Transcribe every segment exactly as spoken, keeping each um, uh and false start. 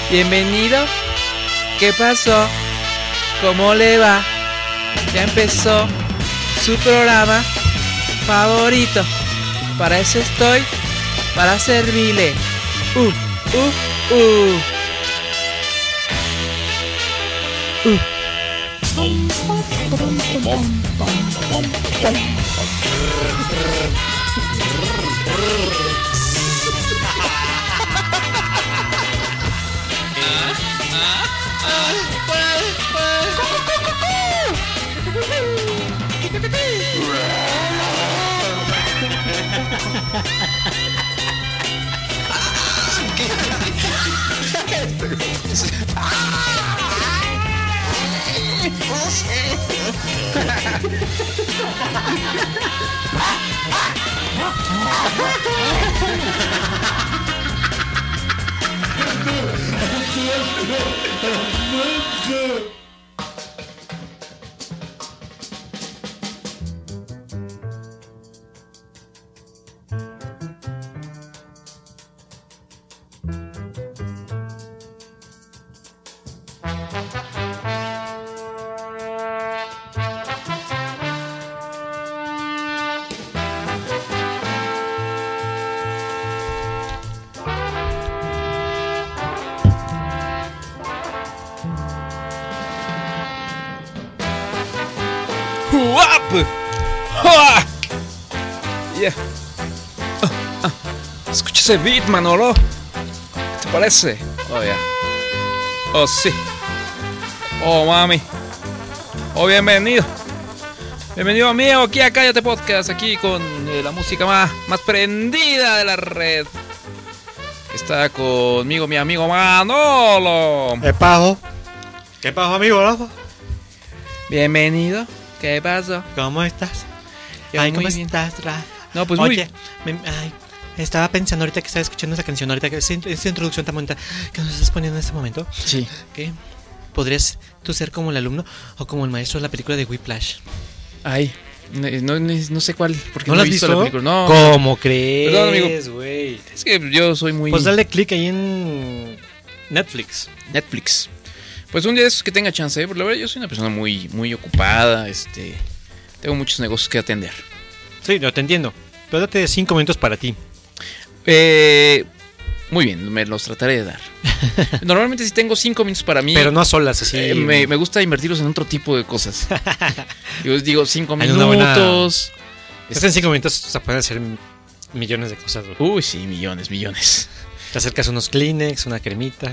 Bienvenido. ¿Qué pasó? ¿Cómo le va? Ya empezó su programa favorito. Para eso estoy, para servirle. Uh, uh, uh. Uh. Yeah. Oh, oh. Escucha ese beat, Manolo. ¿Qué te parece? Oh, yeah. Oh, sí. Oh, mami. Oh, bienvenido. Bienvenido, amigo, aquí a Cállate Podcast, aquí con eh, la música más, más prendida de la red. Está conmigo mi amigo Manolo. ¿Qué pasó? ¿Qué pasó, amigo, loco? Bienvenido. ¿Qué pasó? ¿Cómo estás? Yo ay, muy ¿cómo bien. estás, Ra? No, pues Oye, muy... me, ay, estaba pensando ahorita que estaba escuchando esa canción, ahorita que esa, esa introducción tan bonita que nos estás poniendo en este momento. Sí. ¿Qué? ¿Podrías tú ser como el alumno o como el maestro de la película de Whiplash? Ay, no, no, no sé cuál, porque ¿No, no la he has visto visto? la película. No. ¿Cómo crees? Perdón, amigo. Güey. Es que yo soy muy... Pues dale click ahí en Netflix. Netflix. Pues un día de esos que tenga chance, ¿eh? Porque la verdad yo soy una persona muy, muy ocupada, este... Tengo muchos negocios que atender. Sí, no te entiendo. Pero date cinco minutos para ti. Eh, muy bien, me los trataré de dar. Normalmente si tengo cinco minutos para mí... Pero no a solas, así. Eh, me, me gusta invertirlos en otro tipo de cosas. Yo digo cinco Hay una buena- minutos... Es en cinco minutos se pueden hacer millones de cosas, güey. Uy, sí, millones, millones. Te acercas unos Kleenex, una cremita.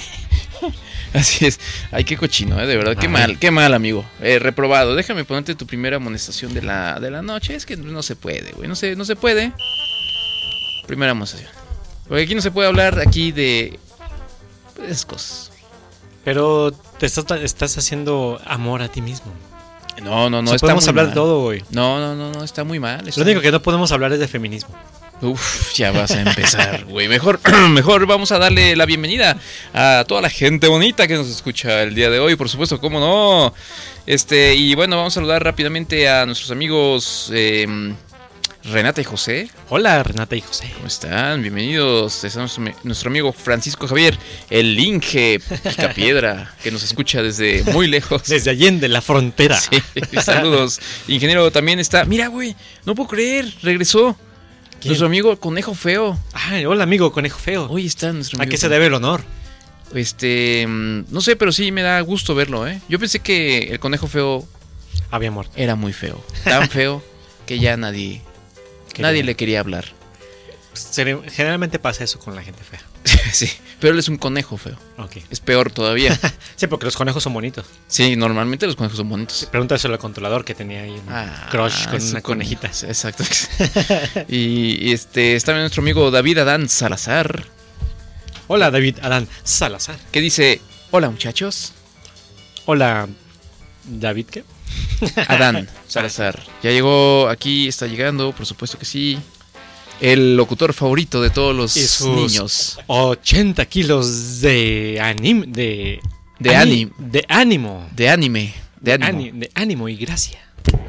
Así es. Ay, qué cochino, ¿eh? De verdad, qué Ay. mal, qué mal, amigo. Eh, reprobado. Déjame ponerte tu primera amonestación de la, de la noche. Es que no se puede, güey. No se, no se puede. Primera amonestación. Porque aquí no se puede hablar aquí de... de esas cosas. Pero te estás, estás haciendo amor a ti mismo. No, no, no. O sea, está podemos muy hablar mal. de todo, güey. No, no, no, no. Está muy mal. Está Lo único muy... que no podemos hablar es de feminismo. Uf, ya vas a empezar, güey. Mejor, mejor vamos a darle la bienvenida a toda la gente bonita que nos escucha el día de hoy, por supuesto, cómo no. Este, y bueno, vamos a saludar rápidamente a nuestros amigos eh, Renata y José. Hola, Renata y José. ¿Cómo están? Bienvenidos. Está nuestro, nuestro amigo Francisco Javier, el Inge Picapiedra, que nos escucha desde muy lejos. Desde Allende, la frontera. Sí, saludos. Ingeniero también está. Mira, güey, no puedo creer, regresó. ¿Quién? Nuestro amigo Conejo Feo. Ay, hola, amigo, conejo feo. Hoy está nuestro ¿A amigo. qué se debe el honor? Este, no sé, pero sí me da gusto verlo, ¿eh? Yo pensé que el Conejo Feo Había muerto. era muy feo, tan feo que ya nadie, Qué nadie bien. le quería hablar. Generalmente pasa eso con la gente fea. Sí, pero él es un conejo feo. Ok. Es peor todavía. Sí, porque los conejos son bonitos. Sí, normalmente los conejos son bonitos. Pregúntaselo al controlador que tenía ahí un Ah, crush con es una un con- conejita. Exacto. Y, y este está también nuestro amigo David Adán Salazar, Hola, David Adán Salazar. que dice: hola muchachos. Hola, David, ¿qué? Adán Salazar. Ya llegó aquí, está llegando, por supuesto que sí. El locutor favorito de todos los Y sus niños. ochenta kilos de anim, de De ani- ani- de ánimo, De anime. De ánimo. Ani- de ánimo y gracia.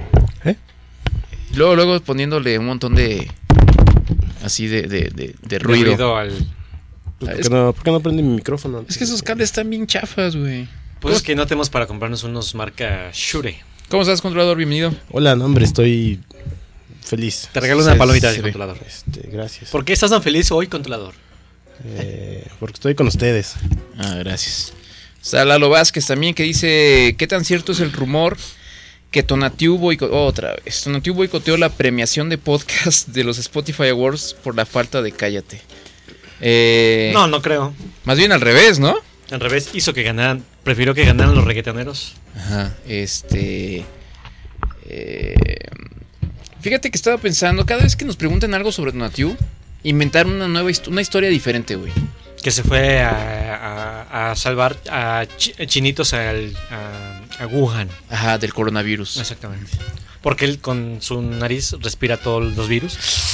Luego, luego poniéndole un montón de... Así de, de, de, de De ruido. al Pues, ¿por, Es- qué no, ¿Por qué no prende mi micrófono? Es que esos cables están bien chafas, güey. Pues es que no tenemos para comprarnos unos marca Shure. ¿Cómo estás, controlador? Bienvenido. Hola, no, hombre, estoy feliz. Te regalo una Sí, palomita sí, de sí. controlador. Este, gracias. ¿Por qué estás tan feliz hoy, controlador? Eh, porque estoy con ustedes. Ah, gracias. Está Lalo Vázquez también que dice, ¿qué tan cierto es el rumor que Tonatiuh boicoteó, otra vez, Tonatiuh boicoteó la premiación de podcast de los Spotify Awards por la falta de Cállate? Eh, No, no creo. Más bien al revés, ¿no? Al revés, hizo que ganaran, prefirió que ganaran los reggaetoneros. Ajá, este... eh, fíjate que estaba pensando, cada vez que nos preguntan algo sobre Tonatiuh, inventar una nueva hist- una historia diferente, güey. Que se fue a, a- a salvar a chi- chinitos al- a, a Wuhan. Ajá, del coronavirus. Exactamente. Porque él con su nariz respira todos los virus.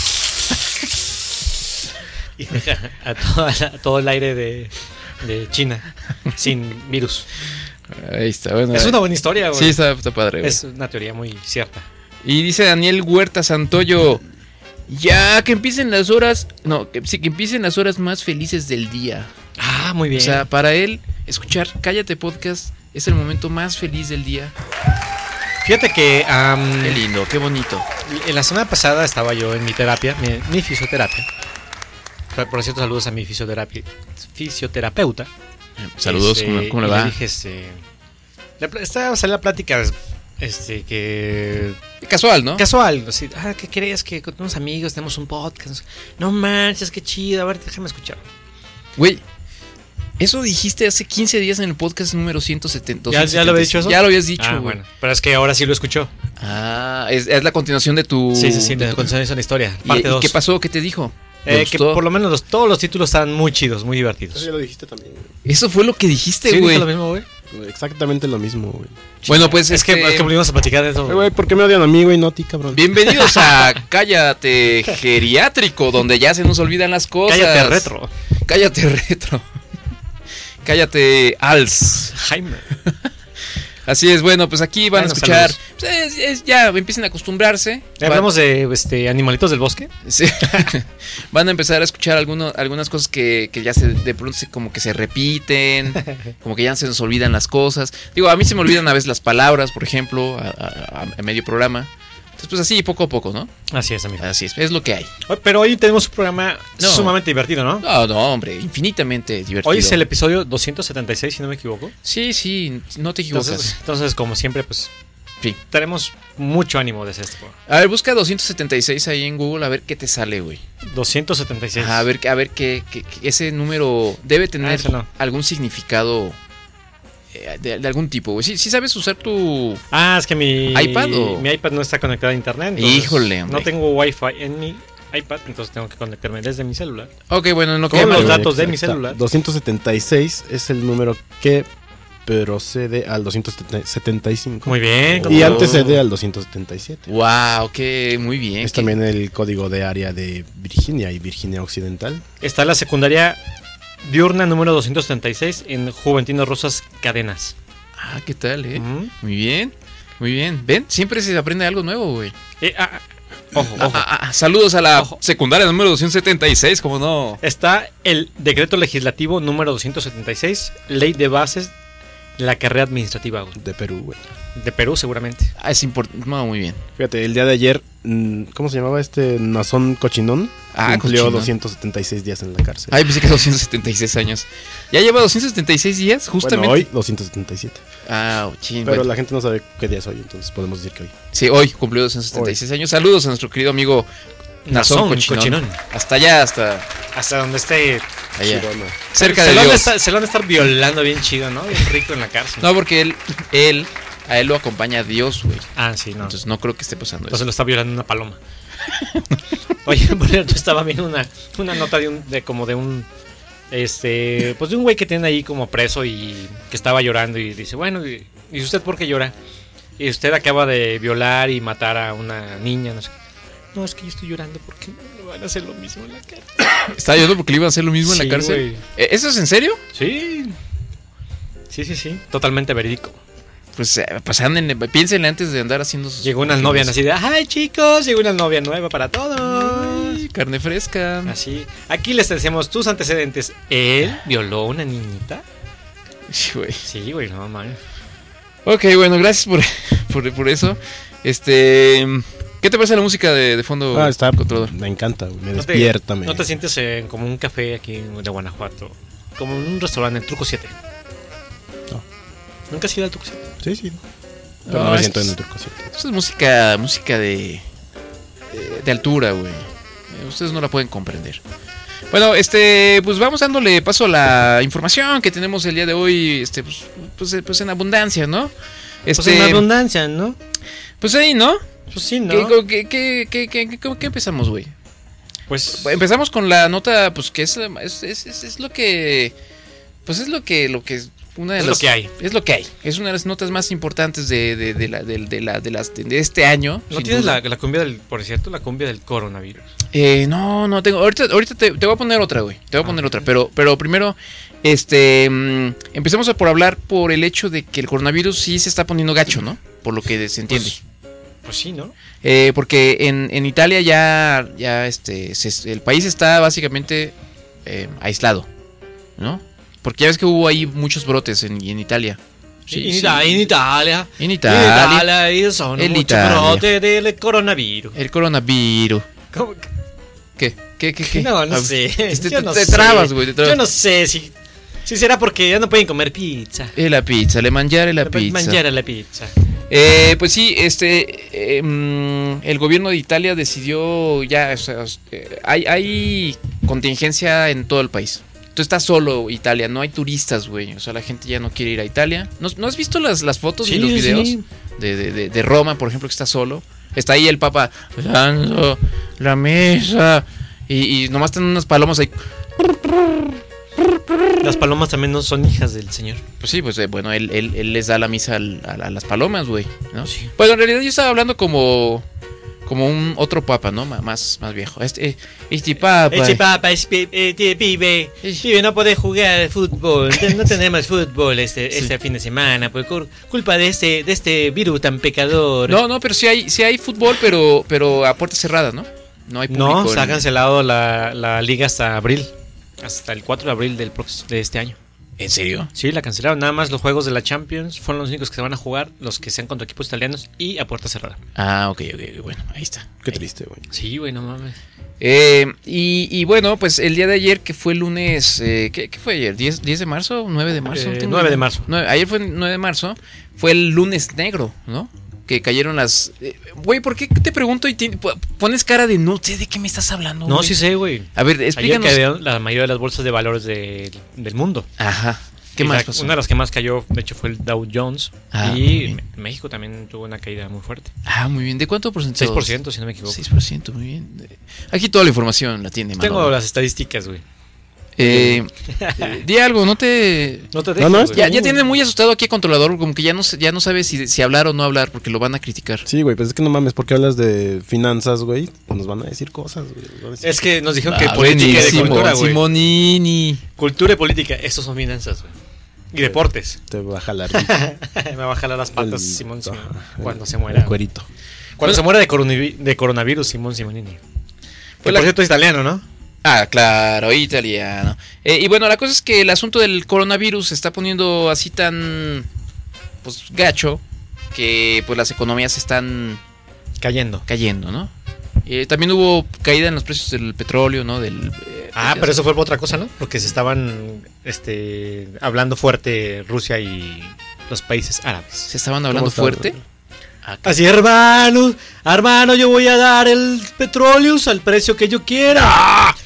Y deja a, toda la- a todo el aire de, de China sin virus. Ahí está, bueno. Es una buena historia, güey. Sí, está, está padre, güey. Es una teoría muy cierta. Y dice Daniel Huerta Santoyo, ya que empiecen las horas, no, que, sí, que empiecen las horas más felices del día. Ah, muy bien. O sea, para él, escuchar Cállate Podcast es el momento más feliz del día. Fíjate que am, Qué lindo, qué bonito. en la semana pasada estaba yo en mi terapia, mi, mi fisioterapia. Por por cierto, saludos a mi fisioterapia, fisioterapeuta. Saludos, Este, ¿cómo, cómo le y va? dije, este, la, pl- estaba saliendo la plática, este, que Casual, ¿no? casual, así, ah, ¿qué crees? Que con unos amigos tenemos un podcast. No manches, qué chido, a ver, déjame escuchar. Güey, eso dijiste hace quince días en el podcast número ciento setenta. ¿Ya- ya lo había dicho eso? Ya lo habías dicho, Ah, güey. bueno, pero es que ahora sí lo escuchó. Ah, es, es la continuación de tu... Sí, sí, sí, de de tu- continuación de la historia. ¿Y, Parte y dos. qué pasó? ¿Qué te dijo? ¿Le Eh, que gustó? por lo menos los- todos los títulos estaban muy chidos, muy divertidos. Eso ya lo dijiste también. Eso fue lo que dijiste, ¿Sí güey. dije lo mismo, güey? güey. Exactamente lo mismo, güey. Bueno, pues Es que, este, es que volvimos a platicar de eso. Eh, Güey, ¿por qué me odian a mí, güey? No a ti, cabrón. bienvenidos a Cállate Geriátrico, donde ya se nos olvidan las cosas. Cállate retro. Cállate retro. Cállate als. Jaime. Así es, bueno, pues aquí van Bueno, a escuchar. saludos. Pues es- es- ya empiecen a acostumbrarse. Hablamos de este, animalitos del bosque. Sí. Van a empezar a escuchar alguno- algunas cosas que, que ya se, de pronto se- como que se repiten, como que ya se nos olvidan las cosas. Digo, a mí se me olvidan a veces las palabras, por ejemplo, a, a- a- a medio programa. Entonces, pues así, poco a poco, ¿no? Así es, amigo. Así es, es lo que hay. Pero hoy tenemos un programa No. sumamente divertido, ¿no? No, no, hombre, infinitamente divertido. Hoy es el episodio doscientos setenta y seis, si no me equivoco. Sí, sí, no te equivocas. Entonces, entonces, como siempre, pues Sí. tenemos mucho ánimo de hacer este programa. A ver, busca doscientos setenta y seis ahí en Google a ver qué te sale, güey. doscientos setenta y seis. Ajá, a ver, a ver qué, qué- qué- ese número debe tener Ah, ese no. algún significado eh, de, de algún tipo, güey. ¿Sí, sí sabes usar tu... Ah, es que mi ¿iPad o? mi iPad no está conectado a internet. entonces Híjole, hombre. No tengo Wi-Fi en mi iPad, entonces tengo que conectarme desde mi celular. Ok, bueno, no Con quema. los Güey, datos de exacto. mi celular. doscientos setenta y seis es el número que procede al doscientos setenta y cinco. Muy bien. Y como- antecede al doscientos setenta y siete. Wow, que muy bien. Es que- también el código de área de Virginia y Virginia Occidental. Está la secundaria diurna número doscientos setenta y seis en Juventino Rosas Cadenas. Ah, ¿qué tal, eh? Ujú. Muy bien, muy bien. ¿Ven? Siempre se aprende algo nuevo, güey. Eh, ah, ah, ojo, Ah, ojo. ah, ah, saludos a la Ojo. secundaria número doscientos setenta y seis, como no. Está el decreto legislativo número doscientos setenta y seis, ley de bases de la carrera administrativa, güey. De Perú, güey. De Perú seguramente. Ah, es importante. No, muy bien. Fíjate, el día de ayer, mm, ¿cómo se llamaba este Nazón Cochinón? Ah, Cumplió Cochinón. doscientos setenta y seis días en la cárcel. Ay, pensé que doscientos setenta y seis años. Ya lleva doscientos setenta y seis días, justamente. Bueno, hoy doscientos setenta y siete. Ah, ching, Pero bueno. la gente no sabe qué día es hoy, entonces podemos decir que hoy. Sí, hoy cumplió doscientos setenta y seis años. Saludos a nuestro querido amigo Nazón Nazón Cochinón. Cochinón. Hasta allá, hasta Hasta donde esté. allá. Chirona. Cerca se de lo han de Dios. estar- se lo han de estar violando bien chido, ¿no? Bien rico en la cárcel. No, porque él, él, a él lo acompaña Dios, güey. Ah, sí, no. Entonces no creo que esté pasando Entonces eso. lo está violando una paloma. Oye, por cierto, estaba viendo una, una nota de un, de como de un, este, pues de un güey que tiene ahí como preso y que estaba llorando y dice, bueno, ¿y, y usted por qué llora? Y usted acaba de violar y matar a una niña, no sé. No, es que yo estoy llorando porque me van a hacer lo mismo en la cárcel. ¿Está llorando porque le iban a hacer lo mismo en Sí, la cárcel? güey. ¿Eh, ¿Eso es en serio? Sí. Sí, sí, sí. Totalmente verídico. Pues, eh, pues anden, piénsenle antes de andar haciendo sus... Llegó una novia así de, ay chicos, llegó una novia nueva para todos. Ay, Carne fresca. Así. Aquí les decimos tus antecedentes. ¿Él violó a una niñita? Sí, güey. Sí, güey, no mames. Ok, bueno, gracias por, por, por eso. Este... ¿Qué te parece la música de, de fondo, Ah, está. controlador? Me encanta, güey. Me ¿No te- despierta, me. ¿No te sientes en como un café aquí de Guanajuato? Como en un restaurante, el Truco siete. No. ¿Nunca has ido al Truco siete? Sí, sí. Pero No, no me es- siento en el turco, sí. Eso es música, música de, de, de altura, güey. Eh, Ustedes no la pueden comprender. Bueno, este, pues vamos dándole paso a la información que tenemos el día de hoy, este, pues, pues, eh, pues en abundancia, ¿no? Este, Pues en abundancia, ¿no? pues ahí, ¿no? Pues sí, ¿no? ¿Qué, qué, qué, qué, qué, qué- qué empezamos, güey? Pues Empezamos con la nota, pues que es, es, es, es- es lo que, pues es lo que, lo que una de Es las, lo que hay. Es lo que hay. Es una de las notas más importantes de, de, de la, de, de la, de las, de este año. ¿no sin tienes duda. la, la cumbia del, por cierto, la cumbia del coronavirus? Eh, no, no tengo. Ahorita, ahorita te, te voy a poner otra, güey. Te voy a poner Ah. otra. Pero, pero primero, este, mm, empecemos a por hablar por el hecho de que el coronavirus sí se está poniendo gacho, ¿no? Por lo que se entiende. Pues, pues sí, ¿no? Eh, porque en, en Italia ya, ya este, se- el país está básicamente eh, aislado, ¿no? Porque ya ves que hubo ahí muchos brotes en, en Italia. Sí, en, sí. Ita- en Italia. En En Italia. Italia son En muchos Italia. brotes del coronavirus. El coronavirus. ¿Cómo que- ¿Qué? ¿Qué? ¿Qué? ¿Qué? No, no Ah, sé. Este, Yo te, no te sé. trabas, güey. Te trabas. Yo no sé si, si será porque ya no pueden comer pizza. Eh, la pizza, le mangiare la pizza. Mangiare la pizza. Eh, pues sí, este, eh, mm, el gobierno de Italia decidió ya, o sea, eh, hay, hay contingencia en todo el país. Tú estás solo, Italia, no hay turistas, güey. O sea, la gente ya no quiere ir a Italia. ¿No, no has visto las, las fotos ni los videos sí. de, de, de, de Roma, por ejemplo, que está solo? Está ahí el Papa dando la mesa y, y nomás están unas palomas ahí. Las palomas también no son hijas del señor. Pues sí, pues eh, bueno, él, él, él les da la misa al- a, a las palomas, güey, ¿no? Sí. Bueno, en realidad yo estaba hablando como como un otro papa, ¿no? Ma- Más, más viejo. Este, eh, este papa. Ese papa es pi- eh, ti- pibe, Sí. pibe no puede jugar fútbol, no tenemos fútbol este, Sí. este fin de semana por cul- culpa de este, de este virus tan pecador. No, no, pero sí hay, sí hay fútbol, pero, pero a puertas cerradas, ¿no? No hay público. No, se ha en- cancelado la, la liga hasta abril, hasta el cuatro de abril del prox- de este año. ¿En serio? Sí, la cancelaron. Nada más los juegos de la Champions fueron los únicos que se van a jugar, los que sean contra equipos italianos y a puerta cerrada. Ah, ok, ok, bueno, ahí está. Qué Ahí. triste, güey. Sí, güey, no mames. Eh, y, y bueno, pues el día de ayer, que fue el lunes, eh, ¿qué, qué fue ayer? ¿diez, diez de marzo? ¿nueve de marzo? Eh, No tengo nueve idea. de marzo. Nueve- ayer fue nueve de marzo, fue el lunes negro, ¿no? Que cayeron las... eh, Güey, ¿por qué te pregunto y te- pones cara de no sé de qué me estás hablando? No, güey? sí sé, güey. A ver, Ayer explícanos. cayeron la mayoría de las bolsas de valores de- del mundo. Ajá. ¿Qué Y más la- pasó? Una de las que más cayó, de hecho, fue el Dow Jones. Ah, muy y bien. México también tuvo una caída muy fuerte. Ah, muy bien. ¿De cuánto porcentaje? seis por ciento, si no me equivoco. seis por ciento, muy bien. Aquí toda la información la tiene, Tengo Manolo. las estadísticas, güey. Eh, eh, di algo, no te... No te No, dejes, no, güey. está Ya, bien, ya güey. tiene muy asustado aquí el controlador, como que ya no, se- ya no sabe si, si hablar o no hablar, porque lo van a criticar. Sí, güey, pues es que no mames, ¿por qué hablas de finanzas, güey? Nos van a decir cosas, güey. nos van a decir- Es que nos dijeron que Ah, política y de buenísimo, cultura, güey. Simonini. Cultura y política, estos son finanzas, güey. Y deportes. Te va a jalar Me va a jalar las patas el- Simón Simón ajá, cuando el- se muera. el cuerito. Cuando se muera de, coronavi- de coronavirus, Simón Simonini. Que Pues la- por cierto es italiano, ¿no? Ah, claro, italiano. Eh, y bueno, la cosa es que el asunto del coronavirus se está poniendo así tan, pues, gacho, que pues las economías están Cayendo. cayendo, ¿no? Eh, también hubo caída en los precios del petróleo, ¿no? Del, eh, Ah, pues, pero eso fue por otra cosa, ¿no? Porque se estaban este, hablando fuerte Rusia y los países árabes. se estaban hablando está? fuerte. Ah, Así, hermano, hermano, yo voy a dar el petróleo al precio que yo quiera. ¡Ah!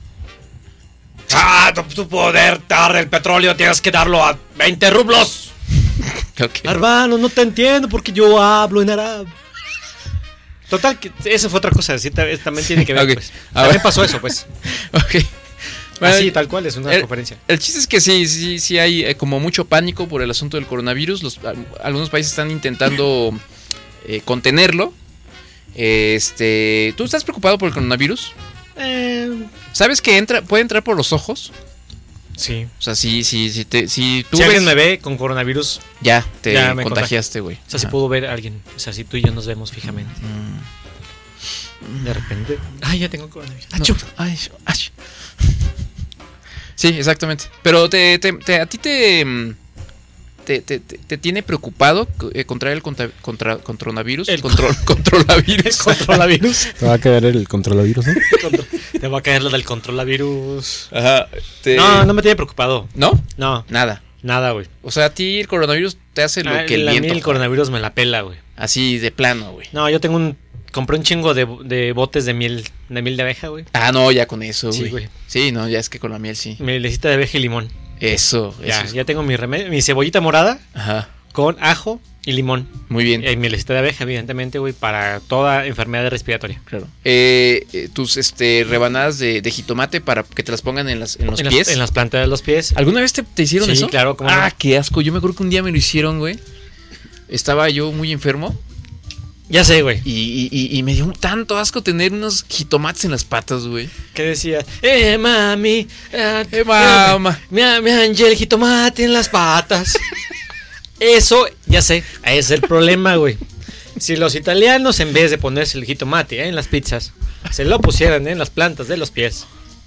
¡Ah! Tu, tu poder dar el petróleo tienes que darlo a veinte rublos. ok. Hermano, no te entiendo porque yo hablo en árabe. Total, que eso fue otra cosa, sí, ta- también tiene que ver, Ok. pues. A También ver. pasó eso, pues. Ok. Bueno, Así, tal cual, es una el- conferencia. El chiste es que sí, sí, sí hay eh, como mucho pánico por el asunto del coronavirus. Los, al- algunos países están intentando eh, contenerlo. Este, ¿tú estás preocupado por el coronavirus? Eh, ¿Sabes que entra, puede entrar por los ojos? sí. O sea, si, si, si, te, si tú Si ves, alguien me ve con coronavirus, ya te Ya me contagiaste, güey. o sea, si Ajá. puedo ver a alguien. O sea, si tú y yo nos vemos fijamente. Mm. De repente. Ay, ya tengo coronavirus. No, Achú. ay, ay. Sí, exactamente. Pero te, te, te- a ti te, mm, te, te, te- te tiene preocupado eh, contraer el contra, contra, contronavirus. El control, controlavirus. Controlavirus. Te va a caer el controlavirus, ¿no? Contro- Te va a caer lo del controlavirus. Ajá. te- No, no me tiene preocupado. ¿No? No, Nada. nada, güey. O sea, a ti el coronavirus te hace lo Ah, que el la- a mí viento. el coronavirus me la pela, güey. Así de plano, güey. No, yo tengo un. Compré un chingo de, de botes de miel, de miel de abeja, güey. Ah, no, ya con eso, Sí, güey. güey. Sí, no, ya es que con la miel sí. Mielecita de abeja y limón. Eso, Ya, eso. ya tengo mi remedio, mi cebollita morada Ajá. con ajo y limón. Muy bien. Y mielecita de abeja, evidentemente, güey, para toda enfermedad respiratoria. Claro. Eh, eh, tus este rebanadas de, de jitomate para que te las pongan en, las, en los en pies. Las, en las plantas de los pies. ¿Alguna vez te, te hicieron Sí, eso? claro, cómo Ah, no. qué asco. Yo me acuerdo que un día me lo hicieron, güey. Estaba yo muy enfermo Ya sé, güey. y, y- y- y me dio un tanto asco tener unos jitomates en las patas, güey. ¿Qué decía? Eh, mami. eh, Eh, mamá. Me, me Ángel jitomate en las patas. Eso, ya sé, ese es el problema, güey. Si los italianos, en vez de ponerse el jitomate eh, en las pizzas, se lo pusieran en las plantas de los pies,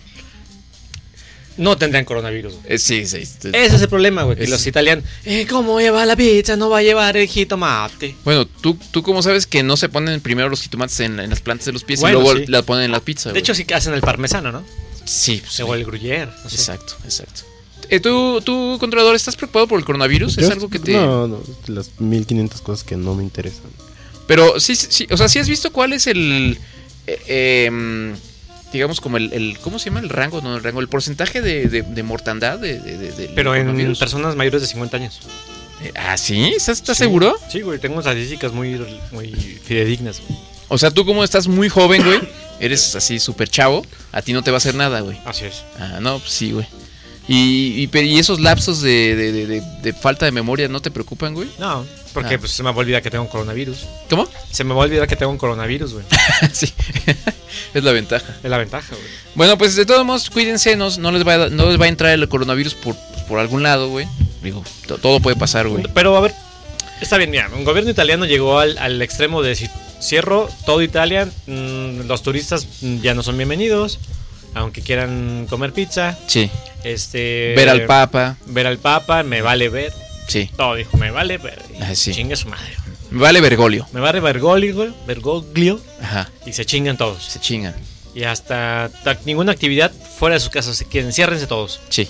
no tendrían coronavirus, güey. Eh, sí, sí. sí. Ese es el problema, güey. Que Es- los italianos, eh, ¿cómo lleva la pizza? No va a llevar el jitomate. Bueno, ¿tú, tú cómo sabes que no se ponen primero los jitomates en, en las plantas de los pies Bueno, y luego sí. la ponen en la pizza? De güey? hecho, sí que hacen el parmesano, ¿no? sí. pues, O sí. el gruyere. No sé. Exacto, exacto. Eh, ¿tú, tú, controlador, estás preocupado por el coronavirus? ¿Es Yo- algo que te...? No, no, las mil quinientas cosas que no me interesan. Pero sí, sí, o sea, ¿sí has visto cuál es el... eh, em, digamos como el, el... ¿Cómo se llama? El rango, no, el rango, el porcentaje de, de, de mortandad de, de- de- del Pero en coronavirus? personas mayores de cincuenta años. Eh, ¿Ah, sí? ¿Estás, estás Sí. seguro? Sí, güey, tengo estadísticas muy, muy fidedignas, güey. O sea, tú como estás muy joven, güey, eres así súper chavo, a ti no te va a hacer nada, güey. Así es. Ah, no, pues sí, güey. Y, y, pe- y esos lapsos de, de, de- de- de falta de memoria no te preocupan, güey. No, porque Ah. pues se me va a olvidar que tengo un coronavirus. ¿Cómo? Se me va a olvidar que tengo un coronavirus, güey. sí, es la ventaja. Es la ventaja, güey. Bueno, pues de todos modos, cuídense, no, no, les, va a, no les va a entrar el coronavirus por, por algún lado, güey. Digo, to- todo puede pasar, güey. Pero a ver, está bien, mira, un gobierno italiano llegó al, al extremo de decir, cierro todo Italia, mmm, los turistas mm, ya no son bienvenidos, aunque quieran comer pizza, Sí. este... Ver al Papa, Ver al Papa, me vale ver, sí. todo, dijo, me vale ver, y Ah, sí. chingue su madre. Vale Bergoglio. Me vale Bergoglio, güey, Bergoglio, Ajá, y se chingan todos. se chingan. Y hasta ta- ninguna actividad fuera de su casa, se quieren, enciérrense todos. Sí.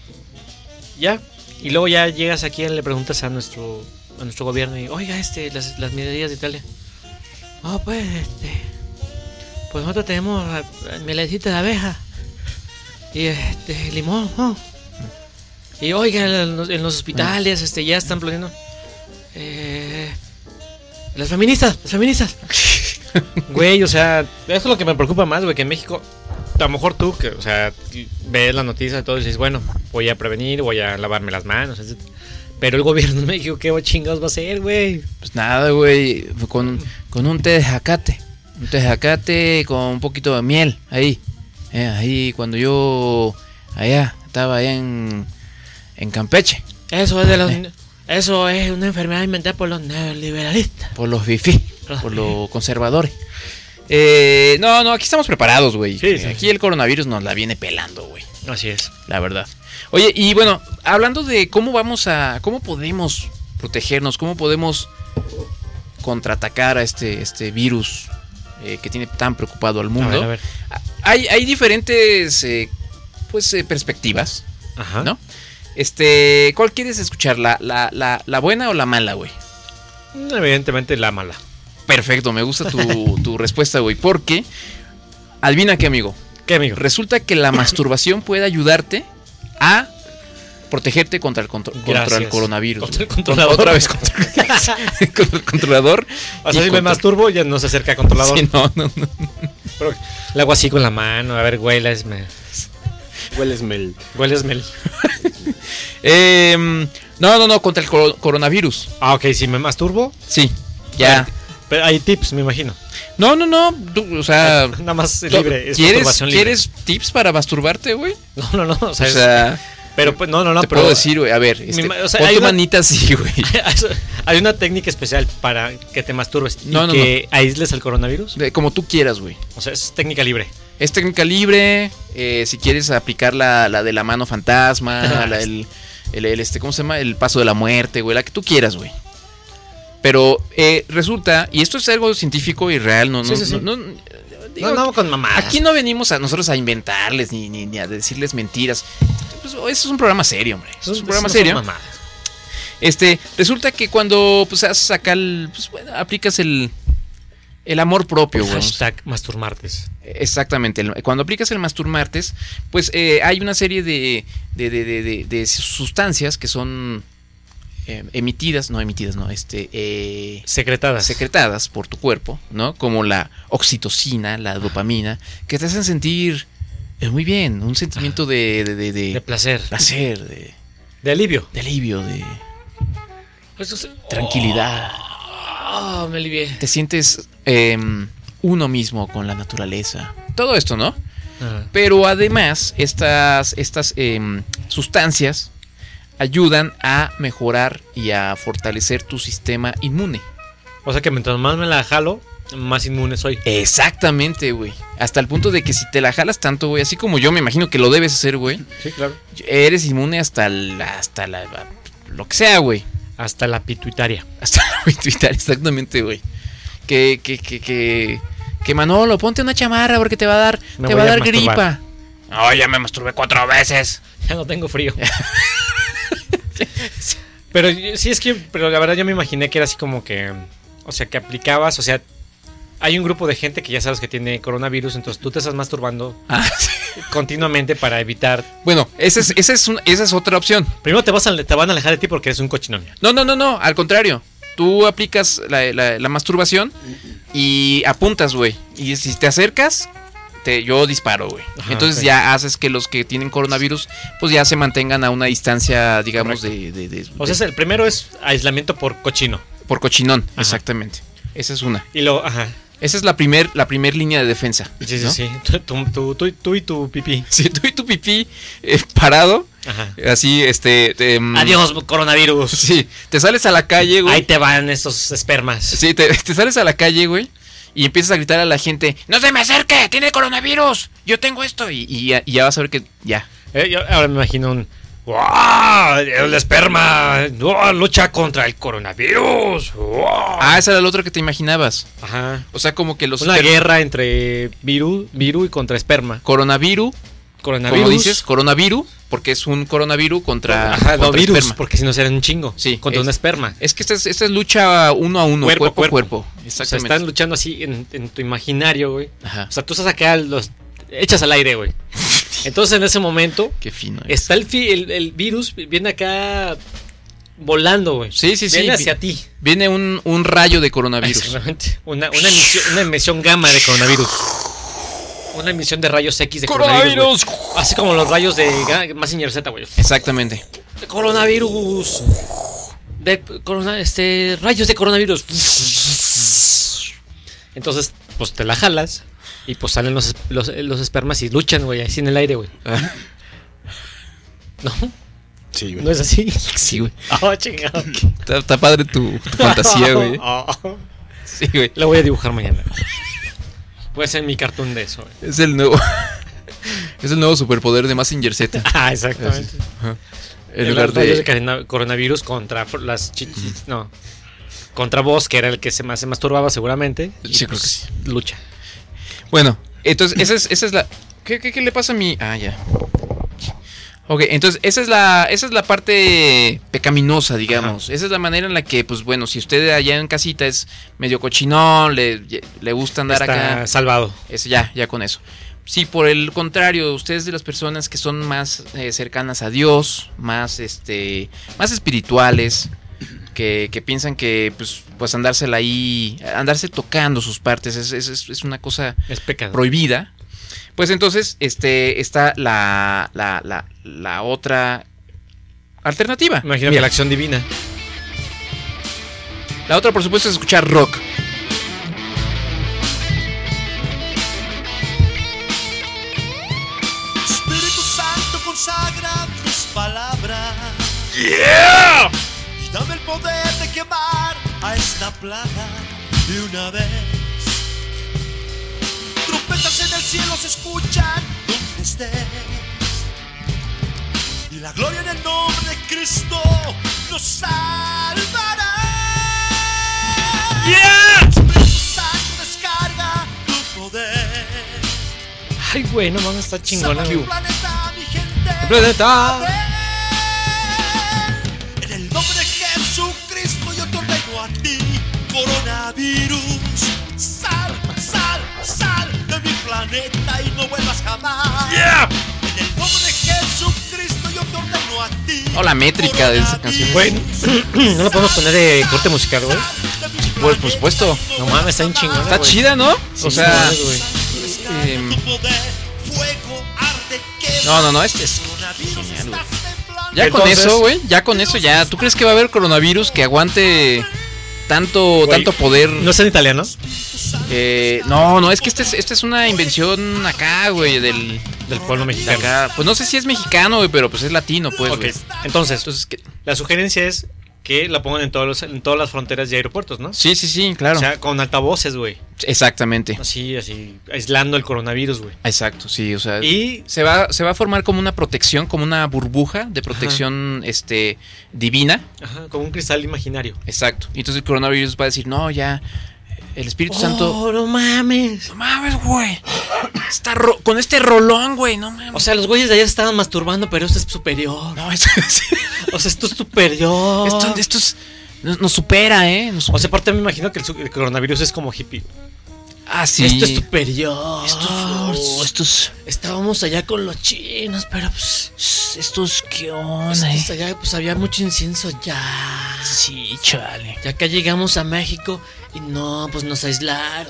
Ya. Y luego ya llegas aquí y le preguntas a nuestro a nuestro gobierno y, oiga, este, las, las medidas de Italia. Oh, pues, este. Pues nosotros tenemos mielecita de abeja. Y este, limón, ¿no? Y oiga, en los, en los hospitales, este, ya están planeando. Eh, las feministas, las feministas. Güey, o sea, eso es lo que me preocupa más, güey, que en México, a lo mejor tú, que, o sea, ves la noticia y todo y dices, bueno, voy a prevenir, voy a lavarme las manos, etcétera. Pero el gobierno de México, ¿qué chingados va a hacer, güey? Pues nada, güey, con, con un té de jacate. Un té de jacate con un poquito de miel, ahí. Eh, ahí cuando yo allá, estaba allá en, en Campeche, Eso es de los... Eh. Eso es una enfermedad inventada por los neoliberalistas. por los fifí, Los por los conservadores. Eh, no, no, aquí estamos preparados, güey. Sí, sí, aquí sí. el coronavirus nos la viene pelando, güey. Así es. La verdad. Oye, y bueno, hablando de cómo vamos a, cómo podemos protegernos, cómo podemos contraatacar a este, este virus eh, que tiene tan preocupado al mundo. A ver, a ver. Hay, hay diferentes, eh, pues, eh, perspectivas, Ajá. ¿no? Este, ¿cuál quieres escuchar? ¿La, la, la, la buena o la mala, güey? Evidentemente la mala. Perfecto, me gusta tu, tu respuesta, güey. Porque, adivina qué, amigo. ¿Qué, amigo? Resulta que la masturbación puede ayudarte a protegerte contra el, contro- contra el Gracias. coronavirus. Contra el güey. controlador. Otra vez contra, contra el controlador. O sea, y si me contra- masturbo, ya no se acerca al controlador. Sí, no, no, no. Pero le hago así con la mano, a ver, huélesme. Huélesme. Huélesme. Eh, no, no, no, contra el coro- coronavirus. Ah, ok, si me masturbo. Sí, ya. Pero hay tips, me imagino. No, no, no. tú, o sea, Nada más to- libre. Es ¿quieres, masturbación libre. ¿quieres tips para masturbarte, güey? No, no, no. O O sea, es- sea, Pero pues no, no, no. Te pero, puedo decir, güey, a ver, este, mi, o sea, pon hay tu una, manita así, güey. Hay una técnica especial para que te masturbes no, y no, que no. aísles al coronavirus. De, como tú quieras, güey. O sea, es técnica libre. Es técnica libre, eh, si quieres aplicar la, la de la mano fantasma, la, el, el, el, este, ¿cómo se llama? El paso de la muerte, güey, la que tú quieras, güey. Pero eh, resulta, y esto es algo científico y real, no, no, sí, sí, sí. no, no, digo, no, no con mamadas. Aquí no venimos a nosotros a inventarles ni, ni, ni a decirles mentiras. Pues, eso es un programa serio, hombre. Eso es un programa serio. Este, resulta que cuando pues haces acá el, pues, bueno, aplicas el el amor propio, güey. Hashtag masturmartes. Exactamente. El, cuando aplicas el masturmartes, pues eh, hay una serie de de, de, de, de, de sustancias que son eh, emitidas, no emitidas, no, este, eh, secretadas, secretadas por tu cuerpo, ¿no? Como la oxitocina, la dopamina, que te hacen sentir eh, muy bien, un sentimiento de de, de, de de placer, placer, de, de alivio, de alivio, de pues, o sea, tranquilidad. Oh, oh, me alivié. Te sientes eh, uno mismo con la naturaleza. Todo esto, ¿no? Ajá. Pero además, estas, estas eh, sustancias ayudan a mejorar y a fortalecer tu sistema inmune. O sea que mientras más me la jalo, más inmune soy. Exactamente, güey. Hasta el punto de que si te la jalas tanto, güey, así como yo me imagino que lo debes hacer, güey. Sí, claro. Eres inmune hasta la, hasta la, lo que sea, güey. Hasta la pituitaria. Hasta la pituitaria, exactamente, güey. Que, que, que, que, que Manolo, ponte una chamarra porque te va a dar, me te va a dar masturbar. gripa. No, ya me masturbé cuatro veces. Ya no tengo frío. Pero sí es que, pero la verdad yo me imaginé que era así como que, o sea, que aplicabas, o sea, hay un grupo de gente que ya sabes que tiene coronavirus, entonces tú te estás masturbando Ah, sí. continuamente para evitar. Bueno, esa es, esa es, un, esa es otra opción. Primero te, vas a, te van a alejar de ti porque eres un cochinón. No, no, no, no, al contrario. Tú aplicas la, la, la masturbación y apuntas, güey. Y si te acercas, te, yo disparo, güey. Entonces okay. ya haces que los que tienen coronavirus, pues ya se mantengan a una distancia, digamos, de, de, de, de... O sea, el primero es aislamiento por cochino. Por cochinón, Ajá. exactamente. Esa es una. Y lo, ajá. Esa es la primer, la primer línea de defensa. Sí, sí, ¿no? sí. Tú, tú, tú, tú y tu pipí. Sí, tú y tu pipí eh, parado. Ajá. Así, este... Te, um, Adiós, coronavirus. Sí, te sales a la calle, güey. Ahí te van esos espermas. Sí, te, te sales a la calle, güey. Y empiezas a gritar a la gente, ¡no se me acerque! ¡Tiene coronavirus! ¡Yo tengo esto! Y, y, ya, y ya vas a ver que ya. Eh, yo ahora me imagino un... ¡Wow! El esperma ¡oh! Lucha contra el coronavirus. ¡Wow! Ah, esa era la otra que te imaginabas. Ajá. O sea, como que los... Una esper- guerra entre virus, virus y contra esperma. Coronavirus, Coronavirus. como dices, coronavirus, porque es un coronavirus contra, Ajá, no, contra virus, esperma. porque si no serían un chingo. Sí, Contra es- un esperma. Es que esta es, esta es lucha uno a uno, Cuerpo cuerpo a a cuerpo. cuerpo. O sea, Exactamente. están luchando así en, en tu imaginario, güey. Ajá. O sea, tú estás acá, los echas al aire, güey. Entonces en ese momento Qué fino. es. está el, fi- el, el virus, viene acá volando, güey. Sí, sí, sí. Viene hacia vi- ti. Viene un, un rayo de coronavirus. Exactamente. Una, una, emisión, una emisión gamma de coronavirus. Una emisión de rayos X de coronavirus. güey. Así como los rayos de Ga- Mazinger Z, güey. Exactamente. De coronavirus. De corona, este, rayos de coronavirus. Entonces, pues te la jalas. Y pues salen los, los, los espermas y luchan, güey, así en el aire, güey. Ah, ¿No? Sí, güey. ¿No es así? sí, güey. Oh, chingado. Está, está padre tu, tu fantasía, güey. Oh. Sí, güey. Lo voy a dibujar mañana. Voy a hacer mi cartoon de eso, güey. Es el nuevo. Es el nuevo superpoder de Mazinger Z. Ah, exactamente. Ajá. En En lugar los rayos de de. carena- coronavirus contra fr- las chichis. No. Contra vos, que era el que se más se masturbaba seguramente. y, Sí, creo pues, que sí. Lucha. Bueno, entonces esa es, esa es la. ¿Qué, qué, qué le pasa a mi.? Ah, ya. Ok, entonces esa es la, esa es la parte pecaminosa, digamos. Ajá. Esa es la manera en la que, pues bueno, si usted allá en casita es medio cochinón, le, le gusta andar Está acá. salvado. Es, ya, ya con eso. Si por el contrario, ustedes de las personas que son más eh, cercanas a Dios, más este, más espirituales, que, que piensan que pues, pues andársela ahí, andarse tocando sus partes es, es, es una cosa Es pecado. prohibida, pues entonces este está la, la, la, la otra alternativa. Imagínate Mira, la acción divina. la otra, por supuesto, es escuchar rock. Espíritu Santo consagra tus palabras. Yeah. Y dame el poder de quemar a esta plaga de una vez. Trompetas en el cielo se escuchan donde estés. Y la gloria en el nombre de Cristo nos salvará. Yeah. Espíritu Santo descarga tu poder. Ay, güey, no mames, está chingona. Salva tu planeta, mi gente. El planeta. En el nombre de Jesucristo yo te ordeno a ti, coronavirus. Sal, sal, sal de mi planeta y no vuelvas jamás. Yeah. En el nombre de Jesucristo yo te ordeno a ti. Oh, la métrica de esa canción. Güey, ¿no lo podemos poner de corte musical, güey? Pues, por supuesto. No mames, está en chingona. Está güey. chida, ¿no? Sí, O sea, sí, güey. eh, Tu poder, fuego, arde, quema. no, no, no, este es Coronavirus, genial, güey. estás temblando. ya con Entonces- eso, güey, ya con eso ya. ¿Tú crees que va a haber coronavirus que aguante tanto Güey, tanto poder? ¿No está en italiano? Eh, no, no, es que esta es, esta es una invención acá, güey, del Del pueblo de mexicano. acá. Pues no sé si es mexicano, güey, pero pues es latino, pues. Ok, güey. entonces, Entonces, ¿qué? la sugerencia es que la pongan en, todos los, en todas las fronteras y aeropuertos, ¿no? Sí, sí, sí, claro. O sea, con altavoces, güey. Exactamente. Así, así, aislando el coronavirus, güey. Exacto, sí, o sea, Y se va se va a formar como una protección, como una burbuja de protección este divina. ajá, con un cristal imaginario. Exacto. Y entonces el coronavirus va a decir, "No, ya el Espíritu Santo, Oh, no mames. no mames, güey. Está ro- con este rolón, güey, no mames." O sea, los güeyes de ayer estaban masturbando, pero esto es superior. no, esto, O sea, esto es superior. esto, esto es- nos, nos supera, ¿eh? Nos- O sea, aparte me imagino que el, su- el coronavirus es como hippie. ah, sí. Esto es superior. Estos, oh, estos, Estábamos allá con los chinos, pero pues, estos, ¿qué onda, estos eh? allá pues había mucho incienso ya. Sí, chale. Ya que llegamos a México y no, pues nos aislaron.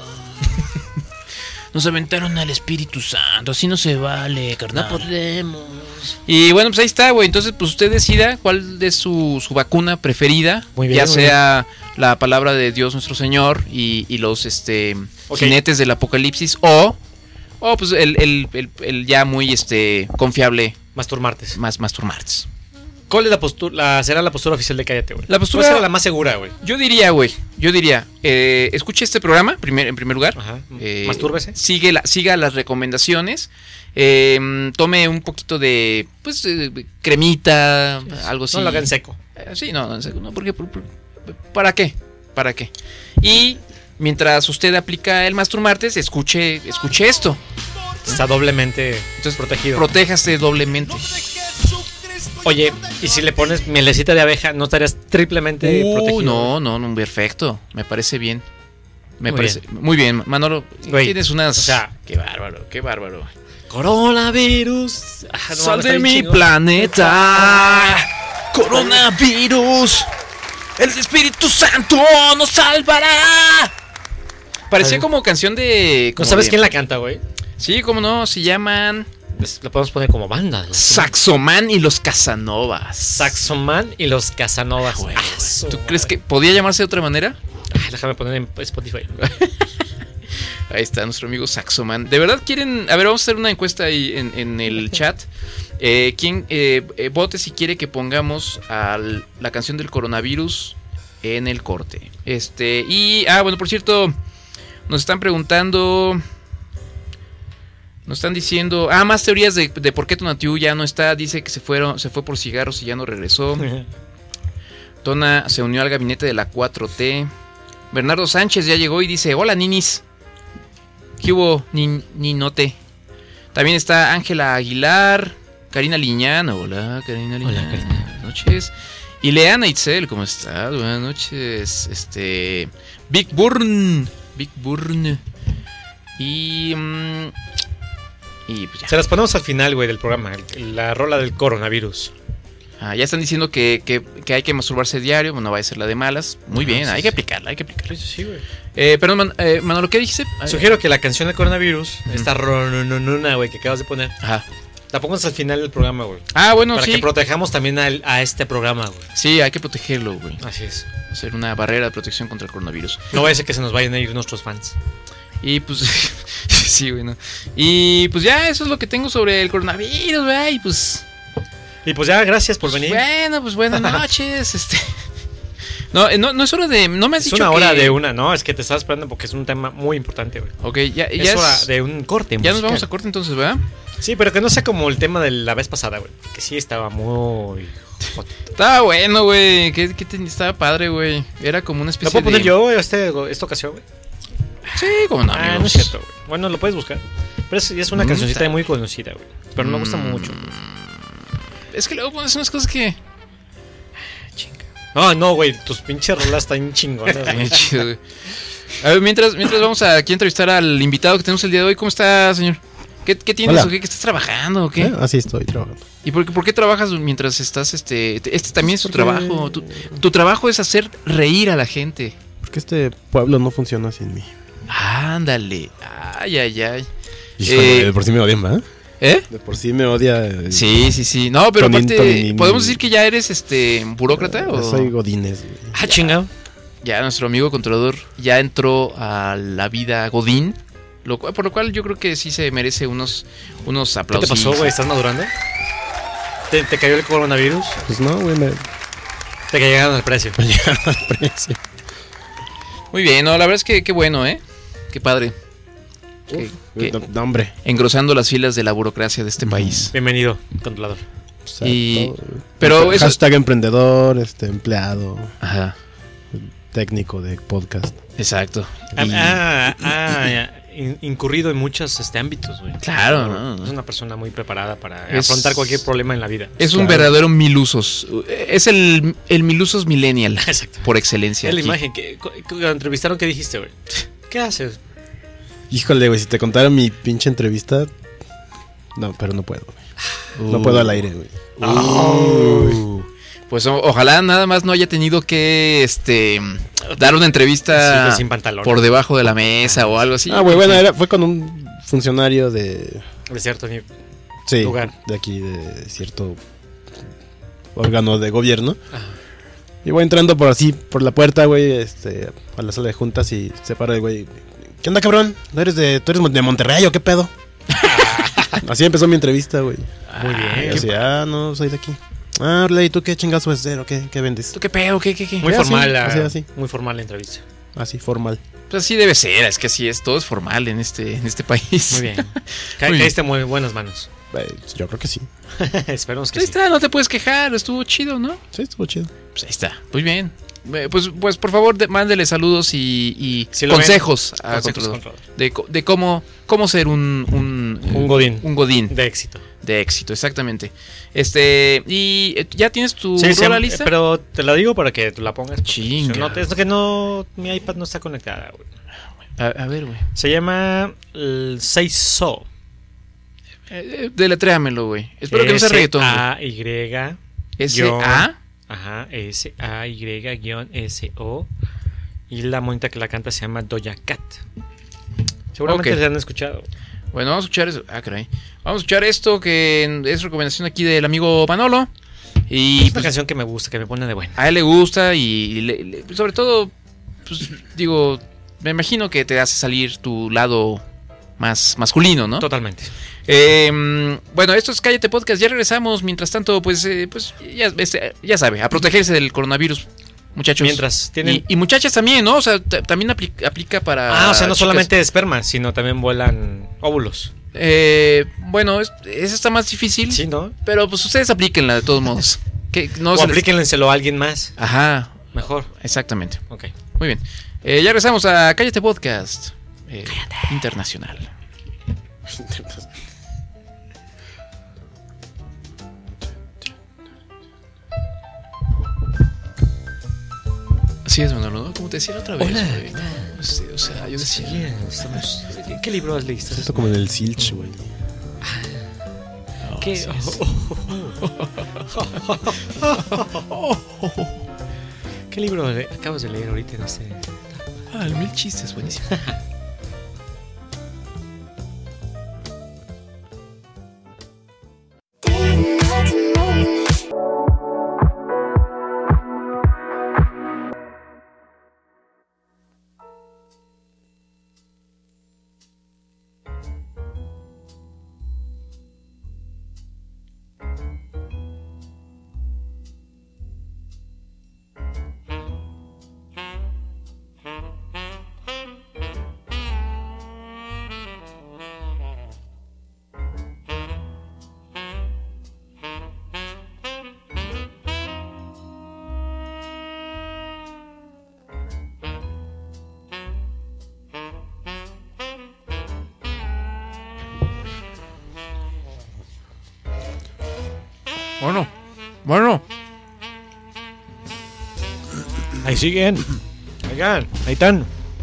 Nos aventaron al Espíritu Santo, así no se vale, No carnal. podemos. Y bueno, pues ahí está, güey. Entonces, pues usted decida cuál es su, su vacuna preferida. Muy bien, ya muy sea la palabra de Dios nuestro Señor y, y los este Ok. jinetes del apocalipsis. O, o pues el, el, el, el ya muy este confiable Masturmartes. más Mastur Marx. ¿Cuál es la postura? La, será la postura oficial de Cállate, güey. La postura- ¿Cuál será la más segura, güey? Yo diría, güey, yo diría, eh, escuche este programa primer, en primer lugar. Ajá. Eh, Mastúrbese. Sigue la, siga las recomendaciones. eh, tome un poquito de, pues, eh, cremita, algo así. No lo hagan seco. Eh, Sí, no, no, en serio, no, porque, por- por- ¿para qué? ¿Para qué? Y mientras usted aplica el Mastur Martes, escuche, escuche esto. Está doblemente Entonces, protegido. Protéjase doblemente. Oye, y si le pones mielecita de abeja, ¿no estarías triplemente Uh, protegido? no, no, no, perfecto. Me parece bien. Me Muy parece muy bien, Manolo. Güey, Tienes unas. o sea, qué bárbaro, qué bárbaro. Coronavirus. Ah, no, Sal está de bien mi chingón. planeta. Coronavirus. El Espíritu Santo nos salvará. Parecía Ay. como canción de. ¿No como sabes de- quién la canta, güey? Sí, cómo no, se llaman Pues, la podemos poner como banda. ¿no? Saxoman y los Casanovas. Saxoman y los Casanovas. Ah, güey, Ah, güey. su ¿Tú crees madre. que podía llamarse de otra manera? Ay, déjame poner en Spotify. Ahí está nuestro amigo Saxoman. ¿De verdad quieren? A ver, vamos a hacer una encuesta ahí en, en el chat. Eh, ¿Quién eh, eh, vote si quiere que pongamos al- la canción del coronavirus en el corte? Este, y, ah, bueno, por cierto, nos están preguntando. Nos están diciendo. Ah, más teorías de, de por qué Tonatiu ya no está. Dice que se fueron, se fue por cigarros y ya no regresó. Tona se unió al gabinete de la cuatro T. Bernardo Sánchez ya llegó y dice: hola, ninis. ¿Qué hubo, ni, ninote? También está Ángela Aguilar, Karina Liñán. Hola, Karina Liñán. Hola, Karina. Buenas noches. Y Leana Itzel, ¿cómo estás? Buenas noches. Este. Big Burn. Big Burn. Y. mm, y pues ya. Se las ponemos al final, güey, del programa. el- La rola del coronavirus. Ah, ya están diciendo que, que, que hay que masturbarse diario. Bueno, va a ser la de malas. Muy Ajá, bien, sí, hay sí. que aplicarla, hay que aplicarla. Sí, sí, güey. Eh, perdón, Man- eh, Manolo, ¿qué dijiste? Sugiero que la canción del coronavirus, esta rononona, güey, que acabas de poner, Ajá. la pongas al final del programa, güey. Ah, bueno, Para sí. que protejamos también al- a este programa, güey. Sí, hay que protegerlo, güey. Así es. Hacer una barrera de protección contra el coronavirus. No vaya a ser que se nos vayan a ir nuestros fans. Y pues, sí, güey, no. Y pues ya, eso es lo que tengo sobre el coronavirus, güey. Y pues, Y pues ya, gracias por venir. Bueno, pues buenas noches. este No, no, no es hora de. No me has Es dicho una hora que... de una, no, es que te estaba esperando porque es un tema muy importante, güey. Ok, ya, Es ya hora es- de un corte Ya musical. nos vamos a corte entonces, ¿verdad? Sí, pero que no sea como el tema de la vez pasada, güey. Que sí estaba muy... Estaba bueno, güey. ¿Qué, qué te- Estaba padre, güey. Era como una ¿Lo especie puedo poner de... yo este, esta ocasión, güey? Sí, como no, Ah, no amigos. es cierto, güey. Bueno, lo puedes buscar. Pero es, es una Mm, cancioncita está- muy conocida, güey. Pero no me gusta Mm. mucho. Es que luego pones unas cosas que... No, no, güey. Tus pinches rolas están chingonas, Está güey. bien chido, güey. A ver, mientras, mientras vamos a aquí a entrevistar al invitado que tenemos el día de hoy. ¿Cómo está, señor? ¿Qué, qué tienes Hola. o qué? ¿Qué estás trabajando o qué? ¿Eh? Así estoy trabajando. ¿Y por qué, por qué trabajas mientras estás, este... te- Este también es tu Porque- trabajo. Tu, tu trabajo es hacer reír a la gente. Porque este pueblo no funciona sin mí. Ándale. Ay, ay, ay. Híjole, Eh, de por sí me odian, ¿verdad? ¿Eh? De por sí me odia. eh, Sí, sí, sí. No, pero Tonin, aparte, tonin. ¿podemos decir que ya eres este burócrata? Yo O soy Godínez. güey. Ah, chingado. ya nuestro amigo controlador ya entró a la vida Godín. Lo cual, por lo cual yo creo que sí se merece unos, unos ¿Qué te aplausos. pasó, güey? ¿Estás madurando? ¿Te, te cayó el coronavirus? Pues no, güey, me Te llegaron al precio. me llegaron al precio. Muy bien, no, la verdad es que qué bueno, ¿eh? Qué padre. Qué- qué- No, no, hombre. engrosando las filas de la burocracia de este país. Bienvenido, controlador. O sea, Y- todo, pero güey. eso- Hashtag emprendedor, este, empleado, Ajá, técnico de podcast. exacto. Ah, Y- ah, ah, in- incurrido en muchos este, ámbitos, güey. Claro, ¿no? Es una persona muy preparada para Es- afrontar cualquier problema en la vida. Es un Claro. verdadero milusos. Es el, el milusos millennial. Exacto. Por excelencia. Es la aquí. imagen. que cu- Cuando entrevistaron, ¿qué dijiste, güey? ¿Qué haces? Híjole, güey, si te contara mi pinche entrevista. No, pero no puedo, güey. No Uh. puedo al aire, güey. Uh. Pues o- ojalá nada más no haya tenido que este dar una entrevista Sí, pues, sin pantalones. por debajo de la mesa o algo así. Ah, güey, bueno, era, fue con un funcionario de. De cierto nivel. Sí, Lugar. de aquí, de cierto órgano de gobierno. Ajá. Y voy entrando por así, por la puerta, güey, este, a la sala de juntas y se para el güey. ¿Qué onda, cabrón? ¿No eres de, ¿Tú eres de Monterrey o qué pedo? Así empezó mi entrevista, güey. Muy Y bien. así, ah, no, soy de aquí. Ah, Orle, ¿y tú qué chingazo vas a hacer o qué, qué vendes? ¿Tú qué pedo? ¿Qué, qué, qué? Muy Ya, formal, sí, la, así, así. muy formal la entrevista. Así, formal. Pues así debe ser, es que así es, todo es formal en este, en este país. Muy bien. Ca- Muy bien. Caíste en muy buenas manos. Eh, yo creo que sí. Esperemos que Ahí sí. está, no te puedes quejar, estuvo chido, ¿no? Sí, estuvo chido. Pues ahí está, muy bien. Eh, Pues, pues por favor, de- mándele saludos y, y Si lo consejos, ven, a consejos, Controlador. controlador. de, co- de cómo, cómo ser un, un, Un godín. Un godín De éxito. de éxito, exactamente. Este, y eh, ¿ya tienes tu Sí, sí, rola eh, lista? Pero te la digo para que tú la pongas. porque, Chinga. pues, no te- es que no. Mi iPad no está conectada, güey. A, a ver, güey. Se llama el seis So. Eh, eh, deletréamelo, güey. Espero que no sea reggaetón. güey. A Y S A Ajá, S A Y guión S O. Y la monita que la canta se llama Doja Cat. Seguramente Ok. se han escuchado. Bueno, vamos a escuchar eso. Ah, caray. Vamos a escuchar esto que es recomendación aquí del amigo Manolo. Y Es una pues, canción que me gusta, que me pone de buena. a él le gusta y le- le- sobre todo, pues digo, me imagino que te hace salir tu lado más masculino, ¿no? Totalmente. Eh, bueno, esto es Cállate Podcast, ya regresamos. Mientras tanto, pues, eh, pues ya, este, ya sabe, a protegerse del coronavirus, muchachos. Mientras tienen. Y, y muchachas también, ¿no? O sea, t- también apli- aplica para... Ah, o sea, no chicas. solamente esperma, sino también vuelan óvulos. Eh, bueno, es- esa está más difícil. Sí, ¿no? Pero pues ustedes aplíquenla de todos modos. Que no O se les- aplíquenselo a alguien más. Ajá, Mejor. exactamente. Ok. Muy bien. Eh, ya regresamos a Cállate Podcast. eh, Internacional. Así es, Manolo, ¿no? Como te decía la otra vez. Hola. güey, ¿no? Sí, o sea, yo decía... Bien, estamos... ¿Qué libro has leído? Esto como en el Silch, güey. no, ¿Qué? así es. ¿Qué libro le- acabas de leer ahorita en este? Ah, el mil chistes, buenísimo. Bueno, bueno. Ahí siguen. Oigan, ahí están.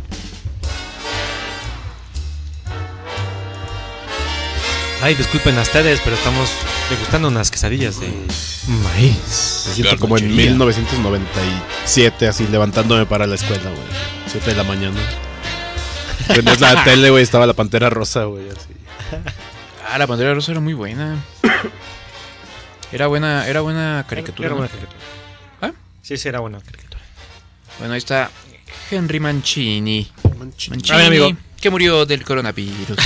Ay, disculpen a ustedes, pero estamos degustando unas quesadillas de maíz. Me siento como en mil novecientos noventa y siete, así levantándome para la escuela, güey. siete de la mañana. Prendías la tele, güey, estaba la Pantera Rosa, güey, así. Ah, la Pantera Rosa era muy buena. Era buena, era buena caricatura. Era ¿no? buena caricatura. ¿Ah? Sí, sí, era buena caricatura. Bueno, ahí está Henry Mancini. Mancini, A ver, amigo. que murió del coronavirus.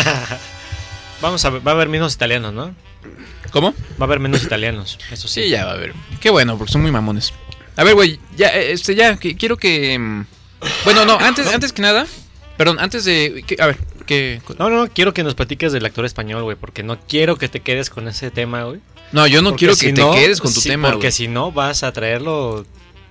Vamos a ver, va a haber menos italianos, ¿no? ¿Cómo? Va a haber menos italianos, eso sí. Sí, ya va a ver. Qué bueno, porque son muy mamones. A ver, güey, ya, este, ya, que, quiero que... mm, Bueno, no, antes, antes que nada... Perdón, antes de... que- a ver, que... No, no, quiero que nos platiques del actor español, güey, porque no quiero que te quedes con ese tema, güey. No, yo no Porque quiero si que te no- quedes con tu sí, tema, porque güey. si no vas a traerlo...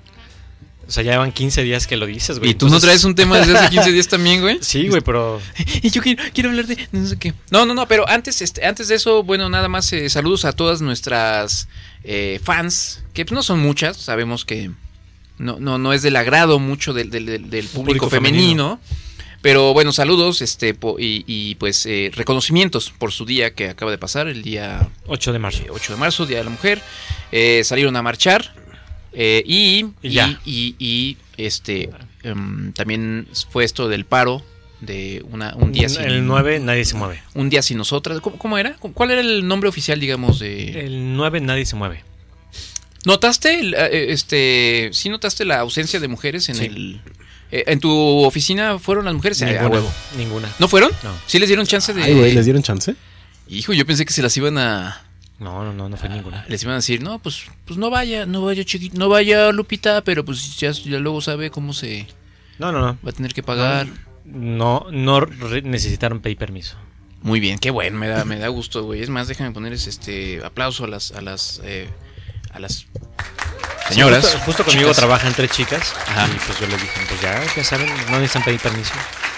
O sea, ya van quince días que lo dices, güey. Y tú no entonces- traes un tema desde hace quince días también, güey. Sí, güey, pero... Y yo quiero, quiero hablar de no sé qué. No, no, no, pero antes, este, antes de eso, bueno, nada más eh, saludos a todas nuestras eh, fans, que pues, no son muchas, sabemos que no, no, no es del agrado mucho del, del, del- del público, Público femenino, pero bueno, saludos, este, po- y, y, pues eh, reconocimientos por su día que acaba de pasar, el día ocho de marzo. eh, ocho de marzo, Día de la Mujer, eh, salieron a marchar. Eh, y, Y y, ya. y, y, este em, también fue esto del paro de una, un día sin El nueve, nadie se mueve. un día sin nosotras. ¿Cómo, cómo era? ¿Cuál era el nombre oficial, digamos, de? El nueve, nadie se mueve. ¿Notaste el, eh, este sí notaste la ausencia de mujeres en Sí. el eh, en tu oficina fueron las mujeres? Ninguna. A huevo. Ninguna. ¿No fueron? No. ¿Sí les dieron chance de Ay, güey, ¿les dieron chance? Hijo, yo pensé que se las iban a No, no, no, no fue ninguna. les iban a decir, "No, pues pues no vaya, no vaya chiquita, no vaya Lupita, pero pues ya, ya luego sabe cómo se No, no, no. va a tener que pagar." No, no re- necesitaron pedir permiso. Muy bien, qué bueno, me da, me da gusto, güey. Es más, déjame ponerles este aplauso a las, a las, eh, a las señoras. Sí, justo, justo conmigo chicas. trabajan tres chicas. Ajá. Y pues yo les dije, pues ya, ya saben, no necesitan pedir permiso.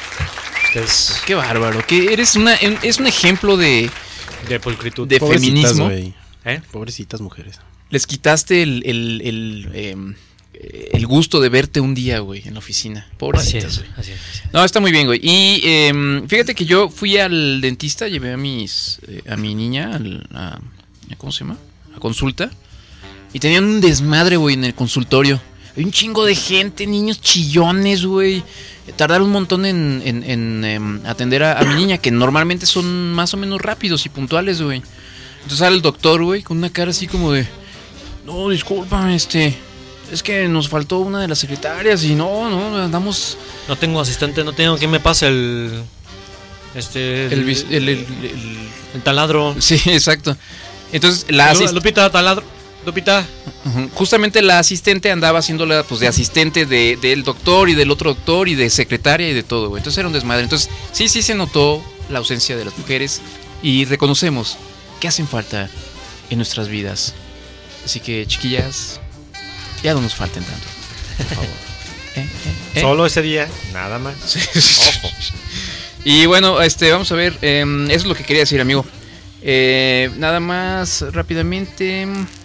Ustedes Qué bárbaro, que eres una, es un ejemplo de, de pulcritud. de Pobrecitas, feminismo. güey. ¿Eh? Pobrecitas mujeres. Les quitaste el, el, el, em, el gusto de verte un día, güey, en la oficina. Así Pobrecitas, es, güey. así es, así es. No, está muy bien, güey. Y em, fíjate que yo fui al dentista, llevé a mis eh, a mi niña al- a, ¿cómo se llama? A consulta. Y tenían un desmadre, güey, en el consultorio. Hay un chingo de gente, niños chillones, güey. Tardaron un montón en, en- en, em, atender a, a mi niña, que normalmente son más o menos rápidos y puntuales, güey. Entonces sale el doctor, güey, con una cara así como de... No, disculpa, este... Es que nos faltó una de las secretarias y no, no, andamos... No tengo asistente, no tengo. ¿Quién me pasa el. Este. El, vis- el- el- el- el taladro. Sí, exacto. Entonces, la Lu- asist- Lupita, taladro. Lupita. Ujú. Justamente la asistente andaba haciéndola pues de asistente de, del doctor y del otro doctor y de secretaria y de todo, güey. Entonces era un desmadre. Entonces, sí, sí se notó la ausencia de las mujeres y reconocemos que hacen falta en nuestras vidas. Así que, chiquillas, ya no nos falten tanto, por favor. ¿Eh? ¿Eh? ¿Eh? Solo ese día, nada más. Ojo. Y bueno, este, vamos a ver, eh, eso es lo que quería decir, amigo. Eh, nada más rápidamente.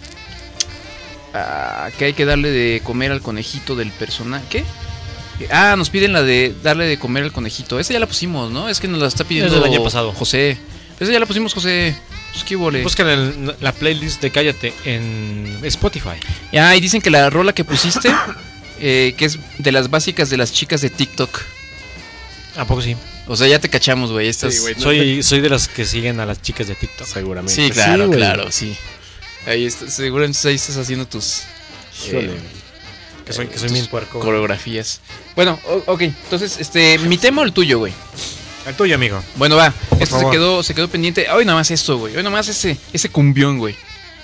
Ah, que hay que darle de comer al conejito del personaje. ¿Qué? Ah, nos piden la de darle de comer al conejito. Esa ya la pusimos, ¿no? Es que nos la está pidiendo Es del año pasado. José. Esa ya la pusimos, José. Pues qué vole. Buscan el- la playlist de Cállate en Spotify. Ah, y dicen que la rola que pusiste, eh, que es de las básicas de las chicas de TikTok. ¿A poco sí? O sea, ya te cachamos, güey. Estas... Sí, güey. Soy, soy de las que siguen a las chicas de TikTok. Seguramente. Sí, claro, güey. claro, sí. Ahí está, seguramente ahí estás haciendo tus Híjole. eh, Que soy, que soy tus bien puerco. coreografías. Bueno, o- ok, entonces, este, ¿mi tema o el tuyo, güey? El tuyo, amigo. Bueno, va, esto se favor. quedó, se quedó pendiente. Hoy nada más esto, güey. Hoy nada más ese, ese cumbión, güey.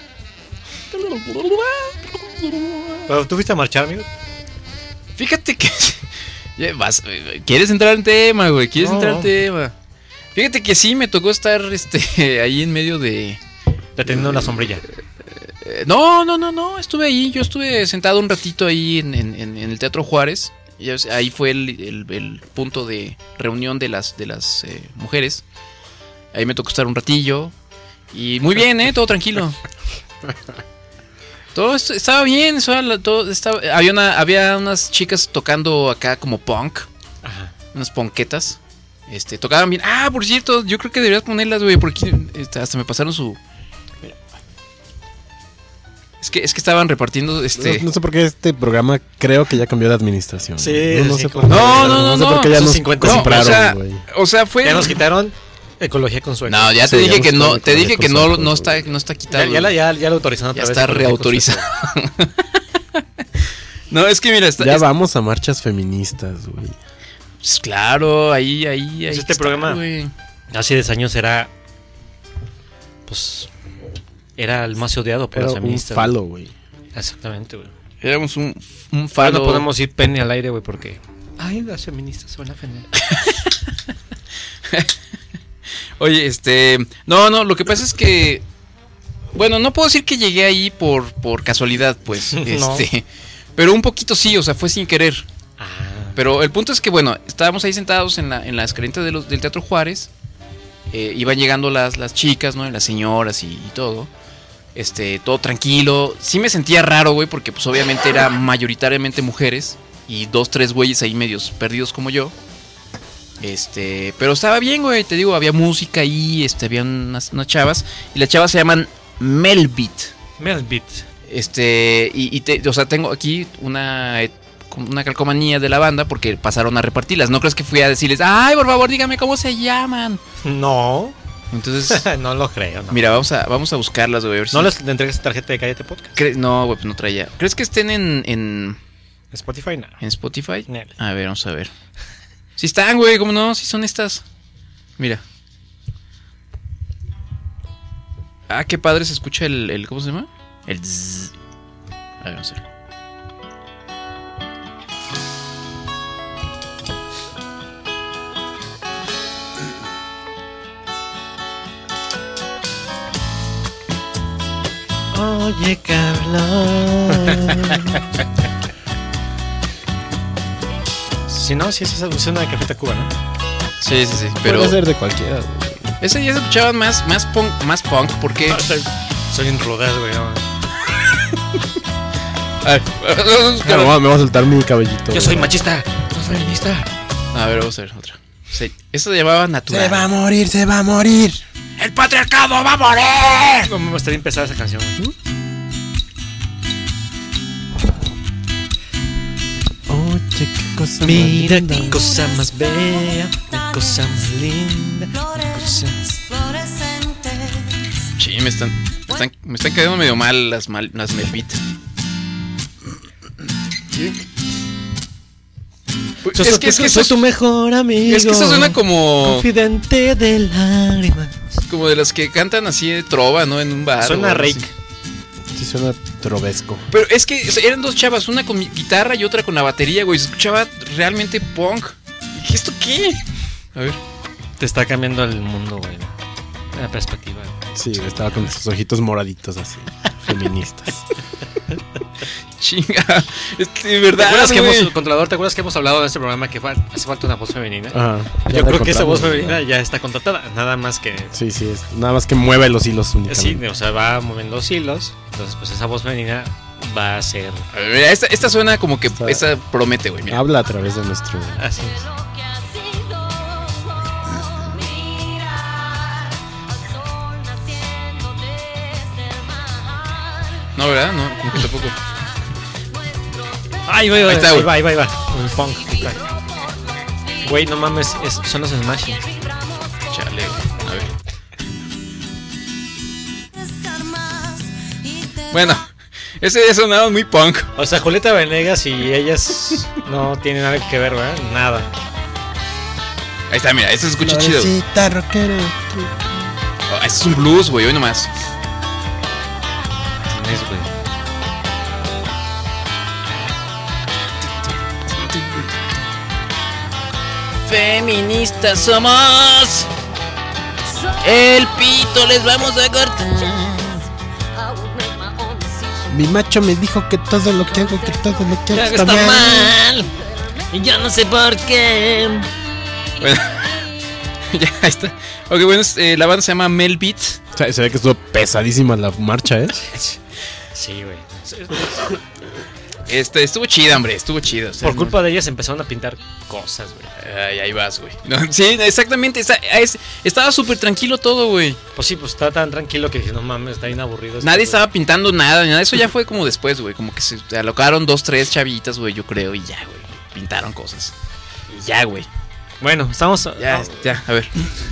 ¿Pero tú fuiste a marchar, amigo? Fíjate que ya vas, güey, ¿quieres entrar en tema, güey? ¿Quieres No. entrar en tema? Fíjate que sí me tocó estar este ahí en medio de Deteniendo una sombrilla. Eh, No, no, no, no, estuve ahí, yo estuve sentado un ratito ahí en, en- en- en el Teatro Juárez. Y ya ves, ahí fue el, el- el punto de reunión de las, de las eh, mujeres. Ahí me tocó estar un ratillo. Y muy bien, ¿eh? Todo tranquilo. Todo esto estaba bien, eso era la- todo estaba, había una, había unas chicas tocando acá como punk, Ajá. unas ponquetas. Este, tocaban bien. Ah, por cierto, yo creo que deberías ponerlas, güey, porque este, hasta me pasaron su. Es que es que estaban repartiendo este. No, no sé por qué este programa creo que ya cambió de administración. Sí, no, no sí, sé como- por qué. No, no, no, sé por no. qué ya Esos nos cincuenta No, o compraron, sea, güey. o sea, fue. Ya nos quitaron ecología con sueño. No, ya Sí, te ya dije nos que no, quitaron te dije que no, ecología con no sueño. está, no está quitado. Ya, ya, la- ya, ya lo autorizaron Ya otra vez. está Ecología con reautorizado. Sueño. No, es que mira, está, Ya es- vamos a marchas feministas, güey. pues, claro, ahí, ahí, ahí. Pues este está, programa- güey. Hace diez años era. Pues. Era el más odiado por Era las un feministas. falo, güey. güey. Exactamente, güey. Éramos un, un Ahora falo. no podemos ir pene al aire, güey, porque. Ay, las feministas se van a ofender. Oye, este. No, no, lo que pasa es que. Bueno, no puedo decir que llegué ahí por, por casualidad, pues. No. Este. Pero un poquito sí, o sea, fue sin querer. Ah. Pero el punto es que, bueno, estábamos ahí sentados en la, en la escalinata de los, del Teatro Juárez. Eh, iban llegando las, las chicas, ¿no? Y las señoras y, y todo. Este, todo tranquilo. Sí me sentía raro, güey, porque pues obviamente era mayoritariamente mujeres. Y dos, tres güeyes ahí medios perdidos como yo. Este, pero estaba bien, güey, te digo, había música ahí, este, había unas, unas chavas. Y las chavas se llaman Melbeat. Melbit. Este, y, y te, o sea, tengo aquí una, eh, una calcomanía de la banda porque pasaron a repartirlas. No crees que fui a decirles, ay, por favor, dígame cómo se llaman. No. Entonces, No lo creo, no. mira, vamos a, vamos a buscarlas, güey. A ver si- ¿No les entregas tarjeta de Cállate Podcast? cre- no, güey, pues no traía. ¿Crees que estén en, en, Spotify, no. en Spotify? Nel. A ver, vamos a ver. Sí están, güey, ¿cómo no? Sí son estas. Mira. Ah, qué padre se escucha el, el ¿cómo se llama? El zzz. A ver, vamos a ver. Oye, Carlos. Si no, si es, es una de Café Tacuba, ¿no? Sí, sí, sí. Pero Puede ser de cualquiera, güey. ese ya se escuchaban más, más punk, más punk, porque. Ah, soy, soy un rodaz, güey. No. A ver, Me voy a- me voy a soltar mi cabellito. Yo soy güey. machista, no soy feminista. a ver, vamos a ver otra. Sí, eso se llamaba natural. Se va a morir, se va a morir. ¡El patriarcado va a morir! No me gustaría empezar esa canción. güey. Oye, qué cosa Mira más linda. qué cosa más bella, qué cosa más linda. Sí, me están, me están, me están cayendo medio mal las, mal, las Melbeat. Pues, Soy, es que, es que soy eso, tu mejor amigo. es que eso suena como, confidente de lágrimas. como de las que cantan así de trova, ¿no? En un bar. Suena o algo Rake. así. Sí suena trovesco. Pero es que o sea, eran dos chavas, una con mi guitarra y otra con la batería, güey. Se escuchaba realmente punk. ¿Y esto qué? A ver. Te está cambiando el mundo, güey. La perspectiva. güey. Sí, estaba con sus ojitos moraditos así, feministas. Chinga. Es de ¿Te verdad, acuerdas que güey. hemos, controlador, ¿te acuerdas que hemos hablado en este programa que fa- hace falta una voz femenina? Ajá. Ya Yo la creo que esa voz encontramos, femenina güey. ya está contratada. Nada más que. Sí, sí, es nada más que mueve los hilos Sí, únicamente. o sea, va moviendo los hilos. Entonces, pues esa voz femenina va a ser. A ver, mira, esta, esta suena como que sea, esta promete, güey. Mira. Habla a través de nuestro. Así es. No, ¿verdad? No, como que tampoco. Ay, güey, güey, Ahí está, ahí güey. va, ahí va, ahí va. Un punk. ahí va. Güey, no mames, es- son los Smashing. Chale, güey. A ver. Bueno, ese ya sonaba muy punk. O sea, Julieta Venegas y ellas no tienen nada que ver, ¿verdad? Nada. Ahí está, mira, este se escucha chido. Florecita rockera. Oh, este es un blues, güey, hoy nomás. Es, güey. Feministas somos. El pito les vamos a cortar. Mi macho me dijo que todo lo que hago, que todo lo que hago Está, está, mal. mal. Y yo no sé por qué. Bueno, ya, ahí está. Ok, bueno, es, eh, la banda se llama Melbeat. O sea, se ve que estuvo pesadísima la marcha, ¿eh? Sí, güey. Este, estuvo chida, hombre, estuvo chido. O sea, Por no- culpa de ellas empezaron a pintar cosas, güey. Ay, ahí vas, güey. No, sí, exactamente. Está- es- estaba súper tranquilo todo, güey. Pues sí, pues está tan tranquilo que dije, no mames, está bien aburrido. esto, Nadie güey. estaba pintando nada, ni nada. Eso ya fue como después, güey. Como que se alocaron dos, tres chavitas, güey, yo creo. Y ya, güey. Pintaron cosas. Y ya, güey. Bueno, estamos... Ya, ah, ya, a ver.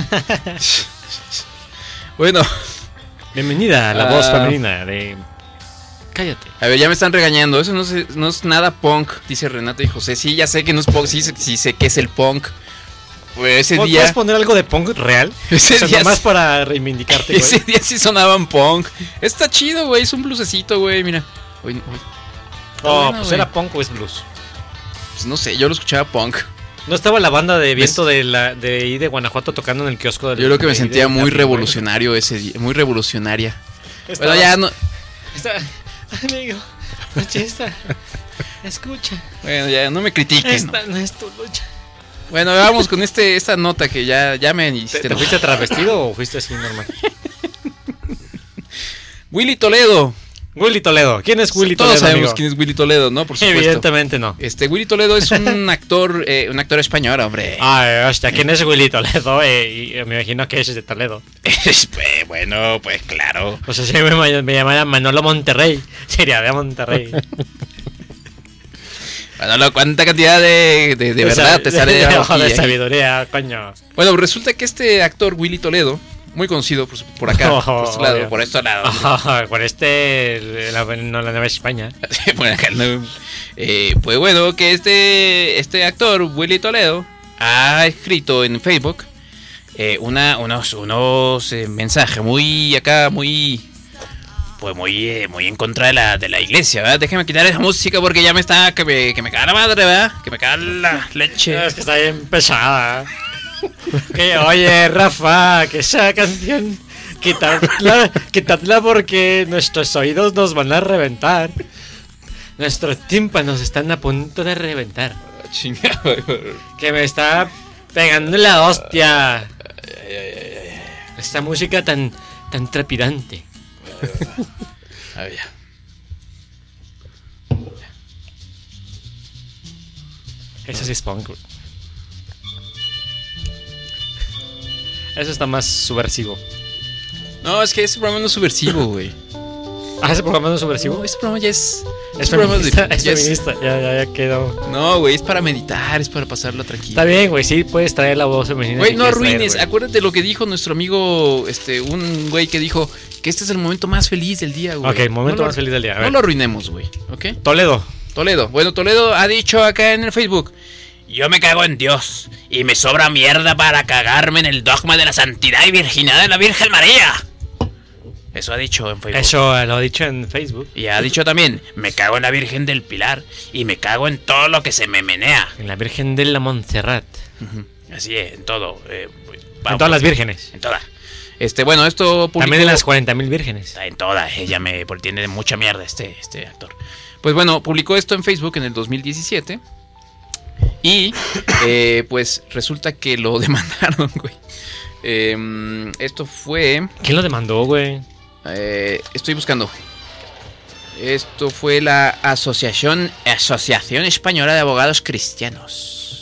Bueno, bienvenida a la Ah. voz femenina de... Cállate. a ver, ya me están regañando. Eso no, se- no es nada punk, dice Renata y José. Sí, ya sé que no es punk. Sí, sé- sí sé que es el punk. Pues ese ¿Puedes día. poner algo de punk real? Ese o sea, día- nomás para reivindicarte, güey. Ese día sí sonaban punk. Está chido, güey. Es un blusecito, güey. Mira. Uy, uy. Está Oh, bueno, pues güey. era punk o es blues. Pues no sé, yo lo escuchaba punk. ¿No estaba la banda de viento de la de ahí de Guanajuato tocando en el kiosco? Del, Yo creo que me de ahí sentía de muy Capi, güey? revolucionario ese día. Muy revolucionaria. Estaba- Bueno, ya no. estaba- Amigo, machista, escucha. Bueno, ya no me critiquen. Esta no es tu lucha. Bueno, vamos con este esta nota que ya, ya me ¿Te, hiciste. te enojar. fuiste travestido o fuiste así normal? Willy Toledo. Willy Toledo. ¿Quién es Willy Todos Toledo, sabemos amigo? quién es Willy Toledo, ¿no? Por supuesto. Evidentemente no. Este Willy Toledo es un actor, eh, un actor español, hombre. Ay, hostia, ¿quién es Willy Toledo? Eh, y, eh, me imagino que es de Toledo. Pues, bueno, pues claro. O sea, si me, ma- me llamara Manolo Monterrey, sería de Monterrey. Bueno, ¿cuánta cantidad de, de, de O sea, verdad te sale de, de, de, aquí, de eh? sabiduría, coño. Bueno, resulta que este actor Willy Toledo, muy conocido por, su- por acá, Oh, por este lado, obvio. por este lado. Ah, por este, la, no, la Nueva España. Por acá, no. Eh, pues bueno, que este, este actor, Willy Toledo, ha escrito en Facebook eh, una, unos, unos eh, mensajes muy acá, muy... Pues muy, eh, muy en contra de la, de la iglesia, ¿verdad? Déjame quitar esa música porque ya me está... Que me, que me caga la madre, ¿verdad? Que me caga la leche. Es que está bien pesada. Que, oye, Rafa, que esa canción, quitadla, quitadla porque nuestros oídos nos van a reventar. Nuestros tímpanos están a punto de reventar. Chingado. Que me está pegando la hostia. Esta música tan, tan trepidante. A ver, ya. Eso sí es punk, güey. Eso está más subversivo. No, es que este programa no es subversivo, güey. Ah, ese programa no es subversivo. No, este programa ya es... Es este programa feminista, de- es ya es- feminista. Ya, ya, ya quedó. No, güey, es para meditar, es para pasarlo tranquilo. Está bien, güey, sí puedes traer la voz femenina. Güey, que no quieres traer, arruines. güey. Acuérdate lo que dijo nuestro amigo, este, un güey que dijo que este es el momento más feliz del día, güey. Ok, momento No lo- más feliz del día. A No ver. lo arruinemos, güey, ¿ok? Toledo. Toledo. Bueno, Toledo ha dicho acá en el Facebook: yo me cago en Dios y me sobra mierda para cagarme en el dogma de la santidad y virginidad de la Virgen María. Eso ha dicho en Facebook. Eso lo ha dicho en Facebook. Y ha dicho también: me cago en la Virgen del Pilar y me cago en todo lo que se me menea. En la Virgen de la Montserrat. Ujú. Así es, en todo. eh, En vamos, todas las vírgenes. En todas. Este, bueno, esto publicó... También en las cuarenta mil vírgenes. Está en todas, ella me porque tiene mucha mierda este, este actor. Pues bueno, publicó esto en Facebook en el dos mil diecisiete. Y eh, pues resulta que lo demandaron, güey. Eh, esto fue... ¿Quién lo demandó, güey? eh, estoy buscando. Esto fue la Asociación, Asociación Española de Abogados Cristianos.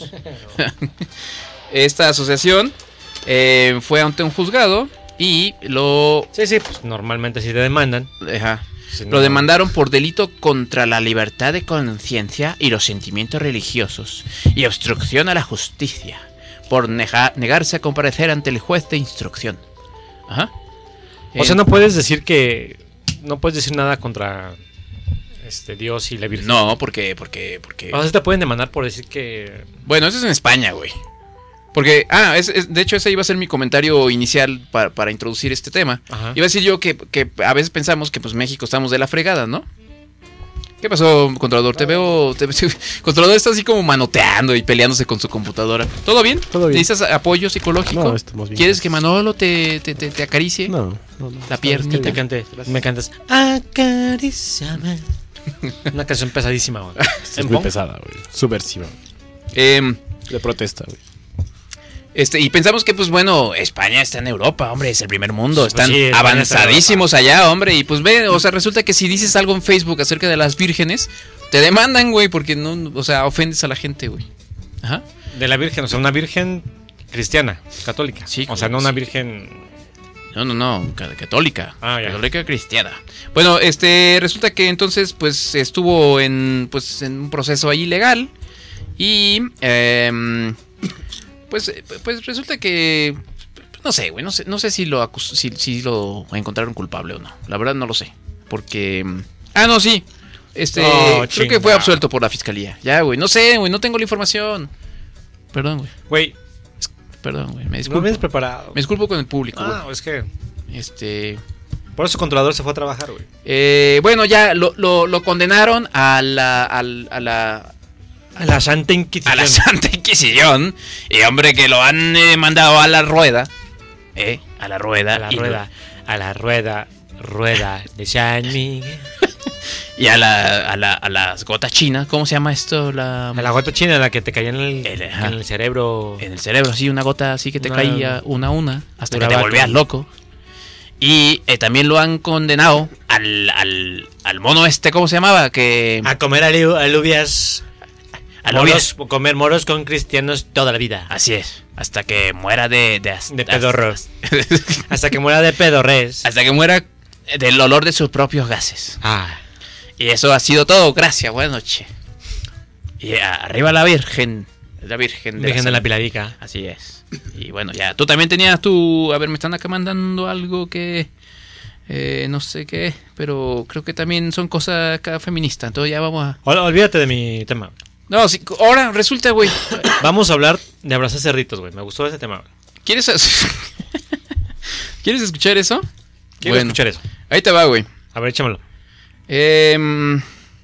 Esta asociación eh, fue ante un juzgado y lo... Sí, sí, pues normalmente si te demandan. Ajá. Si Lo no- demandaron por delito contra la libertad de conciencia y los sentimientos religiosos y obstrucción a la justicia por nega- negarse a comparecer ante el juez de instrucción. Ajá. O sea, no puedes decir que... No puedes decir nada contra este Dios y la Virgen. No, porque, porque, porque... O sea, te pueden demandar por decir que... Bueno, eso es en España, güey. Porque, ah, es, es- de hecho ese iba a ser mi comentario inicial para, para introducir este tema. Ajá. Iba a decir yo que, que a veces pensamos que pues México estamos de la fregada, ¿no? ¿Qué pasó, Controlador? Te veo... Te, Controlador está así como manoteando y peleándose con su computadora. ¿Todo bien? Todo bien. ¿Necesitas apoyo psicológico? No, estamos bien. ¿Quieres que Manolo te, te, te, te acaricie? No, no, no. La pierna. Que te cante. Me cantas. Acaríciame. Una canción pesadísima, güey. Es ¿En muy punk? pesada, güey. Subversiva. Eh, De protesta, güey. Este, y pensamos que, pues bueno, España está en Europa, hombre, es el primer mundo, Pues están sí, España avanzadísimos allá, hombre, y pues ve, o sea, resulta que si dices algo en Facebook acerca de las vírgenes, te demandan, güey, porque no, o sea, ofendes a la gente, güey. Ajá. De la Virgen, o sea, una Virgen cristiana, católica. Sí, o sea, no una sí. Virgen... No, no, no, ca- católica, Ah, ya. católica cristiana. Bueno, este, resulta que entonces, pues, estuvo en, pues, en un proceso ahí legal y, eh, pues, pues resulta que, no sé, güey, no sé, no sé si lo acus- si, si lo encontraron culpable o no. La verdad no lo sé, porque, ah, no, sí, este, Oh, creo que chinga. fue absuelto por la fiscalía. Ya, güey, no sé, güey, no tengo la información. Perdón, güey, Güey, perdón, güey, me no disculpo. vienes preparado. Me disculpo con el público, güey. Ah, es que... Este, Por eso su controlador se fue a trabajar, güey. Eh, bueno, ya lo, lo, lo condenaron a la, al- a la A la Santa Inquisición. a la Santa Inquisición. Y hombre, que lo han eh, mandado a la rueda. ¿Eh? A la rueda. A la y lo- rueda. A la rueda. Rueda de San Miguel. Y a la, a la a las gotas chinas. ¿Cómo se llama esto? La, A la gota china, la que te caía en el, El- ajá. en el cerebro. En el cerebro, sí, una gota así que te Una- caía una a una. Hasta que te duraba volvías como- loco. Y eh, también lo han condenado al, al, al mono este, ¿cómo se llamaba? Que... A comer alu- alubias. Alubias. Moros, comer moros con cristianos toda la vida. Así es. Hasta que muera de... De, De pedorros. Hasta que muera de pedorres. Hasta que muera del olor de sus propios gases. Ah. Y eso ha sido todo. Gracias, buenas noches. Y a- arriba la Virgen. La Virgen de Virgen de la Salud. Piladica. Así es. Y bueno, ya. Tú también tenías tu... A ver, me están acá mandando algo que... eh, no sé qué. Pero creo que también son cosas acá feministas. Entonces ya vamos a... Ol- Olvídate de mi tema. No, sí, ahora resulta, güey. Vamos a hablar de abrazar cerditos, güey. Me gustó ese tema. güey. ¿Quieres... ¿Quieres escuchar eso? Quiero Bueno, escuchar eso. ahí te va, güey. A ver, échamelo. Em,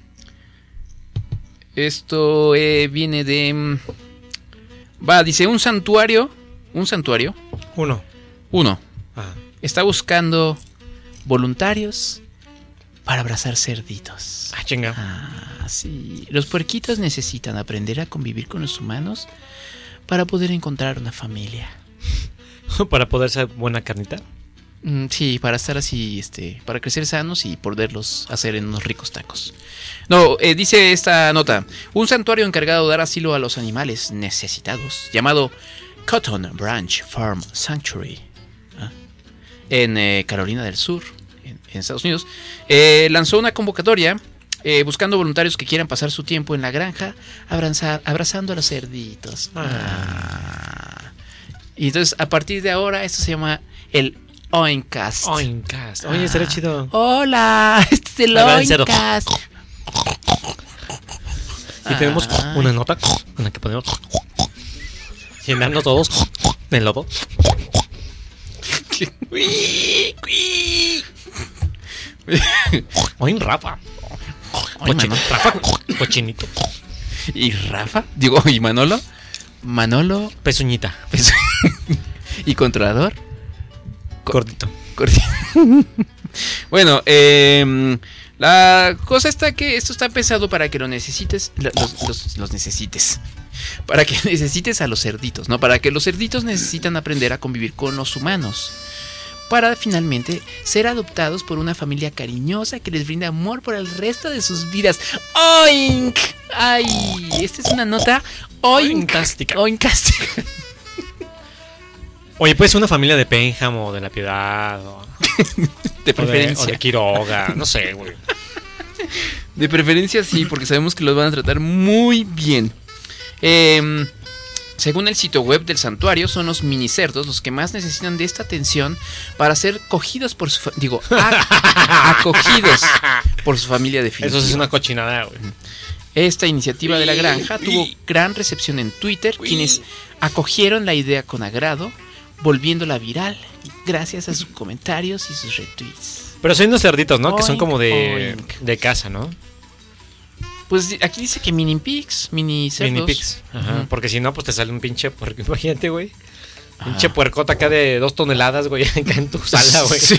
esto eh, viene de... em, Va, dice, un santuario, un santuario, Uno. uno, Ah. está buscando voluntarios para abrazar cerditos. Ah, chinga. Ah, sí. Los puerquitos necesitan aprender a convivir con los humanos para poder encontrar una familia. Para poder ser buena carnita. Mm, sí, para estar así, este, para crecer sanos y poderlos hacer en unos ricos tacos. No, eh, dice esta nota, un santuario encargado de dar asilo a los animales necesitados, llamado Cotton Branch Farm Sanctuary, ¿ah? en eh, Carolina del Sur, en, en Estados Unidos, eh, lanzó una convocatoria eh, buscando voluntarios que quieran pasar su tiempo en la granja abrazar, abrazando a los cerditos. Ah. Y entonces, a partir de ahora, esto se llama el Oincast. Oincast. Oye, estaría chido. Hola, este es el Habla del cerdo. Oincast. Y tenemos Ay. una nota en la que podemos llenarnos todos de lodo. Uy, uy. Oye, Rafa. Oye, Cochi- Manolo. Rafa, cochinito. ¿Y Rafa? Digo, ¿y Manolo? Manolo Pezuñita. pues, y controlador. Gordito. Corti- Bueno, eh, la cosa está que esto está pensado para que lo necesites, lo- los, los- los necesites, para que necesites a los cerditos, ¿no? Para que los cerditos necesitan aprender a convivir con los humanos, para finalmente ser adoptados por una familia cariñosa que les brinda amor por el resto de sus vidas. ¡Oink! ¡Ay! Esta es una nota oincástica. Oincástica. Oye, puede ser una familia de Pénjamo, de La Piedad, o, De o de, preferencia. o de Quiroga, no sé, güey. De preferencia sí, porque sabemos que los van a tratar muy bien. Eh, según el sitio web del santuario, son los minicerdos los que más necesitan de esta atención para ser cogidos por su... fa- digo, a- acogidos por su familia definitiva. Eso sí es una cochinada, güey. Esta iniciativa de la granja tuvo gran recepción en Twitter, quienes acogieron la idea con agrado, volviéndola viral gracias a sus comentarios y sus retweets. Pero son unos cerditos, ¿no? Que son Oink, como de, oink. de casa, ¿no? Pues di- aquí dice que mini pigs, mini cerdos. Mini pigs. Ajá. Ujú. Porque si no, pues te sale un pinche puerco. Imagínate, güey. Ajá. Pinche puercota acá de dos toneladas, güey, acá en tu sala, güey. Sí.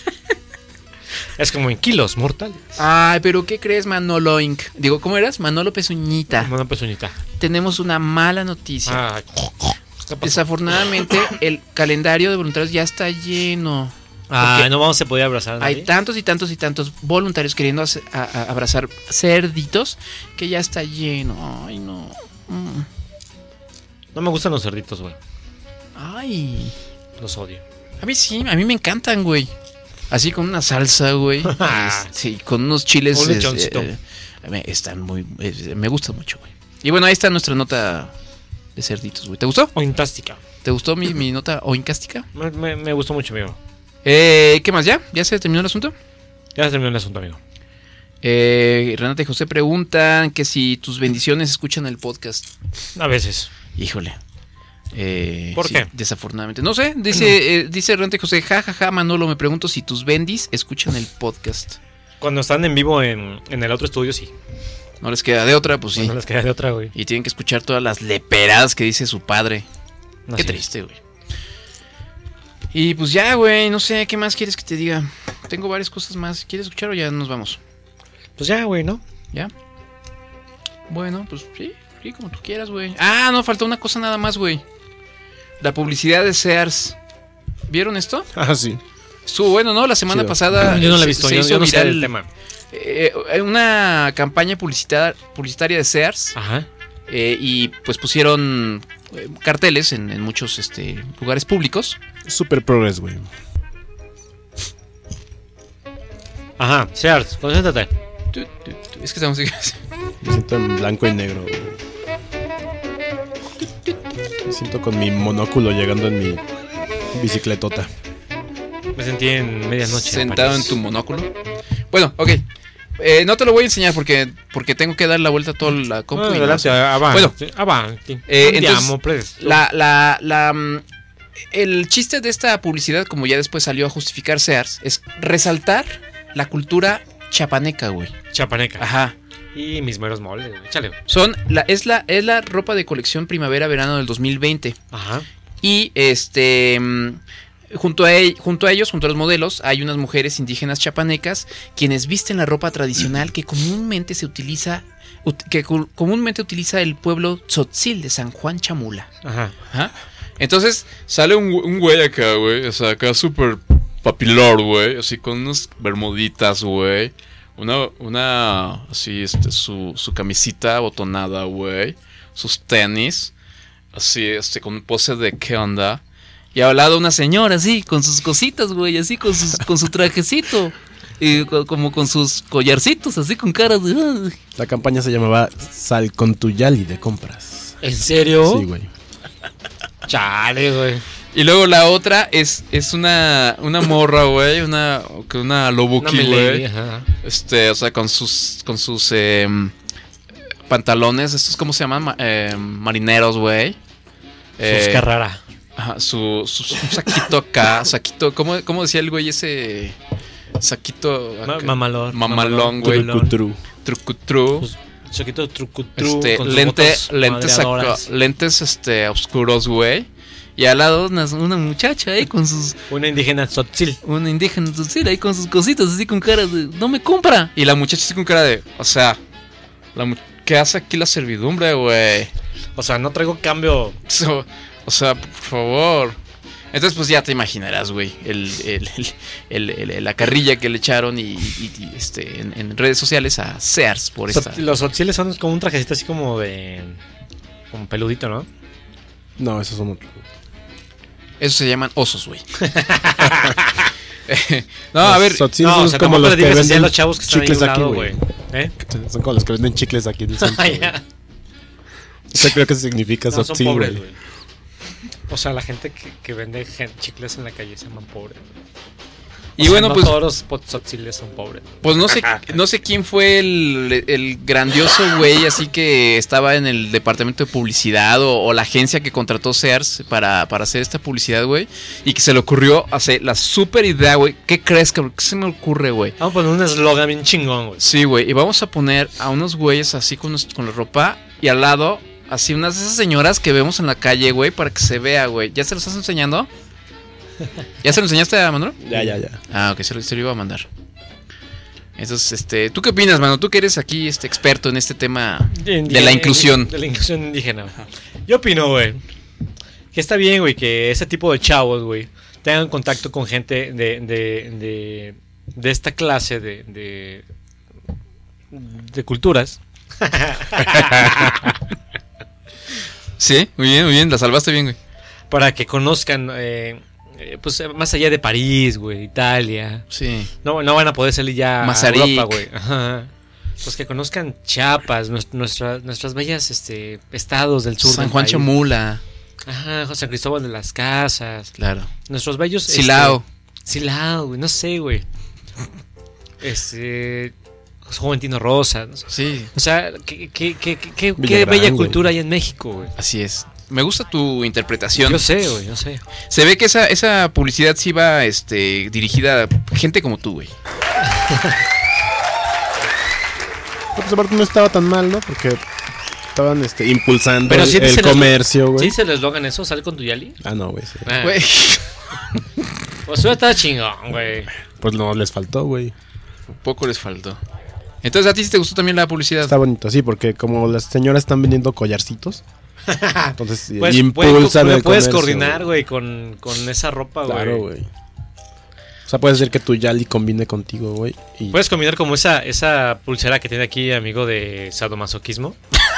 Es como en kilos mortales. Ay, pero ¿qué crees, Manolo Inc? Digo, ¿cómo eras? Manolo Pezuñita. Una pezuñita. Tenemos una mala noticia. Ah, desafortunadamente el calendario de voluntarios ya está lleno. Ah, Porque no vamos a poder abrazar a nadie. Hay tantos y tantos y tantos voluntarios queriendo hacer- a- a- abrazar cerditos que ya está lleno. Ay, no. Mm. No me gustan los cerditos, güey. Ay. Los odio. A mí sí, a mí me encantan, güey. Así con una salsa, güey. Sí, con unos chiles. Un es- lechoncito. eh, me- están muy. eh, me gustan mucho, güey. Y bueno, ahí está nuestra nota de cerditos, güey. ¿Te gustó? Ointástica. ¿Te gustó mi, mi nota oincástica? Me, me, me gustó mucho, amigo. Eh, ¿Qué más ya? ¿Ya se terminó el asunto? Ya se terminó el asunto, amigo. Eh, Renata y José preguntan que si tus bendiciones escuchan el podcast. A veces. Híjole. Eh, ¿Por sí, qué? Desafortunadamente. No sé, dice, eh, dice Renata y José, jajaja, ja, ja, Manolo, me pregunto si tus bendis escuchan el podcast. Cuando están en vivo en, en el otro estudio, sí. No les queda de otra, pues sí. No les queda de otra, güey. Y tienen que escuchar todas las leperadas que dice su padre. Así Qué es. triste, güey. Y pues ya, güey, no sé, ¿qué más quieres que te diga? Tengo varias cosas más. ¿Quieres escuchar o ya nos vamos? Pues ya, güey, ¿no? ¿Ya? Bueno, pues sí, sí, como tú quieras, güey. Ah, no, falta una cosa nada más, güey. La publicidad de Sears. ¿Vieron esto? Ah, sí. Estuvo bueno, ¿no? La semana Chido. pasada. Yo no la he se- visto, se yo, hizo yo no sé viral, del tema. eh, una campaña publicitaria, publicitaria de Sears. Ajá. eh, y pues pusieron eh, carteles en, en muchos este, lugares públicos. Super progress, güey. Ajá. Sears, concéntrate. Tu, tu, tu. Es que esta música. Me siento en blanco y negro, güey. Me siento con mi monóculo llegando en mi bicicletota. Me sentí en medianoche. Sentado en París. tu monóculo. Bueno, ok. Eh, no te lo voy a enseñar porque, porque tengo que dar la vuelta a toda la compu. Ah, y no adelante, sé. avanti, Bueno. avanti. Eh, Andiamo, entonces, presto. La, la, la, mm, el chiste de esta publicidad, como ya después salió a justificar Sears, es resaltar la cultura chapaneca, güey. Chapaneca. Ajá. Y mis meros moles, güey. Échale, güey. Son la, es la, es la ropa de colección primavera-verano del dos mil veinte. Ajá. Y este mm, junto a, el- junto a ellos, junto a los modelos, hay unas mujeres indígenas chapanecas quienes visten la ropa tradicional que comúnmente se utiliza ut- que cu- comúnmente utiliza el pueblo tzotzil de San Juan Chamula. Ajá. Ajá. Entonces sale un, un güey acá, güey, o sea, acá súper papilor, güey, así con unas bermuditas, güey. Una, una, así, este, su, su camisita abotonada, güey. Sus tenis, así, este, con pose de qué onda. Y al lado una señora, así, con sus cositas, güey, así, con, sus, con su trajecito. Y co- como con sus collarcitos, así, con caras de... "Ay". La campaña se llamaba Sal con tu Yali de compras. ¿En serio? Sí, güey. Chale, güey. Y luego la otra es, es una, una morra, güey, una, una Una lobuki, milady, güey. ajá. Este, o sea, con sus, con sus eh, pantalones, estos, ¿cómo se llaman? Ma- eh, marineros, güey. Eh, Sus carrara. ajá, su, su, su saquito acá, saquito, ¿cómo, cómo decía el güey ese? Saquito Ma- acá? mamalón. Mamalón, güey. Mamalón. Trucutru. Trucutru. Pues, Choquito trucutru. Este, con sus lente, botas lentes, acá- madreadoras. lentes este, oscuros, güey. Y al lado una, una muchacha ahí con sus... Una indígena tzotzil. Una indígena tzotzil ahí con sus cositas así con cara de... ¡No me compra! Y la muchacha así con cara de... O sea... La mu- ¿Qué hace aquí la servidumbre, güey? O sea, no traigo cambio. So- o sea, por favor. Entonces, pues ya te imaginarás, güey. El, el- el- el- el- la carrilla que le echaron y, y- y, este, en, en redes sociales a Sears por esta... Zot- Los tzotziles son como un trajecito así como de. Como peludito, ¿no? No, esos son otros. Eso se llaman osos, güey. No, a ver... Tzotzil no, son o sea, como tampoco los le que digas así a venden los chavos que están ahí a chicles un aquí, lado, güey. güey. ¿Eh? Son como los que venden chicles aquí en el centro. Ah, güey. ya. Eso creo que significa No, son Tzotzil, pobres, güey. güey. O sea, la gente que, que vende gen- chicles en la calle se llaman pobres. O Y sea, bueno, no pues... todos los pot- tzotziles son pobres. Pues no sé, no sé quién fue el, el grandioso güey así que estaba en el departamento de publicidad o, o la agencia que contrató Sears para, para hacer esta publicidad, güey. Y que se le ocurrió hacer la super idea, güey. ¿Qué crees, cabrón? ¿Qué se me ocurre, güey? Vamos a poner un eslogan bien chingón, güey. Sí, güey. Y vamos a poner a unos güeyes así con, los- con la ropa y al lado, así unas de esas señoras que vemos en la calle, güey, para que se vea, güey. ¿Ya se los estás enseñando? ¿Ya se lo enseñaste a Manuel? Ya, ya, ya. Ah, ok, se lo, se lo iba a mandar. Entonces, este, ¿tú qué opinas, mano? Tú que eres aquí este experto en este tema de la inclusión. De la inclusión indígena. Yo opino, güey, que que está bien, güey, que ese tipo de chavos, güey, tengan contacto con gente de, de, de, de esta clase de, de, de culturas. Sí, muy bien, muy bien, la salvaste bien, güey. Para que conozcan, eh, eh, pues más allá de París, güey, Italia. Sí. No, no van a poder salir ya Mazarik. a Europa, güey. Ajá. Pues que conozcan Chiapas, nuestra, nuestra, nuestras bellas este, estados del sur. San del Juan país. Chamula. Ajá, San Cristóbal de las Casas. Claro. Nuestros bellos. Silao. Este, Silao, güey, no sé, güey. Este. Juventino Rosa. No sé. Sí, O sea, qué, qué, qué, qué, qué Villagrán, bella güey. cultura hay en México, güey. así es. Me gusta tu interpretación. Yo sé, güey, yo sé. Se ve que esa, esa publicidad sí va este, dirigida a gente como tú, güey. Pues aparte no estaba tan mal, ¿no? Porque estaban este, impulsando Pero el, sí el se les- comercio, güey. ¿Sí se les eslogan eso? ¿Sale con tu Yali? Ah, no, güey. Sí. Ah. Güey. Pues eso está chingón, güey. Pues no les faltó, güey. Poco les faltó. Entonces, ¿a ti sí te gustó también la publicidad? Está bonito, sí, porque como las señoras están vendiendo collarcitos, entonces Pues, impulsan puedes, el puedes comercio, coordinar, güey. güey, con, con esa ropa, güey. Claro, güey. O sea, puede ser que tu Yali combine contigo, güey. Y... Puedes combinar como esa, esa pulsera que tiene aquí, amigo de sadomasoquismo.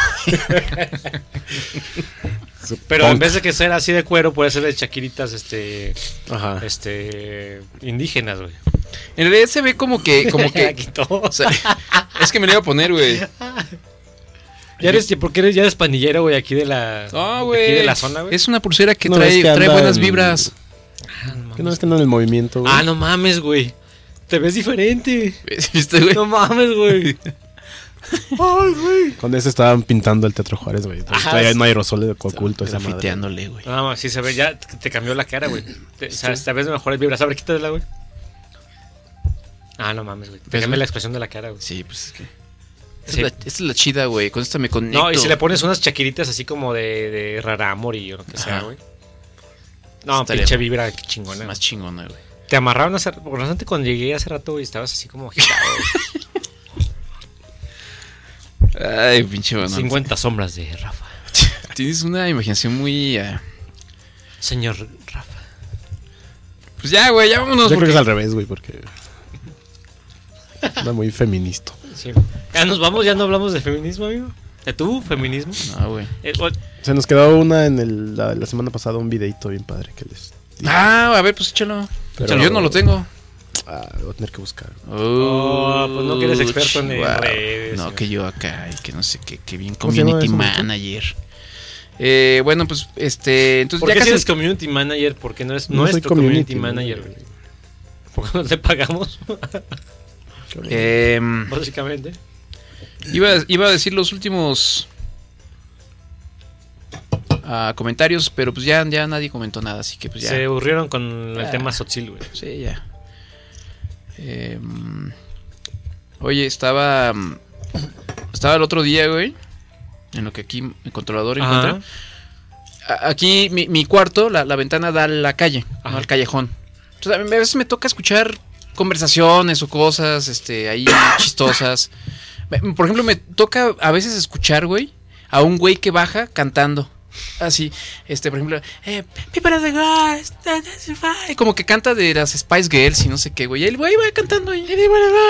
Pero en vez de que ser así de cuero, puede ser de chaquiritas, este, Ajá. este, indígenas, güey. En realidad se ve como que... Como La que quitó. o sea, es que me lo iba a poner, güey. Ya eres, ¿por qué eres, ya eres pandillero, güey, aquí de la, No, aquí güey. de la zona, güey? Es una pulsera que No, trae, es que trae anda buenas en- vibras. Ah, no Que no mames. es que andan en el movimiento, güey. Ah, no mames, güey. Te ves diferente. ¿Viste, güey? No mames, güey. Ay, güey. Con ese estaban pintando el Teatro Juárez, güey. Entonces, Ajá, todavía sí. no hay aerosoles de oculto esa madre. Grafiteándole, güey. No, mames, sí se ve, ya te te cambió la cara, güey. Te, o sea, te ves de mejores vibras. A ver, quítatela, güey. Ah, no mames, güey. Te ¿Ves, cambia güey? la expresión de la cara, güey. Sí, pues es que... Esta, Sí. es, la, esta es la chida, güey. Con esta me conecto. No, y si le pones unas chaquiritas así como de, de Raramori o lo que sea, Ajá. güey. No, Estaría pinche vibra, qué chingona. Más chingona, güey. Te amarraron hace por bastante cuando llegué hace rato, güey, estabas así como agitado, güey. Ay, pinche bueno. cincuenta sombras de Rafa. Tienes una imaginación muy... uh... Señor Rafa. Pues ya, güey, ya vámonos. Yo creo porque- que es al revés, güey, porque... Anda muy feminista. Sí. Ya nos vamos, ya no hablamos de feminismo, amigo. ¿De tu feminismo? No, güey. Eh, o- Se nos quedó una en el, la, la semana pasada, un videito bien padre que les... Ah, a ver, pues échalo. Pero- Yo no lo tengo. Ah, voy a tener que buscar. Oh, pues no que eres experto en chihuahua. redes, No, güey. que yo acá, y que no sé qué, que bien ¿Cómo se llama community eso, manager. Eh, bueno, pues, este, entonces ¿Por ya qué si casi... eres community manager? Porque no es No soy nuestro community community, manager, manager. güey. Porque no te pagamos, Eh, básicamente. iba, iba a decir los últimos ah, comentarios, pero pues ya, ya nadie comentó nada, así que pues ya. Se aburrieron con el Ah. tema Sotzil, güey. Sí, ya. Eh, oye, estaba. Estaba el otro día, güey. En lo que aquí mi controlador Ajá. encuentra. A- Aquí mi, mi cuarto, la, la ventana da a la calle, ¿no? Ajá. Al callejón. Entonces a, mí, a veces me toca escuchar conversaciones o cosas, este, ahí chistosas. Me- Por ejemplo, me toca a veces escuchar, güey, a un güey que baja cantando. Así, este, por ejemplo, eh, People of the Gods, that- that's fine. Como que canta de las Spice Girls y no sé qué, güey. Y el güey va cantando ahí. If you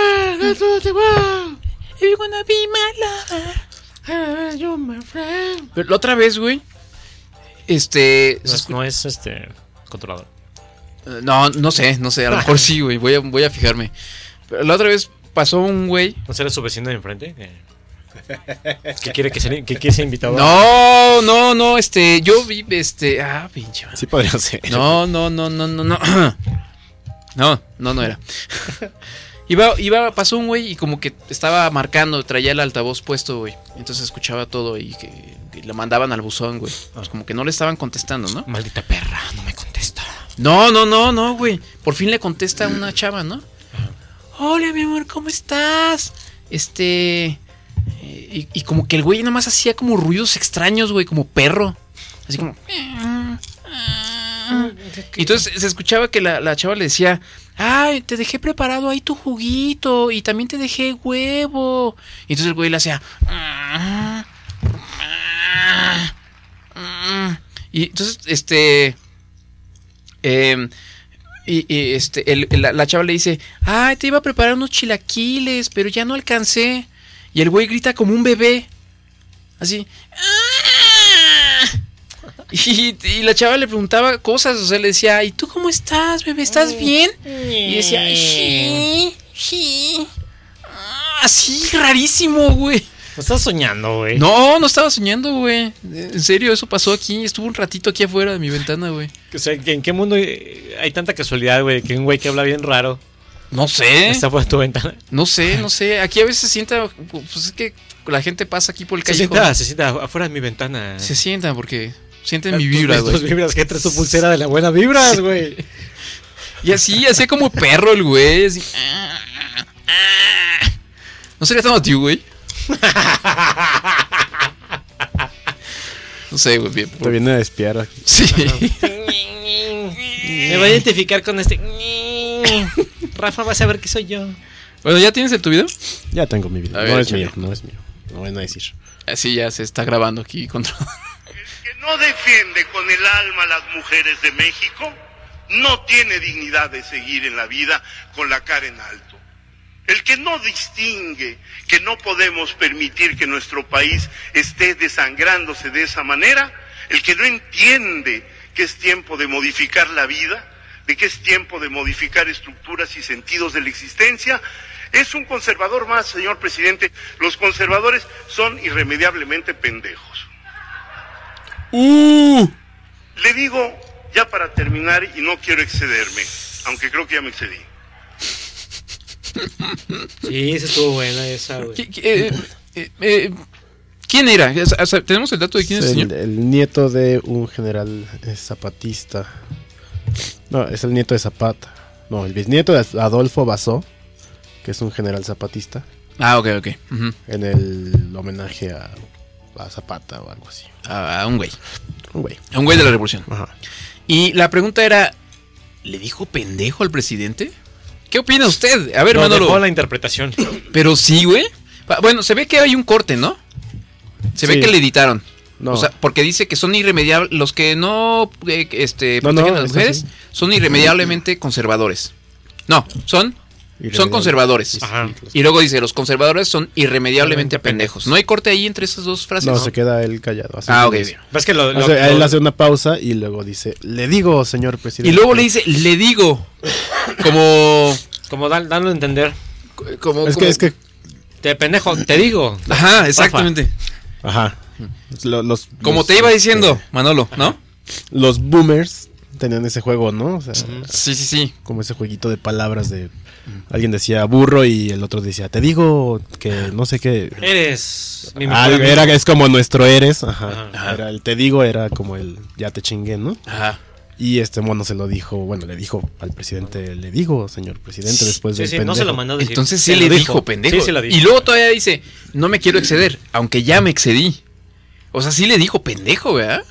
wanna be my lover, you're my friend. Pero la otra vez, güey, este, No se es, escu- no es este controlador. Eh, No, no sé, no sé, a lo mejor sí, güey, voy a, voy a fijarme. Pero la otra vez pasó un güey. ¿No será su vecino de enfrente? Que, que quiere que sea, que quiere ser invitado. No, no, no, este, yo vi, este, ah, pinche. madre. Sí podría ser. No, no, no, no, no, no. No, no, no era. Iba, iba, pasó un güey y como que estaba marcando, traía el altavoz puesto, güey. Entonces escuchaba todo y que, que le mandaban al buzón, güey. Pues como que no le estaban contestando, ¿no? Maldita perra, no me contesta. No, no, no, no, güey. Por fin le contesta una chava, ¿no? Hola, mi amor, ¿cómo estás? Este... eh, Y, y como que el güey nada más hacía como ruidos extraños, güey, como perro. Así como... Y entonces se escuchaba que la, la chava le decía... Ay, te dejé preparado ahí tu juguito y también te dejé huevo. Y entonces el güey le hacía... Y entonces, este... Eh, y, y este el, la, la chava le dice, ay, te iba a preparar unos chilaquiles, pero ya no alcancé. Y el güey grita como un bebé. Así. Y, y la chava le preguntaba cosas, o sea, le decía, ¿y tú cómo estás, bebé? ¿Estás bien? Y decía, sí, sí. Así, rarísimo, güey. ¿No estás soñando, güey? No, no estaba soñando, güey. En serio, eso pasó aquí. Estuvo un ratito aquí afuera de mi ventana, güey. O sea, ¿en qué mundo hay tanta casualidad, güey? Que un güey que habla bien raro No sé. está por tu ventana. No sé, no sé. Aquí a veces se sienta. Pues es que la gente pasa aquí por el Se callejón. sienta, se sienta afuera de mi ventana. Se sientan porque sienten mi vibra, Tus güey. vibras, que traes tu pulsera de la buena vibras, güey. Y así, hacía como perro el güey. Así. ¿No sería tan tío, güey? No sé, güey. Bien, Te viene a espiar aquí. Sí. Me voy a identificar con este. Rafa va a saber que soy yo. Bueno, ¿ya tienes el tu video? Ya tengo mi video. A No ver, es échale. mío, no es mío. No van a decir. Así ya se está grabando aquí contra. El que no defiende con el alma a las mujeres de México no tiene dignidad de seguir en la vida con la cara en alto. El que no distingue que no podemos permitir que nuestro país esté desangrándose de esa manera, el que no entiende que es tiempo de modificar la vida, de que es tiempo de modificar estructuras y sentidos de la existencia, es un conservador más, señor presidente. Los conservadores son irremediablemente pendejos. ¡Uh! Le digo, ya para terminar, y no quiero excederme, aunque creo que ya me excedí. Sí, esa estuvo buena esa, güey. ¿Qui- qui- eh, eh, eh, ¿Quién era? O sea, ¿tenemos el dato de quién es el el, señor? el nieto de un general eh, zapatista. No, es el nieto de Zapata. No, el bisnieto de Adolfo Basó, que es un general zapatista, Ah, ok, ok. Ujú. en el homenaje a, a Zapata o algo así. A, a un güey. Un güey. A un güey de la revolución. Ajá. Y la pregunta era, ¿le dijo pendejo al presidente? ¿Qué opina usted? A ver, No, Manolo. dejó la interpretación. Pero sí, güey. Pa- Bueno, se ve que hay un corte, ¿no? Se ve Sí. que le editaron. No. O sea, porque dice que son irremediables. Los que no eh, este, No, protegen no, a las es mujeres así. son irremediablemente conservadores. No, son, son conservadores. Ajá. Y luego dice, los conservadores son irremediablemente pendejos. pendejos. ¿No hay corte ahí entre esas dos frases? No, se queda él callado. así Ah, ok. dice. ¿Ves que lo, lo- Hace- él lo- hace una pausa y luego dice, le digo, señor presidente. Y luego le dice, le digo. Como... como dan- dando a entender? como Es como- que, es que, Te pendejo, te digo. Ajá, exactamente. ajá. Lo- Los, Como los, te iba este, diciendo, Manolo, ¿no? Los boomers tenían ese juego, ¿no? O sea, Sí, sí, sí. como ese jueguito de palabras de... Alguien decía burro y el otro decía, te digo que no sé qué. Eres mi mejor Ah, amigo. era, es como nuestro eres. Ajá. Ajá. Era el te digo, era como el ya te chingué, ¿no? Ajá. Y este mono se lo dijo, bueno, le dijo al presidente, le digo, señor presidente, después Sí, del sí, pendejo. no se lo mandó a decir. Entonces Se sí lo le dijo, pendejo. Sí, se lo dijo. Y luego todavía dice, no me quiero exceder, aunque ya me excedí. O sea, sí le dijo pendejo, ¿verdad?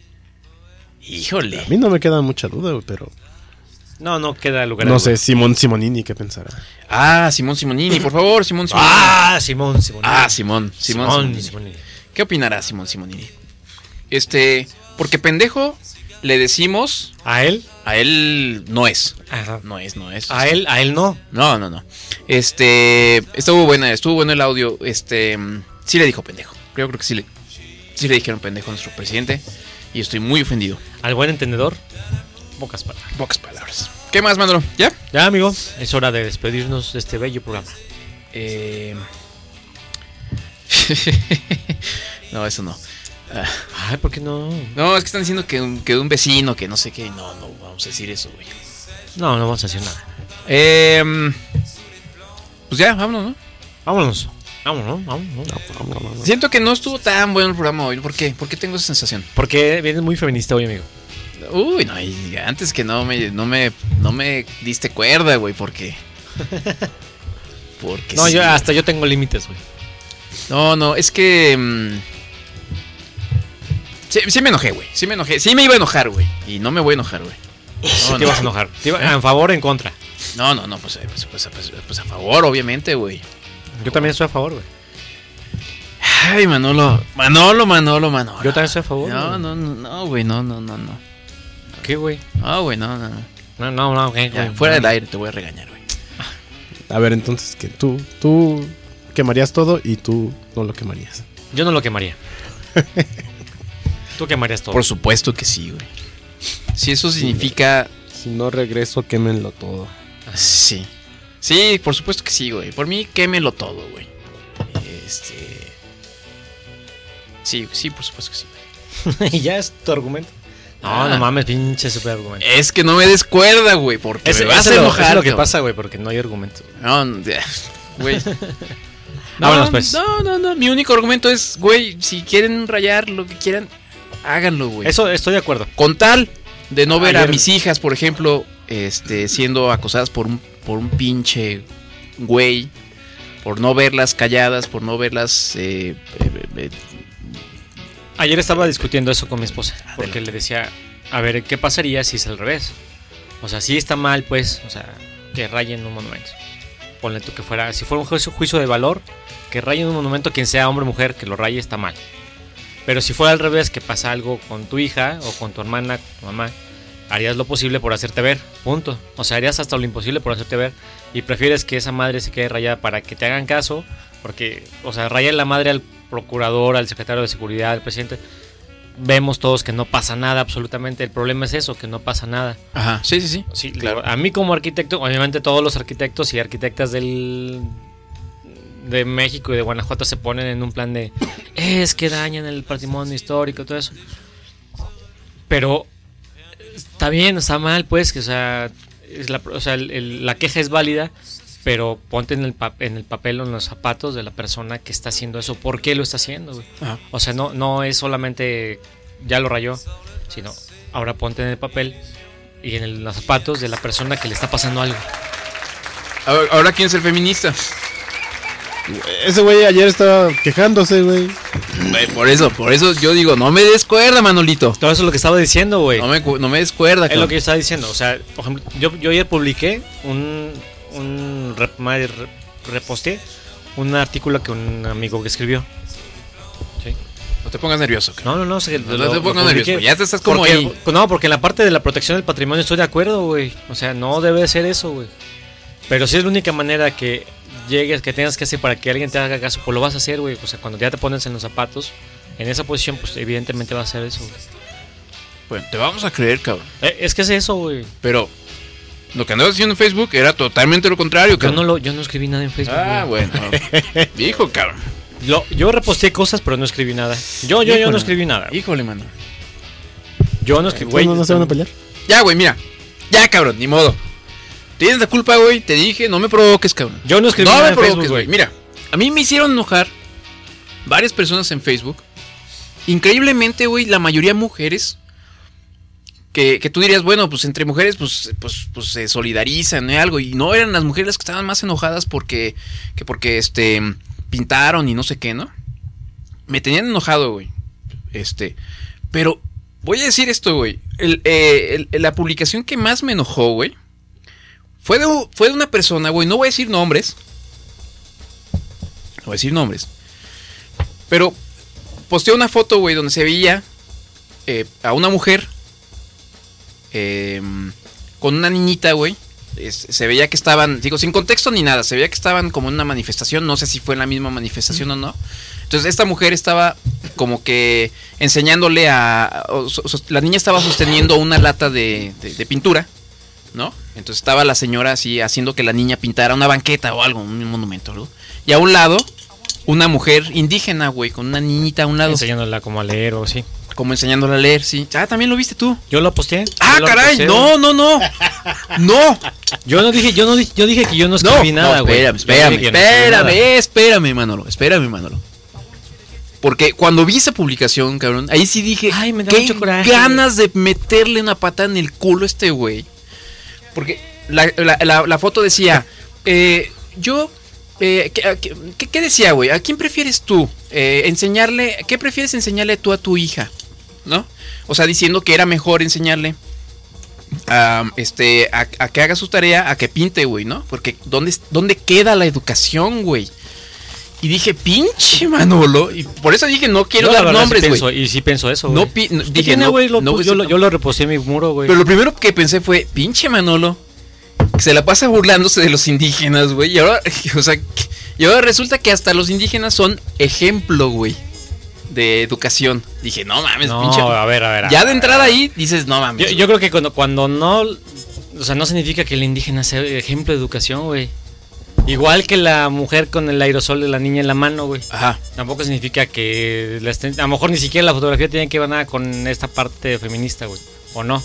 Híjole. A mí no me queda mucha duda, güey, pero No, no queda lugar. no a sé, duda. Simón Simonini, ¿qué pensará? Ah, Simón Simonini, por favor, Simón Simonini. Ah, Simón, Simón. Ah, Simón, Simón, Simón, Simonini. Simón. ¿Qué opinará Simón Simonini? Este, porque pendejo le decimos, ¿A él? a él no es. Ajá. No es, no es. A él, a él no. No, no, no. Este, estuvo buena, estuvo bueno el audio. Este, mm, sí le dijo pendejo. Yo creo que sí le, sí le dijeron pendejo a nuestro presidente. Y estoy muy ofendido. Al buen entendedor, pocas palabras. Pocas palabras. ¿Qué más, Manolo? ¿Ya? Ya, amigo, es hora de despedirnos de este bello programa. Eh... no, eso no. Ah, Ay, ¿por qué no? no, es que están diciendo que un, que un vecino, que no sé qué. No, no vamos a decir eso, güey. No, no vamos a decir nada. Eh, pues ya, vámonos, ¿no? Vámonos. Vámonos, vámonos. Siento que no estuvo tan bueno el programa hoy. ¿Por qué? ¿Por qué tengo esa sensación? Porque vienes muy feminista hoy, amigo. Uy, no, y antes que no me, no me, no me diste cuerda, güey, porque... Porque No, sí. yo hasta yo tengo límites, güey. No, no, es que... mm, sí, sí me enojé, güey, sí me enojé. Sí me iba a enojar, güey, y no me voy a enojar, güey. Sí No, te no. vas a enojar. Te iba- ¿En favor o en contra? No, no, no, pues, pues, pues, pues, pues a favor, obviamente, güey. Yo también estoy a favor, güey. Ay, Manolo. Manolo, Manolo, Manolo. Yo también estoy a favor. No, güey. no, no, no, güey, no, no, no, no. ¿Qué, güey? No, güey, no, no, no. No, no, no, güey. Ya, fuera del aire te voy a regañar, güey. A ver, entonces, que tú, tú quemarías todo y tú no lo quemarías. Yo no lo quemaría. ¿Tú quemarías todo? Por supuesto que sí, güey. Si eso significa... Si no regreso, quémenlo todo. Sí. Sí, por supuesto que sí, güey. Por mí, quémelo todo, güey. Este... Sí, sí, por supuesto que sí, güey. ¿Y ya es tu argumento? No, Ah. no mames, pinche super argumento. Es que no me des cuerda, güey, porque Ese, me vas ese a lo- enojar, eso es lo que cabrón. pasa, güey, porque no hay argumento. No, no, ya, güey. Vámonos, pues. No, no, no. Mi único argumento es, güey, si quieren rayar lo que quieran, háganlo, güey. Eso estoy de acuerdo. Con tal de no ver a Ayer- mis hijas, por ejemplo, este, siendo acosadas por un, por un pinche güey, por no verlas calladas, por no verlas... Eh, eh, eh, Ayer estaba discutiendo eso con mi esposa, porque le decía, a ver, ¿qué pasaría si es al revés? O sea, si está mal, pues, o sea, que rayen un monumento. Ponle tú que fuera, si fuera un juicio, juicio de valor, que rayen un monumento, quien sea hombre o mujer, que lo raye está mal. Pero si fuera al revés, que pasa algo con tu hija o con tu hermana, con tu mamá, harías lo posible por hacerte ver, punto. O sea, harías hasta lo imposible por hacerte ver y prefieres que esa madre se quede rayada para que te hagan caso, porque, o sea, rayar la madre al procurador, al secretario de seguridad, al presidente, vemos todos que no pasa nada absolutamente. El problema es eso, que no pasa nada. Ajá, sí, sí, sí. Sí, Claro. a mí como arquitecto, obviamente todos los arquitectos y arquitectas del de México y de Guanajuato se ponen en un plan de es que dañan el patrimonio histórico, todo eso. Pero está bien, está mal, pues, que o sea, es la, o sea el- el- la queja es válida, pero ponte en el, pa- en el papel o en los zapatos de la persona que está haciendo eso. ¿Por qué lo está haciendo, güey? Ajá. O sea, no, no es solamente ya lo rayó, sino ahora ponte en el papel y en el- los zapatos de la persona que le está pasando algo. Ahora, ahora, ¿quién es el feminista? Ese güey ayer estaba quejándose, güey. Güey, por eso, por eso yo digo, no me des cuerda, Manolito. Todo eso es lo que estaba diciendo, güey. No me, cu- no me des cuerda, Es lo cabrón. que yo estaba diciendo. O sea, por ejemplo, yo, yo ayer publiqué un, un rep- ma- re- reposté un artículo que un amigo que escribió. ¿Sí? No te pongas nervioso, cabrón. No, no, no. sé, No lo- te lo pongas publiqué. nervioso. Ya te estás como Porque- ahí. No, porque en la parte de la protección del patrimonio estoy de acuerdo, güey. O sea, no debe de ser eso, güey. Pero si es la única manera que llegues, que tengas que hacer para que alguien te haga caso, pues lo vas a hacer, güey. O sea, cuando ya te pones en los zapatos, en esa posición, pues evidentemente va a ser eso, güey. Bueno, te vamos a creer, cabrón. Eh, es que es eso, güey. Pero lo que andabas haciendo en Facebook era totalmente lo contrario, Yo cabrón. no, lo, yo no escribí nada en Facebook. Ah, güey. bueno. Hijo, cabrón. Lo- yo reposté cosas, pero no escribí nada. Yo, yo, yo Híjole. no escribí nada. Híjole, mano. Yo no escribí, Entonces, güey. ¿no, no se van a pelear? Ya, güey, mira. Ya, cabrón, ni modo. Tienes la culpa, güey. Te dije, no me provoques, cabrón. Yo no escribí No nada me en provoques, Facebook, güey. güey. Mira, a mí me hicieron enojar varias personas en Facebook. Increíblemente, güey, la mayoría mujeres. Que, que tú dirías, bueno, pues entre mujeres, pues, pues, pues se solidarizan, ¿eh? Algo. Y no eran las mujeres las que estaban más enojadas porque, que porque, este, pintaron y no sé qué, ¿no? Me tenían enojado, güey. Este, pero voy a decir esto, güey. El, eh, el- la publicación que más me enojó, güey, fue de, fue de una persona, güey. No voy a decir nombres. No voy a decir nombres. Pero posteó una foto, güey, donde se veía eh, a una mujer eh, con una niñita, güey. Es- se veía que estaban, digo, sin contexto ni nada. Se veía que estaban como en una manifestación. No sé si fue en la misma manifestación o no. Entonces esta mujer estaba como que enseñándole a... o so- so- la niña estaba sosteniendo una lata de, de- de pintura, ¿no? Entonces estaba la señora así haciendo que la niña pintara una banqueta o algo, un monumento, ¿no? Y a un lado, una mujer indígena, güey, con una niñita a un lado, Enseñándola como a leer o así. como enseñándola a leer, sí. Ah, también lo viste tú. Yo lo posteé. Ah, yo lo caray, posteé. no, no, no. No. Yo no dije, yo no dije, yo dije que yo no No, escribí nada, no, güey. espérame, Yo dije espérame, que yo no escribí nada. espérame, espérame, Manolo, espérame, Manolo. Porque cuando vi esa publicación, cabrón, ahí sí dije, Ay, me da qué mucho coraje. ganas de meterle una pata en el culo a este güey. Porque la, la- la- la foto decía, eh, yo, eh, ¿qué, qué- qué decía, güey? ¿A quién prefieres tú? Eh, enseñarle, ¿qué prefieres enseñarle tú a tu hija? ¿No? O sea, diciendo que era mejor enseñarle a, este, a, a que haga su tarea, a que pinte, güey, ¿no? Porque ¿dónde, dónde queda la educación, güey? Y dije, pinche Manolo. Y por eso dije, no quiero Yo, la dar verdad, nombres, sí güey. pienso- Y sí pienso eso, No güey. pi- no- ¿Qué dije, tiene, no, güey? Lo no pus- voy a yo, decir lo, yo lo reposté en mi muro, güey. Pero lo primero que pensé fue, pinche Manolo, que se la pasa burlándose de los indígenas, güey. Y ahora, o sea, y ahora resulta que hasta los indígenas son ejemplo, güey, de educación. Dije, no mames, No, pinche. a ver, a ver. a Ya ver, de a entrada ver. ahí dices, no mames. Yo, yo creo que cuando, cuando no. O sea, no significa que el indígena sea ejemplo de educación, güey. Igual que la mujer con el aerosol de la niña en la mano, güey. Ajá. Tampoco significa que la estén- a lo mejor ni siquiera la fotografía tiene que ver nada con esta parte feminista, güey. ¿O no?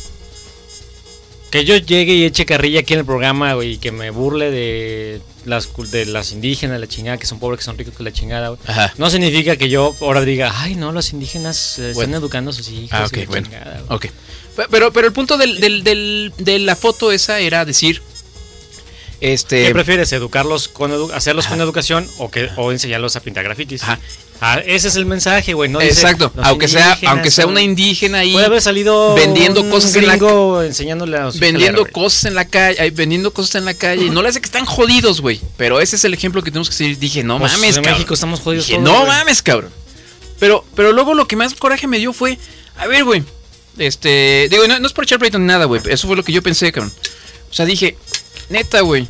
Que yo llegue y eche carrilla aquí en el programa, güey, y que me burle de las cul- de las indígenas, la chingada, que son pobres, que son ricos, que la chingada, güey. Ajá. No significa que yo ahora diga, ay, no, los indígenas eh, Bueno. están educando a sus hijos. Ah, y ok, la bueno. chingada, güey. Ok. Pe- Pero, pero el punto del, del, del- de la foto esa era decir, este... ¿Qué prefieres? ¿Educarlos con edu- hacerlos Ajá. con educación o que o enseñarlos a pintar grafitis? Ajá. Ah, ese es el mensaje, güey. No dice, Exacto, los aunque sea, indígenas aunque sea son- una indígena ahí Puede haber salido vendiendo un cosas en la gringo enseñándole a su hija vendiendo a leer, güey. cosas en la calle, ay, vendiendo cosas en la calle, y no le hace que están jodidos, güey. Pero ese es el ejemplo que tenemos que seguir. Dije, no Pues, mames, en cabrón. México estamos jodidos Dije, todos, no güey. mames, cabrón. Pero, pero luego lo que más coraje me dio fue, a ver, güey, este, digo, no, no es por echar pleito ni nada, güey. Eso fue lo que yo pensé, cabrón. O sea, dije, neta, güey,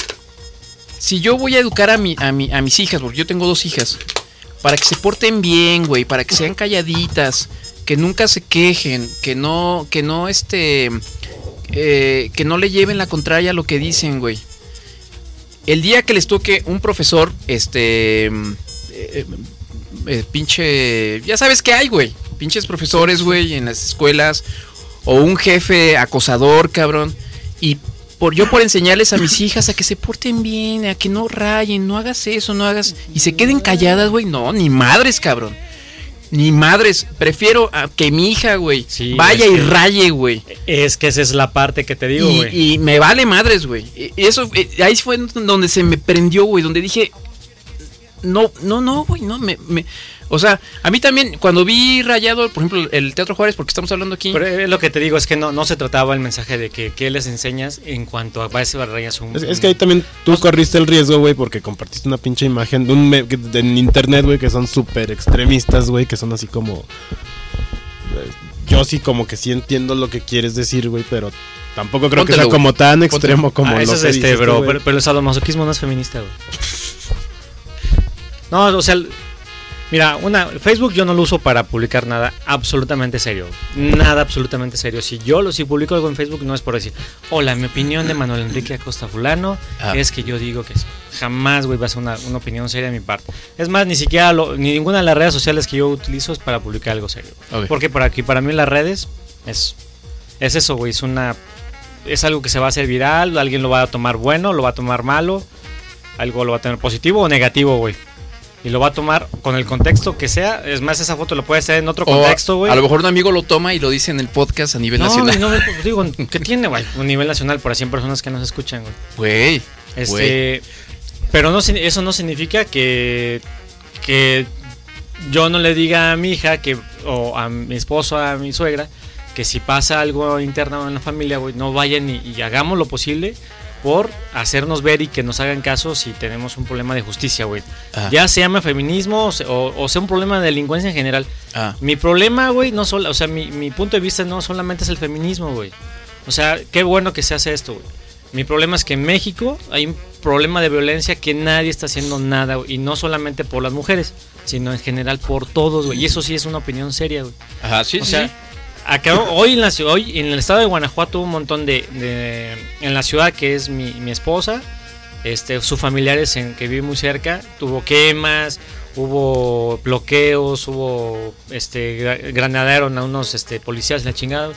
si yo voy a educar a mi, a mi, a mis hijas, porque yo tengo dos hijas, para que se porten bien, güey, para que sean calladitas, que nunca se quejen, que no, que no, este, eh, que no le lleven la contraria a lo que dicen, güey. El día que les toque un profesor, este, eh, eh, pinche, ya sabes qué hay, güey, pinches profesores, güey, en las escuelas, o un jefe acosador, cabrón, y por yo por enseñarles a mis hijas a que se porten bien, a que no rayen, no hagas eso, no hagas, y se queden calladas, güey, no, ni madres, cabrón. Ni madres, prefiero a que mi hija, güey, Sí, vaya es y que- raye, güey. Es que esa es la parte que te digo, Y, güey. y me vale madres, güey. Y eso, eh, ahí fue donde se me prendió, güey, donde dije, no, no, no, güey, no, me, me, o sea, a mí también, cuando vi rayado, por ejemplo, el Teatro Juárez, porque estamos hablando aquí, Pero eh, lo que te digo es que no, no se trataba el mensaje de que qué les enseñas en cuanto a ese rayas un... Es, es que ahí también tú corriste el riesgo, güey, porque compartiste una pinche imagen de un me- que- de- en internet, güey, que son súper extremistas, güey, que son así como... eh, Yo sí como que sí entiendo lo que quieres decir, güey, pero tampoco creo que Póntelo, sea güey. como tan extremo como Ah, lo eso que es este, dices tú, bro, güey. pero, pero el sadomasoquismo no es feminista, güey. No, o sea, mira, una Facebook yo no lo uso para publicar nada absolutamente serio. Nada absolutamente serio. Si yo lo si publico algo en Facebook no es por decir, hola, mi opinión de Manuel Enrique Acosta fulano Ah. es que yo digo que es- jamás, güey, va a ser una, una opinión seria de mi parte. Es más, ni siquiera lo- ni ninguna de las redes sociales que yo utilizo es para publicar algo serio. Ok. Porque para aquí para mí las redes es es eso, güey, es una es algo que se va a hacer viral, alguien lo va a tomar bueno, lo va a tomar malo, algo lo va a tener positivo o negativo, güey. Y lo va a tomar con el contexto que sea. Es más, esa foto lo puede hacer en otro o contexto, güey. a lo mejor un amigo lo toma y lo dice en el podcast a nivel No, nacional. no, pues, digo, ¿qué tiene, güey? Un nivel nacional para cien personas que nos escuchan, güey. Güey, Este, pero no, sin- eso no significa que, que yo no le diga a mi hija que, o a mi esposo, a mi suegra, que si pasa algo interno en la familia, güey, no vayan y, y hagamos lo posible por hacernos ver y que nos hagan caso si tenemos un problema de justicia, güey. Ajá. Ya se llama feminismo o, se- o- o sea un problema de delincuencia en general. Ah. Mi problema, güey, no solo, o sea, mi, mi punto de vista no solamente es el feminismo, güey. O sea, qué bueno que se hace esto, güey. Mi problema es que en México hay un problema de violencia que nadie está haciendo nada, güey, y no solamente por las mujeres, sino en general por todos, güey. Y eso sí es una opinión seria, güey. Ajá, sí, O sí, sea, sí. acá, hoy, en la, ciu- hoy en el estado de Guanajuato hubo un montón de, de- en la ciudad que es mi, mi esposa, este, sus familiares en, que viven muy cerca, tuvo quemas, hubo bloqueos, hubo este gra- granadearon a unos este, policías la chingada.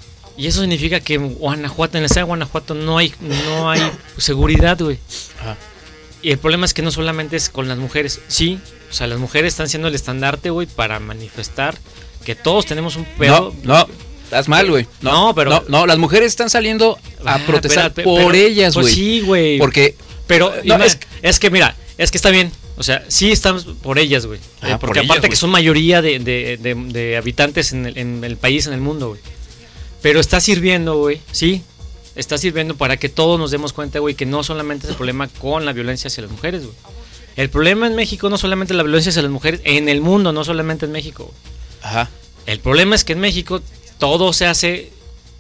Y eso significa que en Guanajuato, en el estado de Guanajuato no hay, no hay seguridad, güey. Ajá. Y el problema es que no solamente es con las mujeres, sí, o sea, las mujeres están siendo el estandarte, güey, para manifestar que todos tenemos un pedo. No, no, estás mal, güey. No, pero- No, no, las mujeres están saliendo a Ah, protestar espérate, por pero- ellas, pues güey. sí, güey. Porque Pero No, ima- es- es, que mira, es que está bien. O sea, sí estamos por ellas, güey. Ah, Eh, por porque ellas, aparte güey. que son mayoría de, de- de- de habitantes en el, en el país, en el mundo, güey. Pero está sirviendo, güey. Sí, está sirviendo para que todos nos demos cuenta, güey, que no solamente es el problema con la violencia hacia las mujeres, güey. El problema en México no solamente la violencia hacia las mujeres, en el mundo, no solamente en México. Ajá. El problema es que en México todo se hace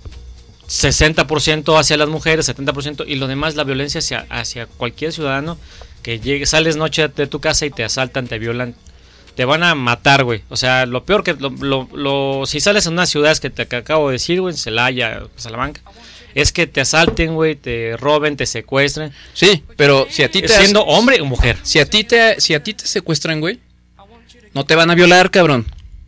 sesenta por ciento hacia las mujeres, setenta por ciento, y lo demás la violencia hacia, hacia cualquier ciudadano que llegue, sales noche de tu casa y te asaltan, te violan, te van a matar, güey. O sea, lo peor que, lo, lo, lo, si sales en unas ciudades que te que acabo de decir, güey, en Celaya, Salamanca, es que te asalten, güey, te roben, te secuestren. Sí, pero si a ti te... Siendo has- hombre o mujer. Si a ti te, si a ti te secuestran, güey, no te van a violar, cabrón.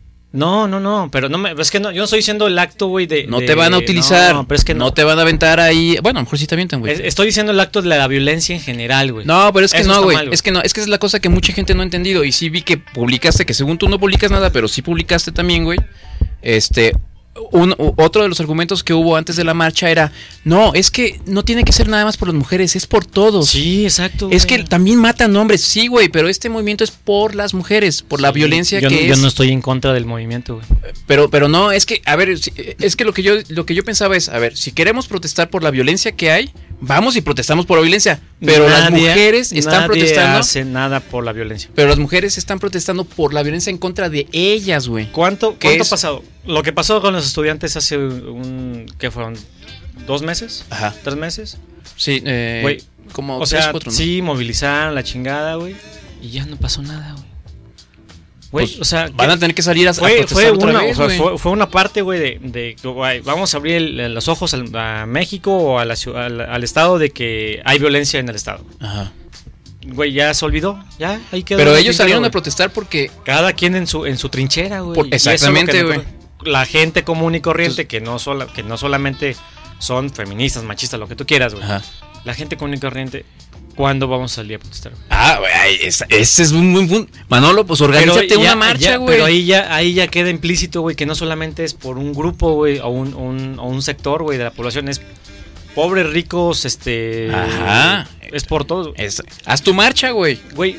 No, no, no, pero no me, es que no, yo no estoy diciendo el acto, güey, de... No de- te van a utilizar. No, pero es que no. no te van a aventar ahí. Bueno, a lo mejor sí te avientan, güey. Es- estoy diciendo el acto de la violencia en general, güey. No, pero es que Eso no, está güey. mal, güey. Es que no, es que esa es la cosa que mucha gente no ha entendido. Y sí vi que publicaste, que según tú no publicas nada, pero sí publicaste también, güey. Este, un, u- otro de los argumentos que hubo antes de la marcha era, no, es que no tiene que ser nada más por las mujeres, es por todos. Sí, exacto. Es güey. que también matan hombres, sí, güey, pero este movimiento es por las mujeres, por la Sí, violencia yo, que no- es. yo no estoy en contra del movimiento, güey. Pero, pero no, es que, a ver, si- es que lo que yo, lo que yo pensaba es, a ver, si queremos protestar por la violencia que hay, vamos y protestamos por la violencia. Pero las Nadie- mujeres están nadie protestando. hace nada por la violencia. Pero las mujeres están protestando por la violencia en contra de ellas, güey. ¿Cuánto, ¿Qué cuánto es? ha pasado? Lo que pasó con los estudiantes hace un... ¿Qué fueron? ¿Dos meses? Ajá. ¿Tres meses? Sí, eh, Güey, como O tres, sea, cuatro, ¿no? sí, movilizaron la chingada, güey. Y ya no pasó nada, güey. Güey, Pues, o sea... van ¿qué? a tener que salir a, a Fue, protestar fue, otra una, vez, o sea, güey. fue, fue una parte, güey, de, de que, güey, vamos a abrir el- los ojos al, a México o a la, ciu- al, al estado de que hay violencia en el estado. Ajá. Güey, ya se olvidó, ya, ahí quedó. Pero la ellos trinchera, salieron a güey. protestar porque Cada quien en su en su trinchera, güey. Por- Y eso es lo exactamente, que güey. nosotros- La gente común y corriente, que, no sola, que no solamente son feministas, machistas, lo que tú quieras, güey. Ajá. La gente común y corriente, ¿cuándo vamos a salir a protestar? güey? Ah, güey, ay, esa- ese es un buen punto. Manolo, pues organízate Pero una ya- marcha, ya- güey. Pero ahí ya, ahí ya queda implícito, güey, que no solamente es por un grupo, güey, o un, un, o un sector, güey, de la población, es pobres, ricos, este... Ajá. Es por todos, güey. Es- haz tu marcha, güey. Güey,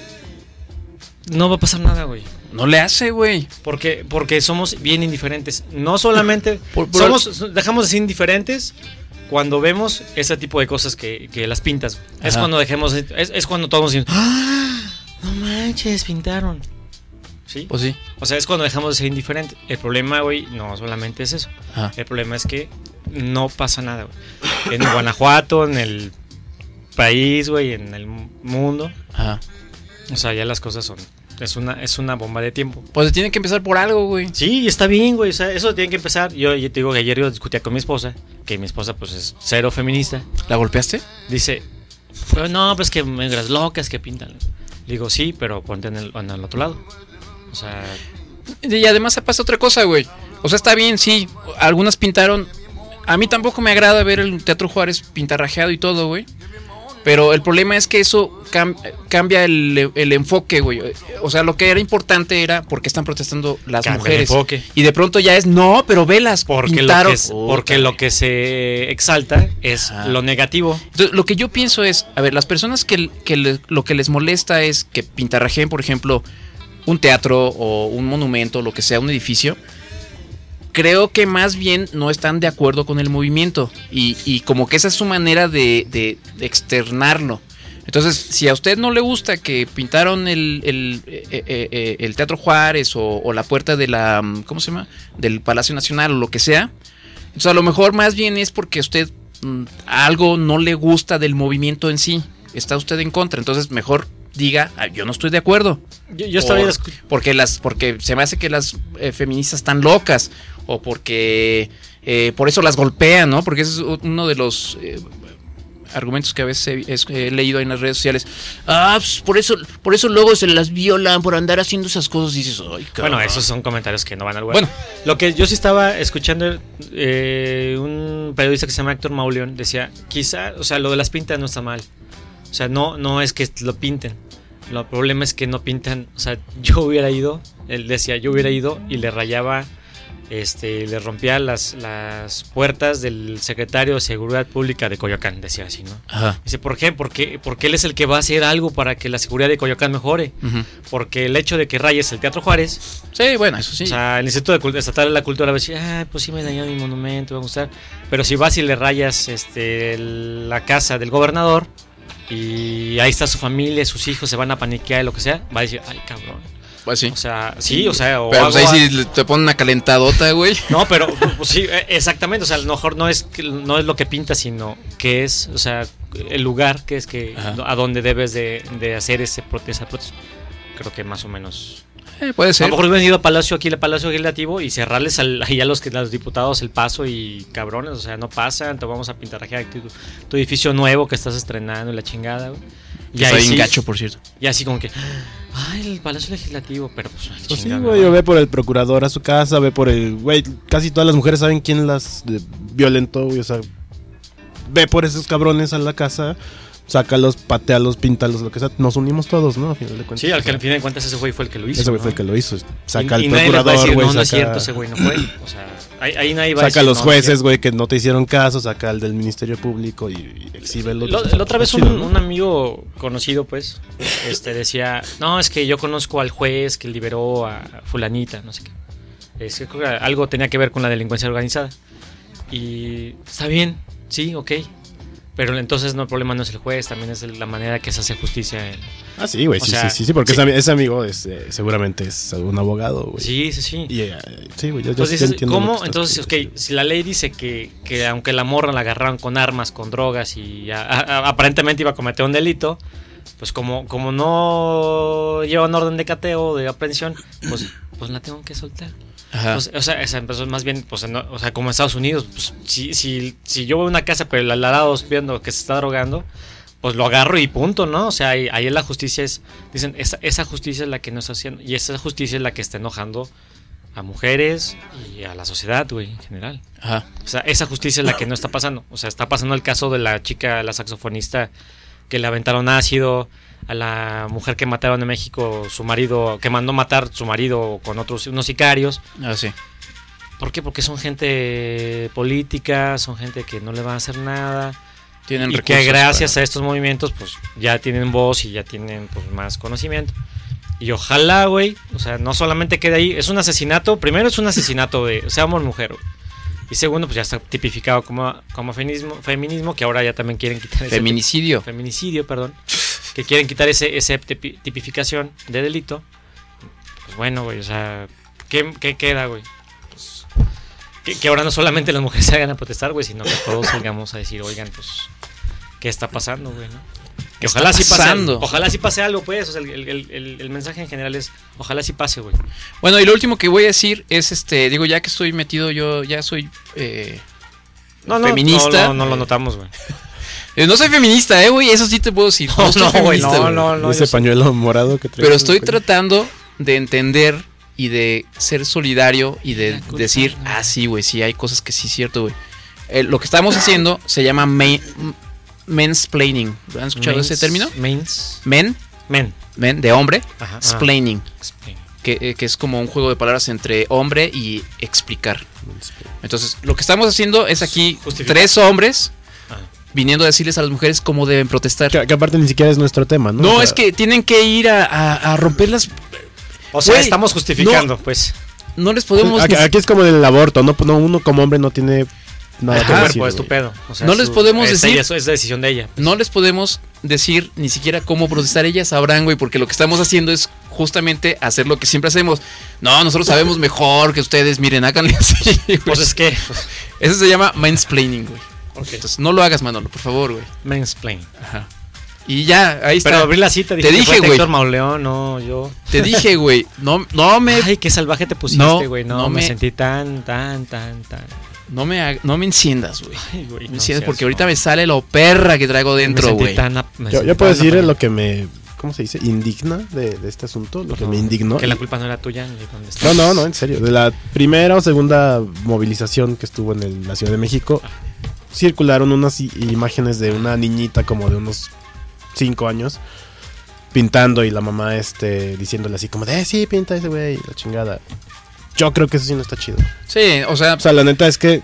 no va a pasar nada, güey. No le hace, güey. Porque, porque somos bien indiferentes. No solamente Por- por- somos, dejamos de ser indiferentes cuando vemos ese tipo de cosas que, que las pintas. güey. Es Ajá. cuando dejemos, es, es cuando todos decimos, ¡ah! No manches, pintaron. ¿Sí? Pues sí. O sea, es cuando dejamos de ser indiferentes. El problema, güey, no solamente es eso. Ajá. El problema es que no pasa nada, güey. En Guanajuato, en el país, güey, en el mundo. Ajá. O sea, ya las cosas son. Es una, es una bomba de tiempo. Pues se tiene que empezar por algo, güey. Sí, está bien, güey. O sea, eso tiene que empezar. Yo, yo te digo que ayer yo discutía con mi esposa, que mi esposa, pues, es cero feminista. ¿La golpeaste? Dice, "Pero no, pues que negras locas que pintan. Le digo, sí, pero ponte en el, en el otro lado. O sea, Y además pasa otra cosa, güey. O sea, está bien, sí. Algunas pintaron. A mí tampoco me agrada ver el Teatro Juárez pintarrajeado y todo, güey. Pero el problema es que eso cam- cambia el, el enfoque, güey. O sea, lo que era importante era por qué están protestando las Cambia el mujeres. enfoque. Y de pronto ya es, no, pero velas, porque, lo pintaron. que, es- porque lo que se exalta es Ajá. lo negativo. Entonces, lo que yo pienso es, a ver, las personas que, que le- lo que les molesta es que pintarrajeen, por ejemplo, un teatro o un monumento, lo que sea, un edificio, creo que más bien no están de acuerdo con el movimiento y, y como que esa es su manera de, de- de externarlo. Entonces, si a usted no le gusta que pintaron el, el, eh, eh, eh, el Teatro Juárez o, o la puerta de la, ¿cómo se llama? Del Palacio Nacional o lo que sea, entonces a lo mejor más bien es porque a usted mm, algo no le gusta del movimiento en sí, está usted en contra, entonces mejor diga, "Ah, yo no estoy de acuerdo". Yo, yo estaba Por- escu- porque las porque se me hace que las eh, feministas están locas o porque eh, por eso las golpean, ¿no? Porque ese es uno de los eh, argumentos que a veces he, es- he leído en las redes sociales. Ah, pues por eso por eso luego se las violan por andar haciendo esas cosas y dices, "Ay, cabrón". Bueno, esos son comentarios que no van al lugar. Bueno. Lo que yo sí estaba escuchando, eh, un periodista que se llama Héctor Mauleón decía, quizá, o sea, lo de las pintas no está mal. O sea, no, no es que lo pinten. El problema es que no pintan. O sea, yo hubiera ido, él decía, yo hubiera ido y le rayaba, este, le rompía las, las puertas del secretario de Seguridad Pública de Coyoacán, decía así, ¿no? Ajá. Dice, ¿por qué? Porque, porque él es el que va a hacer algo para que la seguridad de Coyoacán mejore. Ujú. Porque el hecho de que rayes el Teatro Juárez, Sí, bueno, eso sí. o sea, el Instituto de Cult- Estatal de la Cultura va a decir, ah, pues sí me dañó mi monumento, me va a gustar. Pero si vas y le rayas este, el- la casa del gobernador, y ahí está su familia, sus hijos se van a paniquear y lo que sea, va a decir, ay, cabrón. Pues sí. O sea, sí, o sea, o pero pues hago ahí a- sí te ponen una calentadota, güey. No, pero pues, sí, exactamente, o sea, a lo mejor no es que- no es lo que pinta, sino que es, o sea, el lugar que es que Ajá. a donde debes de, de hacer ese prote- esa protesta. Creo que más o menos. Eh, puede A ser. lo mejor hubieran ido a Palacio, aquí al Palacio Legislativo y cerrarles al- ahí a los, que- a los diputados el paso y cabrones, o sea, no pasan, te vamos a pintarrajear tu, tu edificio nuevo que estás estrenando y la chingada, güey. Que está bien gacho, por cierto. Y así como que, ay, el Palacio Legislativo, pero pues, ay, Pues sí, chingada, güey, ¿no? o ve por el procurador a su casa, ve por el... Güey, casi todas las mujeres saben quién las eh, violentó, güey, o sea... Ve por esos cabrones a la casa, sácalos, patealos, píntalos, lo que sea. Nos unimos todos, ¿no? A final de cuentas. Sí, al O que al sea, fin de cuentas ese güey fue el que lo hizo. ese güey ¿no? fue el que lo hizo. Saca y, al y nadie les va a procurador, decir, güey, no, no es saca... cierto, ese güey no fue. O sea, ahí, ahí nadie va a Saca decir, a los no, no es jueces, cierto. güey, que no te hicieron caso, saca al del Ministerio Público y, y exhíbelo. Lo- La otra vez un, un amigo conocido, pues, este decía, no, es que yo conozco al juez que liberó a fulanita, no sé qué. Es que creo que algo tenía que ver con la delincuencia organizada. Y está bien, sí, ok. Pero entonces no, el problema no es el juez, también es el- la manera que se hace justicia. En... Ah, sí, güey, O sí, sea, sí, sí, sí, porque sí. Ese, ese amigo es, eh, seguramente es un abogado, güey. Sí, sí, sí. Y, eh, sí, güey, yo, yo Entonces sí dices, entiendo lo ¿cómo? que estás Entonces, ok, diciendo. si la ley dice que, que aunque la morra la agarraron con armas, con drogas y a- a- aparentemente iba a cometer un delito, pues como, como no lleva un orden de cateo, de aprehensión, pues, pues la tengo que soltar. Ajá. Pues, o sea, esa empezó más bien, pues, en- o sea, como en Estados Unidos, pues, si, si, si yo voy a una casa, pero el al lado viendo que se está drogando, pues lo agarro y punto, ¿no? O sea, ahí, ahí la justicia es, dicen, esa, esa justicia es la que no está haciendo, y esa justicia es la que está enojando a mujeres y a la sociedad, güey, en general. Ajá. O sea, esa justicia es la que no está pasando. O sea, está pasando el caso de la chica, la saxofonista, que le aventaron ácido, a la mujer que mataron en México, su marido, que mandó matar su marido con otros, unos sicarios. Ah, sí. ¿Por qué? Porque son gente política, son gente que no le van a hacer nada. Tienen Y recursos que gracias para- a estos movimientos, pues ya tienen voz y ya tienen pues más conocimiento. Y ojalá, güey, o sea, no solamente quede ahí, es un asesinato, primero es un asesinato de, sea hombre o mujer, güey. Y segundo, pues ya está tipificado como, como feminismo, feminismo, que ahora ya también quieren quitar ese Feminicidio. feminicidio, perdón, que quieren quitar ese, ese tipi- tipificación de delito. Pues bueno, güey, o sea, ¿qué, qué queda, güey? Pues, que, que ahora no solamente las mujeres salgan a protestar, güey, sino que todos salgamos a decir, oigan, pues, ¿qué está pasando, güey, no? Que ¿Qué ojalá está sí pase pasando? algo, ojalá sí pase algo, pues, o sea, el, el- el- el mensaje en general es, ojalá sí pase, güey. Bueno, y lo último que voy a decir es, este, digo, ya que estoy metido, yo ya soy eh, No, no, feminista. No, no, no lo notamos, güey. Eh, no soy feminista, eh, güey, eso sí te puedo decir. No, soy no, güey, feminista, no, güey. no, no. Ese yo sé. pañuelo morado que trae. Pero estoy tratando de entender y de ser solidario y de La culpa, decir, güey. ah, sí, güey, sí, hay cosas que sí es cierto, güey. Eh, lo que estamos haciendo se llama main, mansplaining. ¿Han escuchado Mains- ese término? Mains. Men, Men. men, de hombre, Ajá. ah, splaining, explain. que, eh, que es como un juego de palabras entre hombre y explicar. Entonces, lo que estamos haciendo es aquí Justificar. tres hombres Ah. viniendo a decirles a las mujeres cómo deben protestar. Que, que aparte ni siquiera es nuestro tema, ¿no? No, O sea, es que tienen que ir a, a- a romper las... O sea, Güey, estamos justificando, pues. No les podemos... Aquí, ni- aquí es como el aborto, ¿no? No, uno como hombre no tiene nada Es que tu decir. cuerpo, es tu güey. pedo. O sea, No es les su- podemos es decir- ella, eso es decisión de ella. No les podemos decir ni siquiera cómo protestar. Ellas sabrán, güey, porque lo que estamos haciendo es justamente hacer lo que siempre hacemos. No, nosotros sabemos mejor que ustedes. Miren, háganle así, güey. Pues es que. Eso se llama mansplaining, güey. Ok. Entonces, no lo hagas, Manolo, por favor, güey. Mansplain. Ajá. Y ya, ahí está. Pero abrí la cita, dije, Te que dije, fue güey. Héctor Mauleón, no, yo. Te dije, güey. No, no me... Ay, qué salvaje te No, pusiste, güey. No, no me me- sentí tan, tan, tan, tan. No me, ha- no me enciendas, güey. Ay, güey. Me no enciendas seas porque ahorita mamón. me sale lo perra que traigo dentro, Me sentí güey. tan ap- me Yo, sentí yo puedo tan decir apagado. lo que me, ¿cómo se dice? Indigna de, de este asunto, lo que me indignó. Que la culpa no era tuya. ni dónde No, estabas. no, no, en serio. De la primera o segunda movilización que estuvo en el- la Ciudad de México, circularon unas i- imágenes de una niñita como de unos cinco años pintando y la mamá este diciéndole así como de, eh, sí, pinta ese güey, la chingada. Yo creo que eso sí no está chido. Sí, o sea, O sea, la neta es que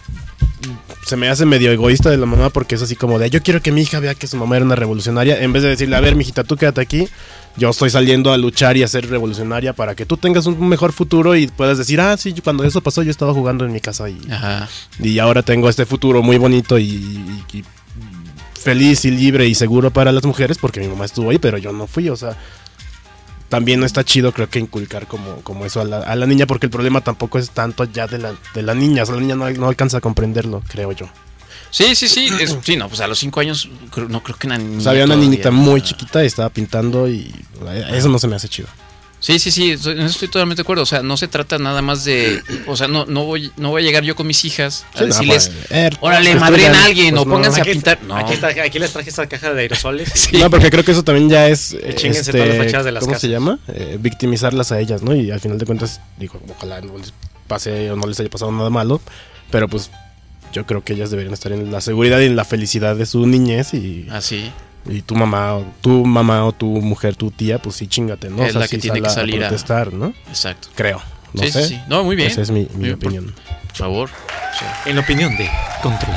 se me hace medio egoísta de la mamá porque es así como de, yo quiero que mi hija vea que su mamá era una revolucionaria, en vez de decirle, a ver, mijita, tú quédate aquí, yo estoy saliendo a luchar y a ser revolucionaria para que tú tengas un mejor futuro y puedas decir, ah, sí, yo- cuando eso pasó yo estaba jugando en mi casa y, ajá. y ahora tengo este futuro muy bonito y, y- y feliz y libre y seguro para las mujeres porque mi mamá estuvo ahí, pero yo no fui, o sea, también no está chido, creo que inculcar como, como eso a la, a la niña, porque el problema tampoco es tanto ya de la, de la niña, o sea, la niña no, no alcanza a comprenderlo, creo yo. Sí, sí, sí. Es, sí, no, pues a los cinco años creo- no creo que una niña. O sea, había una todavía- niñita muy chiquita y estaba pintando y eso no se me hace chido. Sí, sí, sí, estoy- en eso estoy totalmente de acuerdo. O sea, no se trata nada más de. O sea, no, no voy, no voy a llegar yo con mis hijas a Sí, no, decirles, pues, eh, órale, pues, madren estudian, a alguien pues, o no. pónganse a Aquí, pintar. No. aquí, está, aquí les traje esta caja de aerosoles. Sí. No, porque creo que eso también ya es. Y chinguense todas las fachadas de las ¿Cómo casas. se llama? Eh, victimizarlas a ellas, ¿no? Y al final de cuentas, digo, ojalá no les pase o no les haya pasado nada malo, pero pues yo creo que ellas deberían estar en la seguridad y en la felicidad de su niñez y, Así. y tu mamá, o tu mamá o tu mujer, tu tía, pues sí, chingate, ¿no? Es la que sí tiene sal que a salir a- protestar, ¿no? Exacto. Creo. No Sí, sé. sí, sí. No, muy bien. Esa es mi, mi Muy bien, por- opinión. Por favor. En opinión de Control.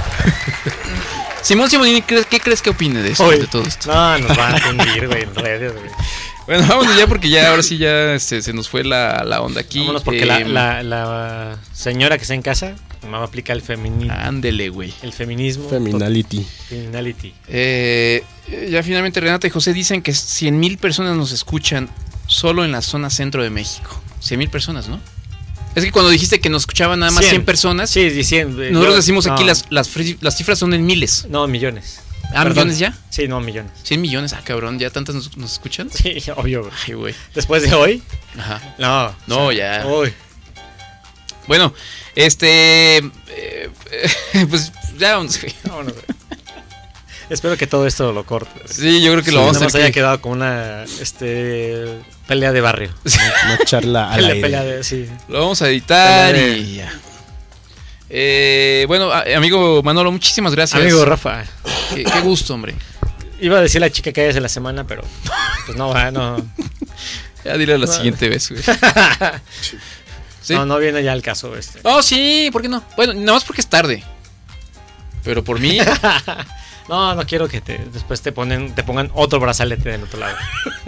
Simón Simón, ¿qué, ¿qué crees que opine de esto? Oye, De todo esto. No, nos van a fundir, güey, en redes, güey. Bueno, vámonos ya porque ya ahora sí ya este, se nos fue la, la onda aquí. Vámonos porque Eh, la, la, la señora que está en casa, mamá aplica el feminismo. Ándele, güey. El feminismo. Feminality. Feminality. Eh, ya finalmente Renata y José dicen que cien mil personas nos escuchan solo en la zona centro de México. cien mil personas, ¿no? Es que cuando dijiste que nos escuchaban nada más cien. cien personas, Sí, diciendo. nosotros decimos aquí no, las, las, fri- las cifras son en miles. No, millones. ¿Ah, Perdón. millones ya? Sí, no, millones. cien millones, ah, cabrón, ¿ya tantas nos, nos escuchan? Sí, obvio, güey. Ay, güey. Después de hoy, Ajá. no. No, o sea, ya. Hoy. Bueno, este... eh, pues ya vamos. Vámonos, güey. Espero que todo esto lo corte. Sí, yo creo que Sí, lo vamos a nada más tener haya que... quedado como una este pelea de barrio. Una charla al Pelea, aire. pelea de, sí. Lo vamos a editar Pelea de- y ya. Eh, bueno, a- amigo Manolo, muchísimas gracias. Amigo Rafa, Qué, qué gusto, hombre. iba a decir la chica que hay en la semana, pero pues no, va, no. Ya dile la No. siguiente vez, güey. ¿Sí? No, no viene ya el caso este. Oh, sí, ¿por qué no? Bueno, nada más porque es tarde. Pero por mí, No, no quiero que te, después te ponen, te pongan otro brazalete del otro lado.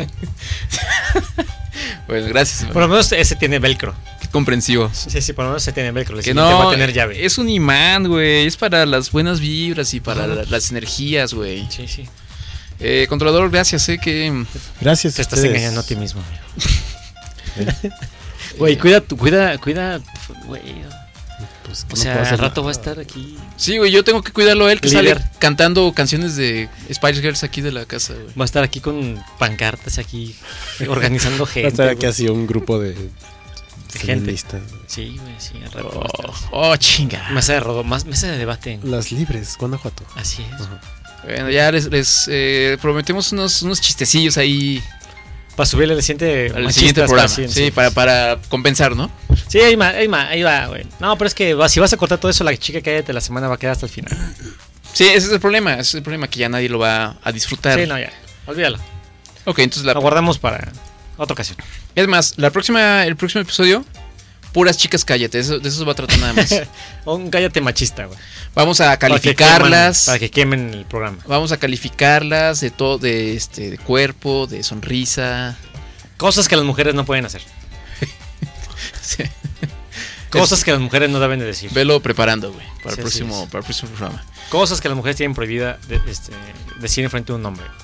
bueno, gracias. Por lo menos ese tiene velcro. Qué comprensivo. Sí, sí, por lo menos ese tiene velcro. El Que siguiente no, va a tener llave. es un imán, güey. Es para las buenas vibras y para la- las energías, güey. Sí, sí. Eh, controlador, gracias, eh, que... Gracias. Te a estás ustedes. engañando a ti mismo, amigo. Güey, cuida, tu- cuida, cuida, güey. Pues, ¿qué O no sea, puedo al hacer? rato va a estar aquí. Sí, güey, yo tengo que cuidarlo a él, que Líder. sale cantando canciones de Spice Girls aquí de la casa, güey. Va a estar aquí con pancartas aquí, organizando Va a gente. estar aquí güey. así un grupo de gente. feministas. Sí, güey, sí, al rato va a Oh, estar. oh, chinga. Mesa de rodo, más mesa de debate. Las Libres, Guanajuato. Así es. Bueno, ya les, les, eh, prometemos unos, unos chistecillos ahí Para subirle el siguiente, al machistas siguiente para programa. cien, Sí, para, para compensar, ¿no? Sí, ahí va, ahí va, ahí va, güey. No, pero es que va- si vas a cortar todo eso, la chica que hay de la semana va a quedar hasta el final. Sí, ese es el problema. Ese es el problema, que ya nadie lo va a disfrutar. Sí, no, ya. Olvídalo. Ok, entonces la, Lo guardamos para otra ocasión. es más, la próxima, el próximo episodio, puras chicas cállate. Eso, de eso se va a tratar nada más. Un cállate machista, güey. Vamos a Para que calificarlas. queman- Para que quemen el programa. Vamos a calificarlas de todo, de este, de cuerpo, de sonrisa. Cosas que las mujeres no pueden hacer. Sí. Cosas que las mujeres no deben de decir. Velo preparando, güey, para, Sí, el próximo, sí, sí. para el próximo programa. Cosas que las mujeres tienen prohibida de, este, decir en frente de un hombre.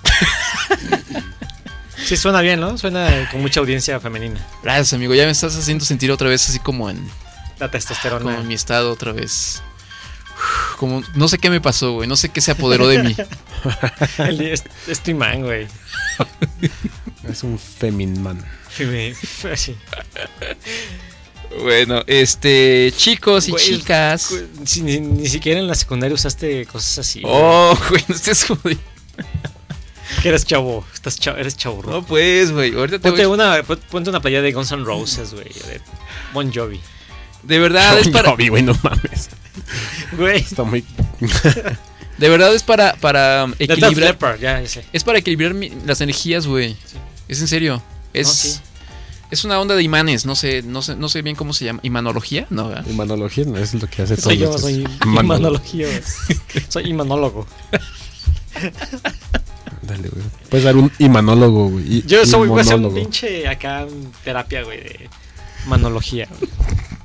Sí, suena bien, ¿no? Suena con mucha audiencia femenina. Gracias, amigo. Ya me estás haciendo sentir otra vez así como en, La testosterona. como en mi estado otra vez. Uf, como no sé qué me pasó, güey. No sé qué se apoderó de mí. El- es, es tu imán, güey. Es un feminman. Feme- sí. Bueno, este, chicos y Güey, chicas. Güey, si- ni, ni siquiera en la secundaria usaste cosas así. güey. Oh, güey, no estés jodido. Que eres chavo. Estás chavo eres chavo. No, pues, güey. Ahorita te Ponte voy. una, pon- ponte una playa de Guns N' Roses, güey. De Bon Jovi. De verdad es para. Jovi, güey, no mames. Güey. Está muy. De verdad es para, para um, De Def equilibrar. Leppard, ya, ya sé. Es para equilibrar mi- las energías, güey. Es en serio. Es, No, sí. es una onda de imanes. No sé, no sé, no sé bien cómo se llama. ¿Imanología? No, ¿verdad? Imanología no es lo que hace todo. Soy yo, soy Manolo. imanología, güey. Soy imanólogo. Dale, güey. Puedes dar un imanólogo, güey. I- Yo soy, voy a hacer un imonólogo. pinche acá en terapia, güey, de manología. güey.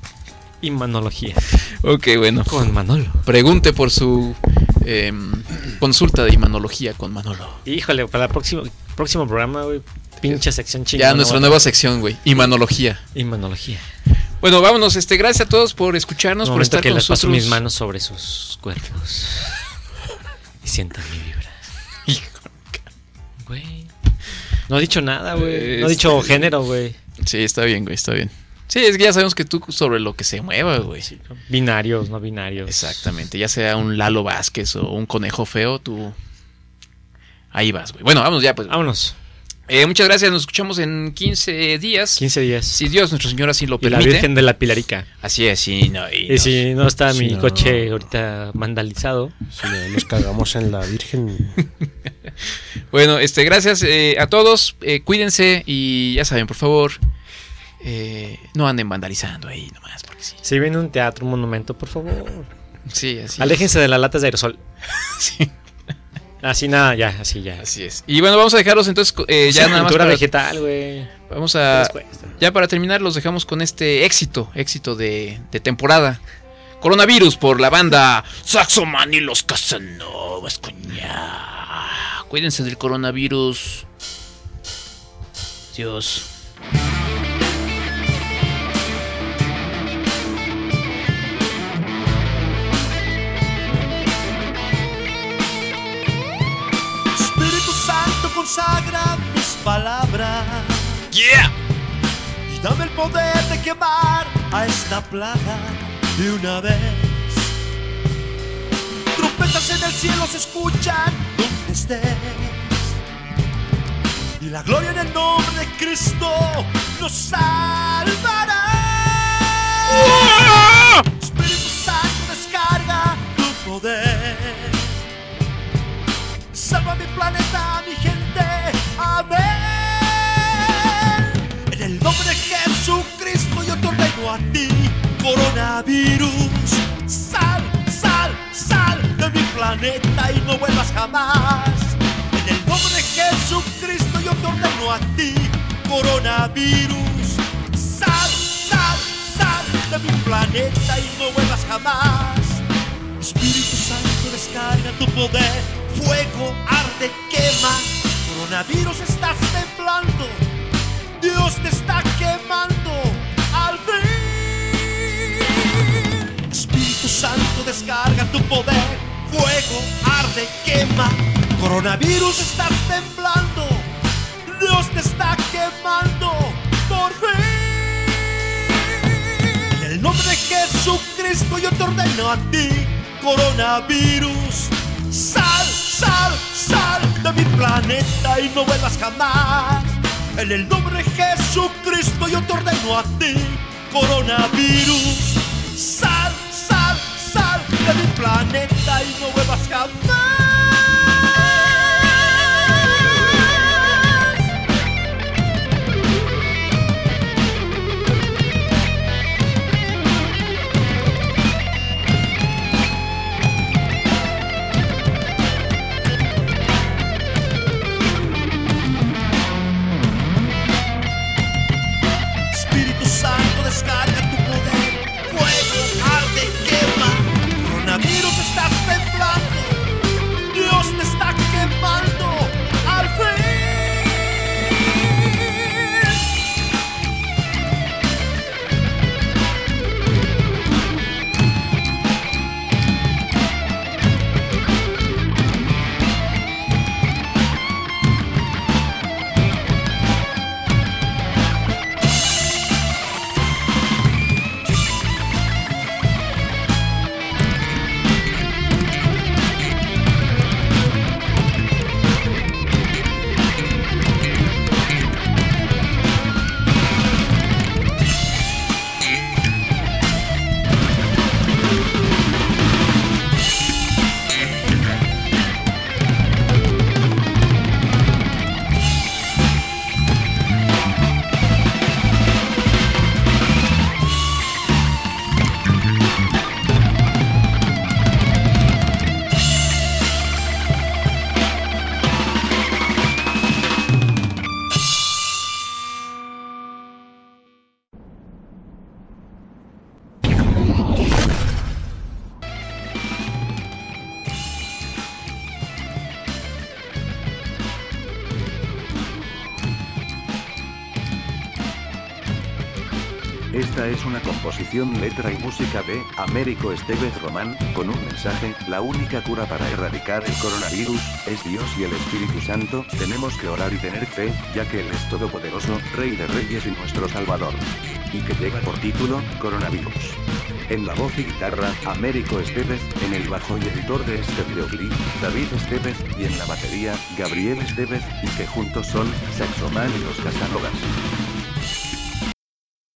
Imanología. Ok, bueno. Con Manolo. Pregunte por su em, Consulta de imanología con Manolo. Híjole, para el próximo, próximo programa, güey. Pinche sección chingona. Ya, nuestra güey. nueva sección, güey. Imanología. Imanología. Bueno, vámonos. Este, gracias a todos por escucharnos, Un por momento estar que con les paso nosotros. mis manos sobre sus cuerpos. Y sientan mi vibra. Güey. No he dicho nada, güey. No he dicho Este- género, güey. Sí, está bien, güey, está bien. Sí, es que ya sabemos que tú sobre lo que se mueva, güey. Binarios, no binarios. Exactamente, ya sea un Lalo Vázquez o un conejo feo, tú ahí vas, güey. Bueno, vámonos ya, pues. Vámonos. Eh, muchas gracias, nos escuchamos en quince días. quince días. Si Dios, nuestro Señor, así lo Y la permite. Virgen de la Pilarica. Así es, sí, no. Y, Y no. si no está Sí, mi no. coche ahorita vandalizado. Si no, nos cagamos en la Virgen. Bueno, este, gracias eh, a todos. Eh, cuídense y ya saben, por favor, eh, no anden vandalizando ahí nomás, porque sí. Si viene un teatro, un monumento, por favor. Sí, así Aléjense de las latas de aerosol. es. Sí, Así nada, ya, así ya. así es. Y bueno, vamos a dejarlos entonces eh, ya Ya nada más. cultura Para, vegetal, güey. vamos ¿Qué a. les cuesta? Ya para terminar, los dejamos con este éxito, éxito de, de temporada. Coronavirus por la banda Saxoman y los Casanovas, coña. Cuídense del coronavirus. Dios. Espíritu Santo, consagra mis palabras Yeah. y dame el poder de quemar a esta plaga de una vez. Trompetas en el cielo se escuchan donde estés, y la gloria en el nombre de Cristo nos salvará. Espíritu Santo, descarga tu poder. Salva mi planeta, mi gente, amén. En el nombre de Jesucristo yo te ordeno a ti, coronavirus. Sal, sal, sal de mi planeta y no vuelvas jamás. En el nombre de Jesucristo yo te ordeno a ti, coronavirus. Sal, sal, sal de mi planeta y no vuelvas jamás. Espíritu Santo, descarga tu poder. Fuego arde, quema. Coronavirus, estás temblando. Dios te está quemando al fin. Espíritu Santo, descarga tu poder. Fuego arde, quema. Coronavirus, estás temblando. Dios te está quemando por fin. En el nombre de Jesucristo yo te ordeno a ti, coronavirus. Sal, sal, sal de mi planeta y no vuelvas jamás. En el nombre de Jesucristo yo te ordeno a ti, coronavirus. Sal, sal, sal de mi planeta y no vuelvas jamás. Espíritu Santo, descarga tu poder. Fuego arde, quema. Coronavirus, estás temblando. Esta es una composición, letra y música de Américo Estevez Román, con un mensaje: la única cura para erradicar el coronavirus es Dios y el Espíritu Santo. Tenemos que orar y tener fe, ya que Él es todopoderoso, Rey de Reyes y nuestro Salvador. Y que lleva por título, Coronavirus. En la voz y guitarra, Américo Estevez; en el bajo y editor de este videoclip, David Estevez; y en la batería, Gabriel Estevez, y que juntos son Saxoman y los Casanovas.